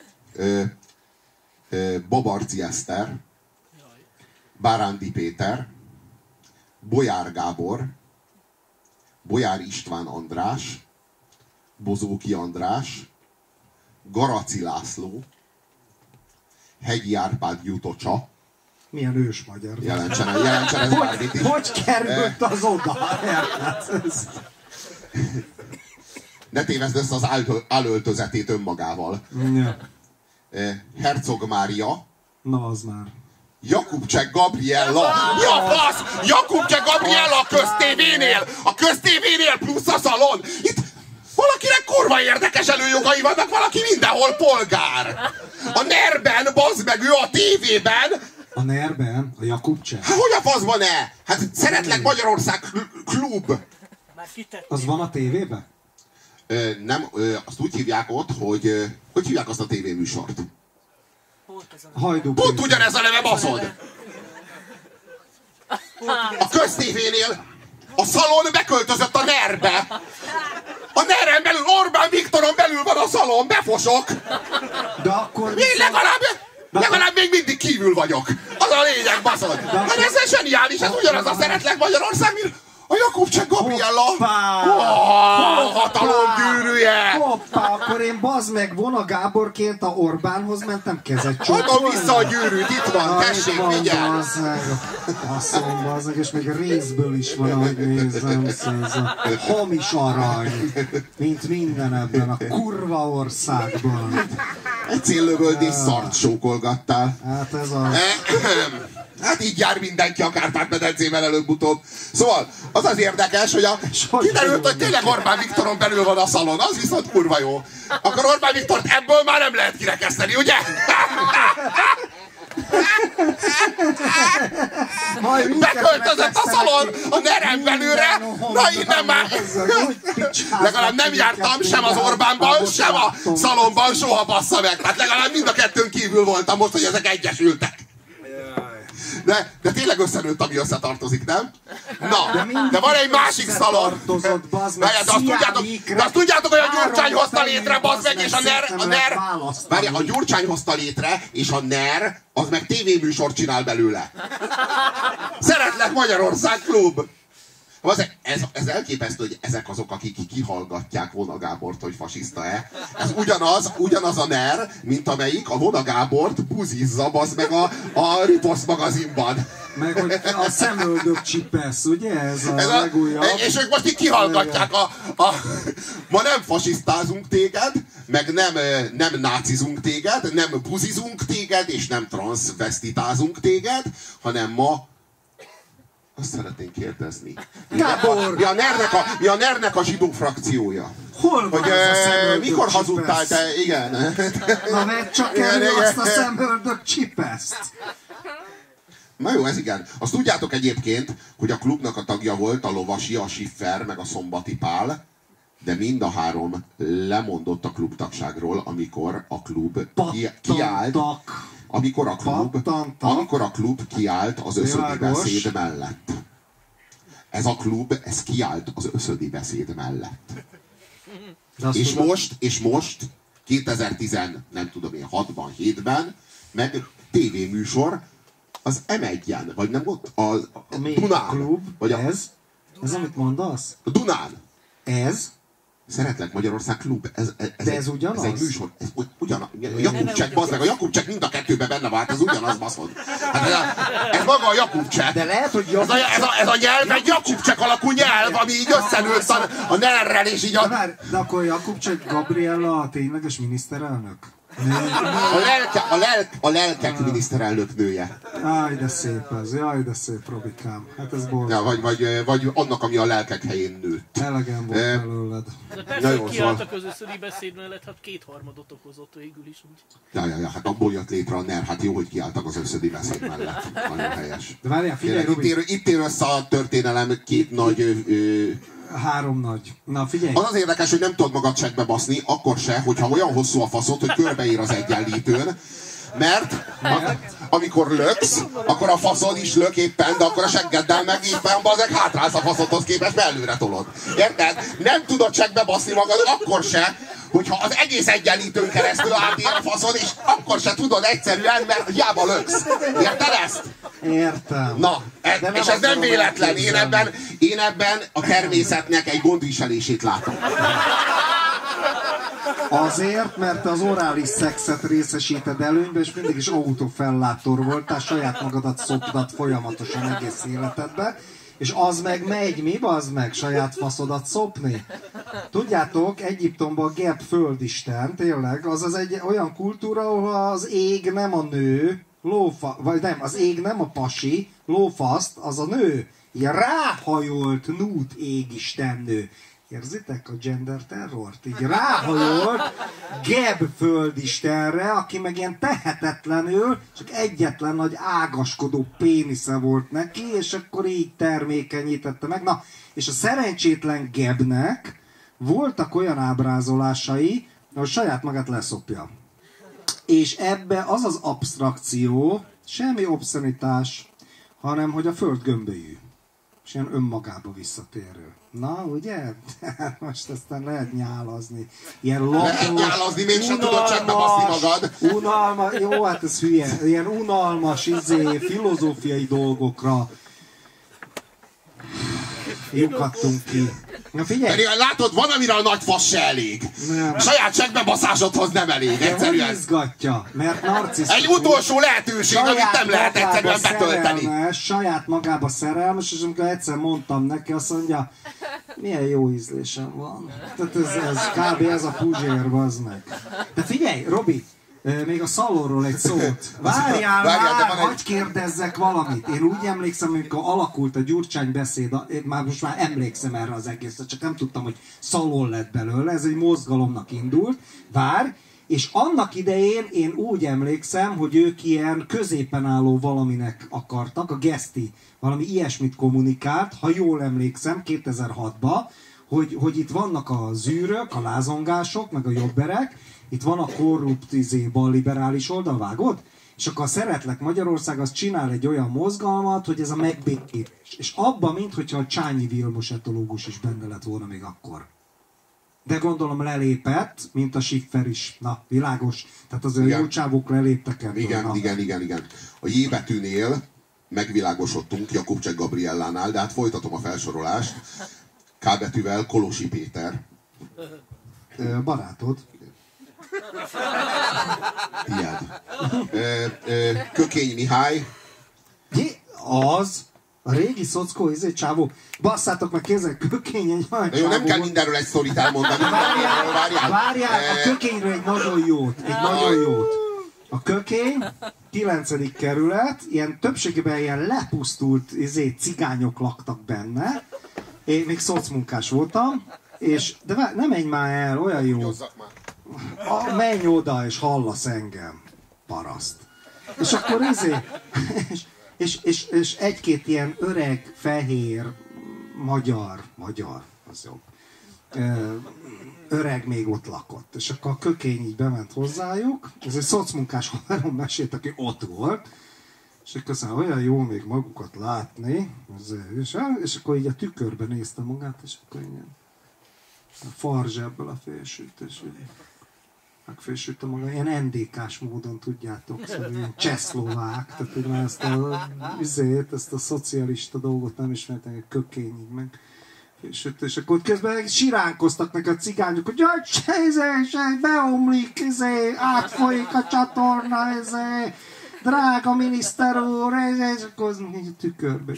Babarci Eszter, Bárándi Péter, Bolyár Gábor, Bolyár István András, Bozóki András, Garaci László, Hegyi Árpád Jutocsa. Milyen ős magyar. Jelentsen ez bármit is. Hogy került az oda? Ne tévezd ezt az álöltözetét önmagával. Ja. Herzog Mária. Na, az már. Jakubcsek Gabriella. Mi a fasz? Jakubcsek Gabriella a köztévénél. A köztévénél plusz a szalon. Itt valakinek kurva érdekes előjogai vannak, valaki mindenhol polgár. A NER-ben, bazd meg, ő a tévében. A NER-ben? A Jakubcsek? Hát hogy a faszban-e? Hát Szeretlek Magyarország klub. Az van a tévében? Nem, azt úgy hívják ott, hogy hívják azt a tévéműsort? Pont ugyanez a neve, baszod! A köztévénél a szalon beköltözött a NER-be. A NER-en belül, Orbán Viktoron belül van a szalon, befosok. De akkor... Én legalább még mindig kívül vagyok. Az a lényeg, baszod. Hát ez zseniális, ez ugyanaz a Szeretlek Magyarország, mint a Jakubcsek Gabriella. Hatalom gyűrűje. Hoppá, akkor én bazd meg Vona Gáborként a Orbánhoz mentem kezet csókolni. Adom vissza a gyűrűt, itt van, tessék, vigyázz. Bazd meg, és még részből is van, ahogy nézem, ez a hamis arany, mint minden ebben a kurva országban. Egy céllövöldés szart sókolgattál. Hát ez a... Hát így jár mindenki a Kárpát-medencében előbb-utóbb. Szóval az az érdekes, hogy kiderült, hogy tényleg Orbán Viktoron belül van a szalon, az viszont kurva jó. Akkor Orbán Viktort ebből már nem lehet kirekeszteni, ugye? Beköltözött a szalon a NER-en belülre, na innen már... Legalább nem jártam sem az Orbánban, sem a szalonban, soha bassza meg. Tehát legalább mind a kettőn kívül voltam most, hogy ezek egyesültek. De tényleg összenőtt, ami összetartozik, nem? Na, de van egy másik szalon. De azt tudjátok, hogy a Gyurcsány hozta létre, bazd meg, és a NER... Várjál, a Gyurcsány hozta létre, és a NER, az meg tévéműsort csinál belőle. Szeretlek Magyarország klub. Ez elképesztő, hogy ezek azok, akik kihallgatják Vona Gábort, hogy fasiszta-e. Ez ugyanaz a NER, mint amelyik a Vona Gábort buzizza, bazd meg a Ripost magazinban. Meg hogy a szemöldök csipesz, ugye? Ez a legújabb. És ők most így kihallgatják ma nem fasisztázunk téged, meg nem nácizunk téged, nem buzizunk téged, és nem transzvestitázunk téged, hanem ma azt szeretnénk kérdezni. Gábor! Mi a NER-nek a zsidó frakciója? Hol van hogy, ez a szemöldök mikor csipesz? hazudtál te? Igen. Na vedd csak elő azt a szemöldök csipeszt. Na jó, ez igen. Azt tudjátok egyébként, hogy a klubnak a tagja volt a Lovasi, a Schiffer, meg a Szombati Pál, de mind a három lemondott a klubtagságról, amikor a klub kiállt. Amikor a klub kiállt az összödi beszéd mellett. ez a klub, ez kiállt az összödi beszéd mellett. És most 2010, nem tudom én, 6-ban, 7-ben, meg tévéműsor az M1-en, vagy nem ott? A Dunán. Klub, vagy ez, amit mondasz? A Dunán. Ez? Szeretlek Magyarország klub. Ez ugyanaz? Ez egy műsor. Ez ugyanaz. Jakubcsek, bazd meg, a Jakubcsek mind a kettőben benne vált, ez ugyanaz, baszod. Hát ez maga a Jakubcsek. De lehet, hogy ez a nyelv egy Jakubcsek alakú nyelv, ami így összenőtt a nerrel, és így De akkor Jakubcsek Gabriella a tényleges miniszterelnök? A lelkek miniszterelnök nője. Jaj, de szép ez, jaj, de szép, Robikám. Hát ez borzasztó. Ja, vagy annak, ami a lelkek helyén nőtt. Elegem volt belőled. De persze, hogy kiálltak az összödi beszéd mellett, hát 2/3 okozott végül is úgy. Ja, hát abból jött létre a NER, hát jó, hogy kiálltak az összödi beszéd mellett. Nagyon helyes. De várjál, figyelj, Robi. Itt ér össze a történelem két nagy... 3 nagy. Na figyelj. Az érdekes, hogy nem tudod magad csekkbe baszni, akkor se, hogyha olyan hosszú a faszod, hogy körbeír az egyenlítőn. Mert amikor löksz, akkor a faszod is lök éppen, de akkor a seggeddel meg éppen bazeg hátrálsz a faszodhoz képest, mert előre tolod. Érted? Nem tudod csekkbe baszni magad akkor se, hogyha az egész egyenlítőn keresztül átér a faszod, és akkor se tudod egyszerűen, mert hiába löksz. Érted ezt? Értem. Na, és ez nem véletlen. Én ebben a természetnek egy gondviselését látom. Azért, mert te az orális szexet részesíted előnybe, és mindig is autofellátor voltál, saját magadat szoptad folyamatosan egész életedbe, és az meg megy, mi bazd meg, saját faszodat szopni? Tudjátok, Egyiptomban Geb földisten, tényleg, az egy olyan kultúra, ahol az ég nem a nő, vagy nem, az ég nem a pasi, lófaszt, az a nő. Ilyen ráhajolt nút égistennő. Érzitek a gender terrort? Így ráhajolt Geb földistenre, aki meg ilyen tehetetlenül, csak egyetlen nagy ágaskodó pénisze volt neki, és akkor így termékenyítette meg. Na, és a szerencsétlen Gebnek voltak olyan ábrázolásai, hogy saját magát leszopja. És ebbe az az absztrakció, semmi obszenitás, hanem hogy a föld gömbölyű. És ilyen önmagába visszatérő. Na, ugye? Most aztán lehet nyálazni. Ilyen lehet nyálazni, mégsem tudod csekkbe baszni magad. Jó, hát ez hülye. Ilyen unalmas, filozófiai dolgokra lyukadtunk ki. Na figyelj! Pedig látod, van, amire a nagy fasz se elég. Nem. Saját csekkbebaszásodhoz nem elég, egyszerűen. Nem izgatja, mert narcisztikus. Egy utolsó lehetőség, amit nem lehet egyszerűen betölteni. Saját magába szerelmes, és amikor egyszer mondtam neki, azt mondja, milyen jó ízlésem van. Tehát ez kb. Ez a Puzsér, bazd meg. De figyelj, Robi, még a szalonról egy szót. Várjál már, hagyj kérdezzek valamit. Én úgy emlékszem, amikor alakult a Gyurcsány beszéd, most már emlékszem erre az egészre, csak nem tudtam, hogy szalon lett belőle, ez egy mozgalomnak indult. Várj, és annak idején én úgy emlékszem, hogy ők ilyen középen álló valaminek akartak, a Geszti valami ilyesmit kommunikált, ha jól emlékszem, 2006-ban, hogy itt vannak a zűrök, a lázongások, meg a jobberek, itt van a korrupt balliberális oldal, vágod? És akkor a Szeretlek Magyarország az csinál egy olyan mozgalmat, hogy ez a megbékítés. És abban, minthogyha a Csányi Vilmos etológus is benne lett volna még akkor. De gondolom lelépett, mint a Schiffer is. Na, világos. Tehát az jó csávók leléptek ebből. Igen. A J betűnél megvilágosodtunk Jakubcsek Gabriellánál, de hát folytatom a felsorolást. K betűvel Kolosi Péter. Barátod. Tied. Kökény Mihály. Az? A régi szockó, csávó. Basszátok meg kézzel, Kökény egy olyan csávó. Nem kell mindenről egy sztorit elmondani. Várjál, a Kökényről egy nagyon jót. A Kökény, 9. kerület, ilyen többségében ilyen lepusztult cigányok laktak benne. Én még szocmunkás voltam, de ne menj már el, olyan jó. Menj oda, és hallasz engem, paraszt. És akkor és egy-két ilyen öreg, fehér, magyar, az jobb, öreg még ott lakott. És akkor a Kökény így bement hozzájuk, ez egy szocmunkás haverom mesélt, aki ott volt, És köszönöm, olyan jó még magukat látni, és akkor így a tükörbe néztem magát, és akkor ilyen a farzs ebből a félsütés, megfélsütte maga, ilyen NDK-s módon, tudjátok, szóval ilyen csehszlovák, tehát így már ezt a szocialista dolgot nem ismertem, egy kökény így meg. És akkor közben siránkoztak neki a cigányok, hogy jaj, beomlik, átfolyik a csatorna, drága miniszter úr, és akkor az így a tükörbe.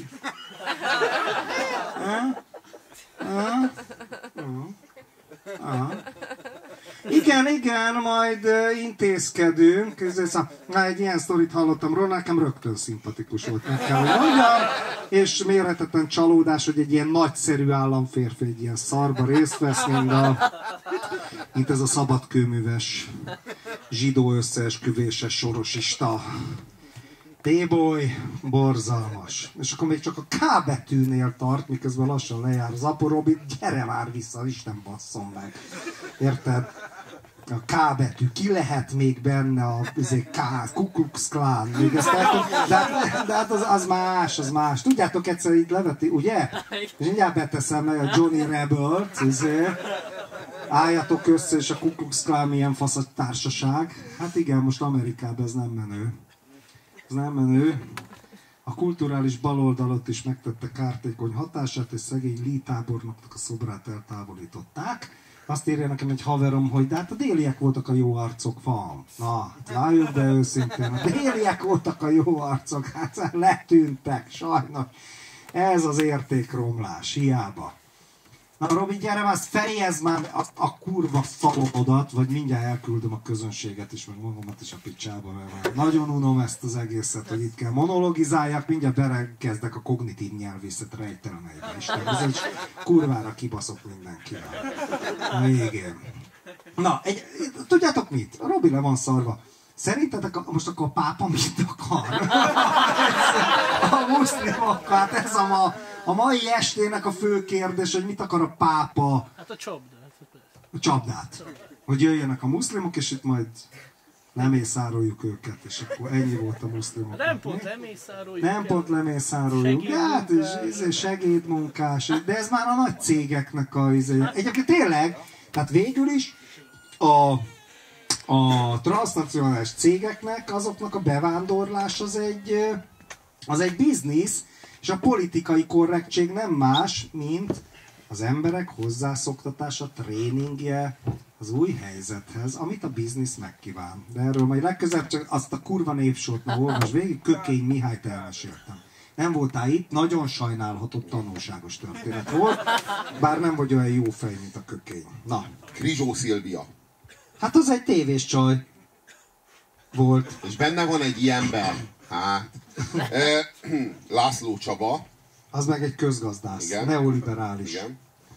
Igen, majd intézkedünk. Egy ilyen sztorit hallottam róla, nekem rögtön szimpatikus volt, meg kell, hogy mondjam. És mérhetetlen csalódás, hogy egy ilyen nagyszerű államférfi egy ilyen szarba részt vesz, mint ez a szabadkőműves, zsidó összeesküvéses sorosista. T-boy, borzalmas. És akkor még csak a K betűnél tart, miközben lassan lejár az Apo Robi, gyere már vissza, Isten basszom meg. Érted? A K betű, ki lehet még benne a K, Ku Klux Klan, még ezt de hát az más. Tudjátok, egyszer így leveti, ugye? És mindjárt beteszem meg a Johnny Rebelt, álljatok össze, és a Ku Klux Klan milyen fasz a társaság. Hát igen, most Amerikában ez nem menő. Nem menő. A kulturális baloldalot is megtette kártékony hatását, és szegény Lee tábornoknak a szobrát eltávolították. Azt írja nekem egy haverom, hogy de hát a déliek voltak a jó arcok, van. Na, lájuk, de őszintén, a déliek voltak a jó arcok, hát letűntek, sajnos. Ez az értékromlás, hiába. Na Robi, gyere már, fejezd már a kurva szalodat, vagy mindjárt elküldöm a közönséget is, meg magamat is a picsába, mert nagyon unom ezt az egészet, hogy itt kell monologizáljak, mindjárt belekezdek a kognitív nyelvészet rejtelemeibe. Isten, ez egy kurvára kibaszok mindenkivel. A végén. Na, tudjátok mit? A Robi le van szarva. Szerintetek most akkor a pápa mit akar? A muszlimok, hát ez a mai estének a fő kérdés, hogy mit akar a pápa? Hát a csapdát. A csapdát. Hogy jöjjenek a muszlimok, és itt majd lemészároljuk őket, és akkor ennyi volt a muszlimok. Nem pont lemészároljuk. Nem pont lemészároljuk. Hát, és segédmunkás. De ez már a nagy cégeknek a... Egyébként tényleg, tehát végül is a transznacionális cégeknek, azoknak a bevándorlás az egy biznisz, és a politikai korrektség nem más, mint az emberek hozzászoktatása, tréningje az új helyzethez, amit a biznisz megkíván. De erről majd legközelebb csak azt a kurva névsort ma olvasd végig, Kökény Mihályt elmeséltem. Nem voltál itt, nagyon sajnálható, tanulságos történet volt, bár nem vagy olyan jó fej, mint a Kökény. Na. Krizsó Szilvia. Hát az egy tévés csaj volt. És benne van egy ilyenben. Hát. László Csaba. Az meg egy közgazdász, igen. Neoliberális. Igen.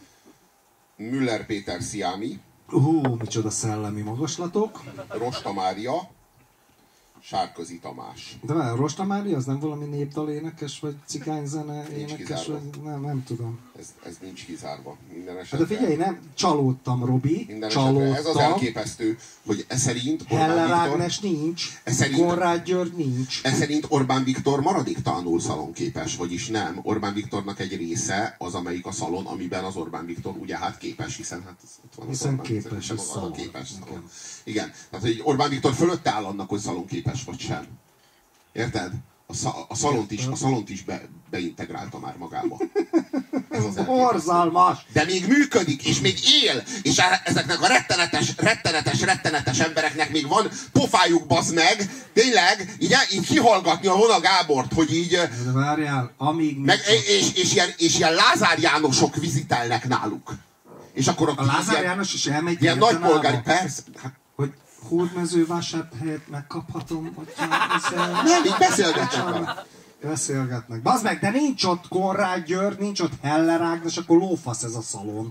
Müller Péter Sziámi. Micsoda szellemi magaslatok. Rosta Mária. Sárközi Tamás. De várj, Rosta Mária az nem valami népdal énekes, vagy cigányzene énekes, vagy nem tudom. Ez nincs kizárva. Minden esetben. De figyelj, nem csalódtam, Robi. Minden esetben. Ez az elképesztő, hogy ez szerint Heller Ágnes nincs, Konrád György nincs. Ez szerint Orbán Viktor maradéktalanul szalonképes, vagyis nem. Orbán Viktornak egy része az, amelyik a szalon, amiben az Orbán Viktor ugye hát képes, hiszen hát ott van az Orbán képes, Viktor, az a képes szalon. Igen. Tehát, hogy Orbán Viktor fölötte áll annak, hogy szalonképes vagy sem. Érted? A szalont is beintegrálta már magába. Ez az borzalmas! De még működik, és még él, és ezeknek a rettenetes embereknek még van pofájuk, bazd meg, tényleg, így kihallgatni a Vona Gábort, hogy így... De várjál, amíg... Meg, és ilyen Lázár Jánosok vizitelnek náluk. És akkor a Lázár János is elmegy... Ilyen nagypolgári, persze. Hogy Hódmezővásárhelyet megkaphatom, hogyha... Nem, így beszélgetnek. Beszélgetnek. Bazd meg, de nincs ott Konrád György, nincs ott Heller Ágnes, akkor lófasz ez a szalon.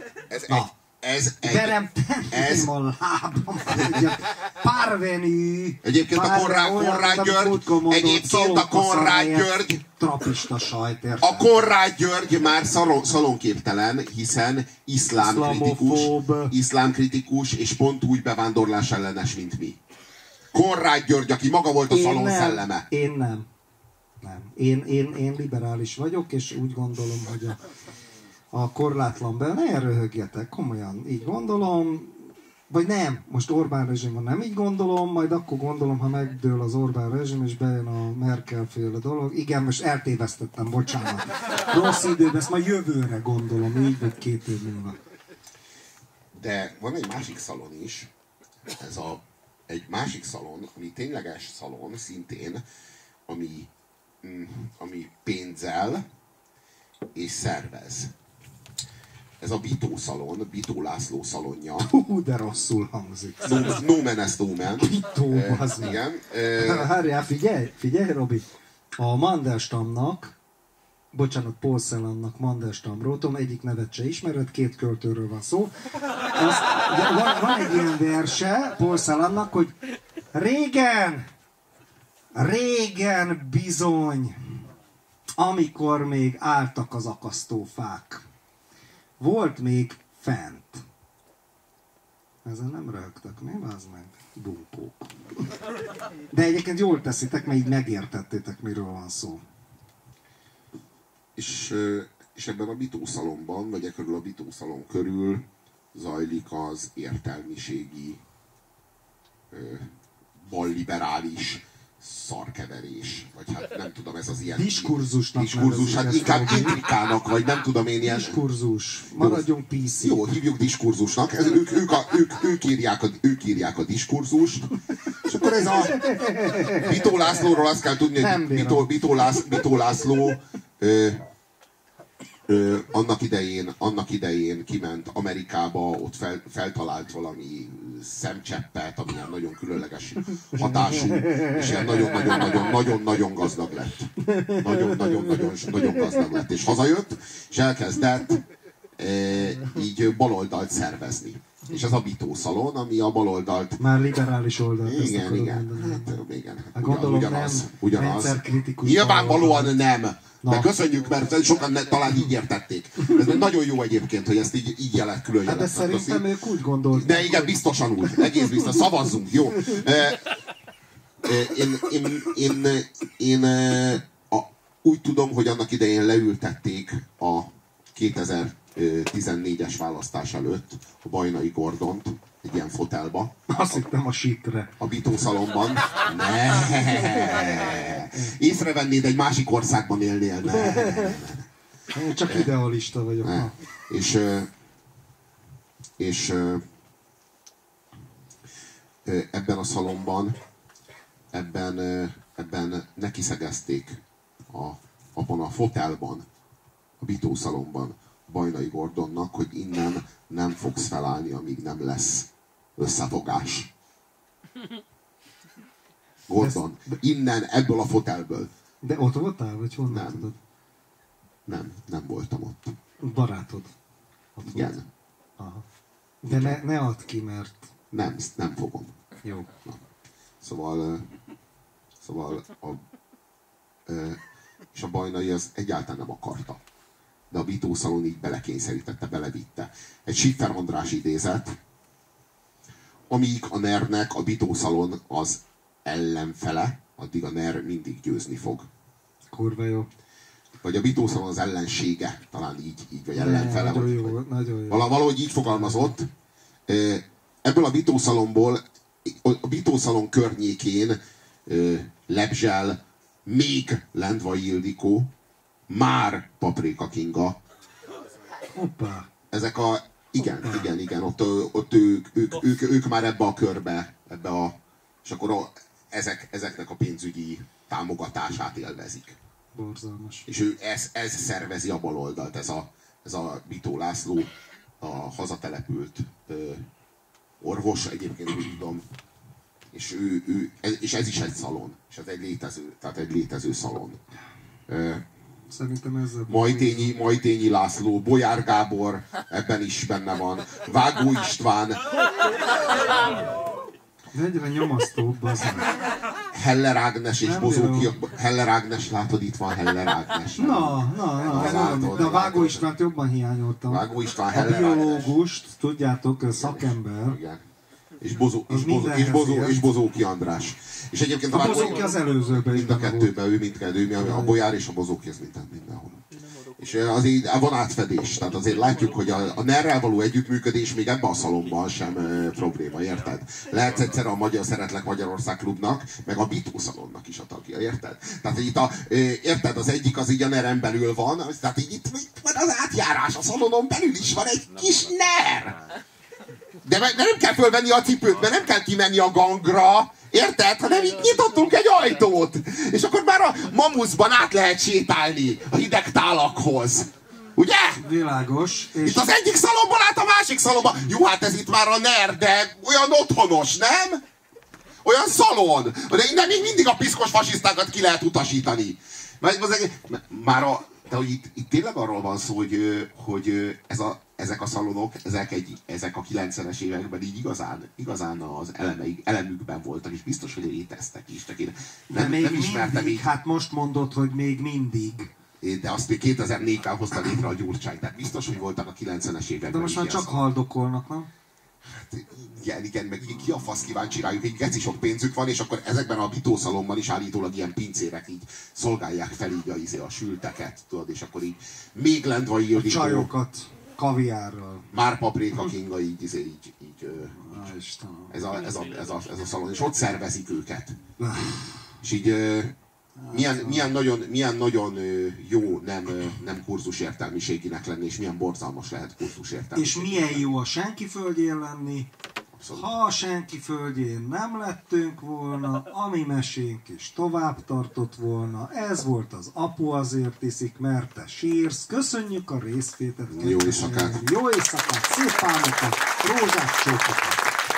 De nem tenném a lábam. Párvenű. Egyébként a Konrád György... Trapista sajt, érted? A Konrád György már szalonképtelen, hiszen iszlámkritikus és pont úgy bevándorlás ellenes, mint mi. Konrád György, aki maga volt a szalon szelleme. Én nem. Nem. Én liberális vagyok, és úgy gondolom, hogy a korlátlan ne röhögjetek, komolyan így gondolom, vagy nem, most Orbán rezsim, nem így gondolom, majd akkor gondolom, ha megdől az Orbán rezsim, és bejön a Merkel-féle dolog. Igen, most eltévesztettem, bocsánat. Rossz időben, ezt majd jövőre gondolom, így vagy 2 év múlva. De van egy másik szalon is, egy másik szalon, ami tényleges szalon, szintén, ami pénzzel és szervez. Ez a Bitó szalon, Bitó László szalonja. De rosszul hangzik. No man est no man. Bitó, az igen. Várjál, figyelj, Robi. A Mandelstamnak, bocsánat, Paul Celannak Mandelstamról, tudom, egyik nevet se ismered, 2 költőről van szó. Van egy ilyen verse Paul Celannak, hogy régen bizony, amikor még álltak az akasztófák, volt még fent. Ezen nem rögtök, mi? Vázd meg. Bunkók. De egyébként jól teszitek, mert így megértettétek, miről van szó. És ebben a Bitó-szalonban, vagy körül a Bitó-szalon körül zajlik az értelmiségi, balliberális szarkeverés. Vagy hát nem tudom, ez az ilyen... Diskurzusnak hát inkább intrikának, vagy nem tudom én ilyen... Diskurzus. Maradjunk PC. Jó, hívjuk diskurzusnak. Ők írják a diskurzust. És akkor ez a Bitó Lászlóról azt kell tudni, hogy Bitó László annak idején kiment Amerikába, ott feltalált valami szemcseppet, ami ilyen nagyon különleges hatású, és ilyen nagyon-nagyon gazdag lett. Nagyon gazdag lett. És hazajött, és elkezdett így baloldalt szervezni. És ez a Bitó szalon, ami a baloldalt... Már liberális oldalt. Igen. Gondolom ugyanaz. Rendszerkritikus. Nyilvánvalóan nem. De köszönjük, mert sokan talán így értették. Ez nagyon jó egyébként, hogy ezt így külön jelet. De szerintem ők úgy gondolták. De igen, biztosan úgy. Egész biztos. Szavazzunk, jó. Én úgy tudom, hogy annak idején leültették a 2014-es választás előtt a Bajnai Gordont egy ilyen fotelba. Azt hittem a sítre. A Bitó szalonban. Észrevennéd, egy másik országban élnél. Én csak idealista vagyok. És ebben a szalonban ebben nekiszegezték abban a fotelban, a Bitó szalonban Bajnai Gordonnak, hogy innen nem fogsz felállni, amíg nem lesz összefogás. Gordon, innen, ebből a fotelből. De ott voltál, vagy honnan tudod? Nem voltam ott. Barátod? Ott igen. Aha. De ne add ki, mert... Nem fogom. Jó. Na. Szóval és a Bajnai az egyáltalán nem akarta. De a Bitó szalon így belekényszerítette, belevitte. Egy Schiffer András idézet, amíg a NER-nek a Bitó szalon az ellenfele, addig a NER mindig győzni fog. Kurva jó. Vagy a Bitó szalon az ellensége, talán így vagy ellenfele. Nagyon jó. Valahogy így fogalmazott. Ebből a Bitó szalonból, a Bitó szalon környékén lebzsel még Lendvai Ildikó, már Paprika Kinga. Hoppá. Ezek a... Igen, ott ők már ebbe a körbe, és akkor ezeknek a pénzügyi támogatását élvezik. Borzalmas. És ez szervezi a baloldalt, ez a Bitó László, a hazatelepült orvos, egyébként úgy tudom, és ez is egy szalon, és ez egy létező szalon. Szerintem ezzel... Majtényi László, Bolyár Gábor, ebben is benne van, Vágó István. Egyre nyomasztóbb az. Heller Ágnes és Bozóki. Heller Ágnes, látod, itt van Heller Ágnes. Na, de a Vágó Istvánt jobban hiányoltam. Vágó István, Heller Ágnes. A biológust, tudjátok, szakember. Igen. és Bozóki András. És egyébként a Bozóki az előzőben mind a kettőben, ő mindkettő, a Bolyár és a Bozóki az mindenhol. És azért van átfedés, tehát azért látjuk, hogy a NER-rel való együttműködés még ebben a szalomban sem probléma, érted? Lehet egyszer a Szeretlek Magyarország klubnak, meg a Bitó szalonnak is a tagja, érted? Tehát itt érted, az egyik az így a NER-en belül van, tehát így itt van az átjárás, a szalonon belül is van egy kis NER! De nem kell fölvenni a cipőt, mert nem kell kimenni a gangra, érted? Hanem így nyitottunk egy ajtót. És akkor már a Mamuszban át lehet sétálni a hideg tálakhoz. Ugye? Világos. És itt az egyik szalomból át a másik szalomba. Jó, hát ez itt már a NER, de olyan otthonos, nem? Olyan szalon. De innen még mindig a piszkos fasisztákat ki lehet utasítani. De hogy itt tényleg arról van szó, hogy ezek a szalonok, ezek a 90-es években így igazán az elemükben voltak, és biztos, hogy léteztek is. Nem ismertem mindig, így. hát most mondod, hogy még mindig. De azt még 2004-ben hozta létre a Gyurcsány, tehát biztos, hogy voltak a 90-es években. De most már csak haldokolnak, nem? Hát igen, meg ki a fasz kíváncsi rájuk, egy geci sok pénzük van, és akkor ezekben a bitószalomban is állítólag ilyen pincérek így szolgálják fel így a sülteket, tudod, és akkor így még lendvai ildikó. Csajokat, kaviárral. Már Paprika Kinga így ez a szalon, és ott szervezik őket. És így milyen nagyon jó nem kurzusértelmiséginek lenni, és milyen borzalmas lehet kurzusértelmiséginek. És milyen jó a senki földjén lenni. Abszolút. Ha a senki földjén nem lettünk volna, a mi mesénk is tovább tartott volna. Ez volt az Apu azért iszik, mert te sírsz. Köszönjük a részvételt. Jó éjszakát! Jó éjszakát, szép álmokat, rózsás csókokat!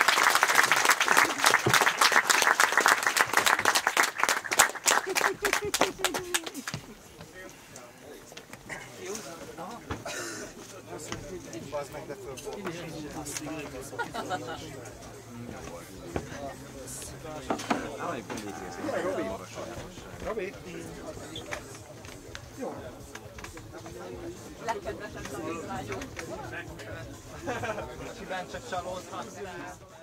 Robi? Jó. Legkedvesebb tanítványok. Kíván csak csalódhatsz.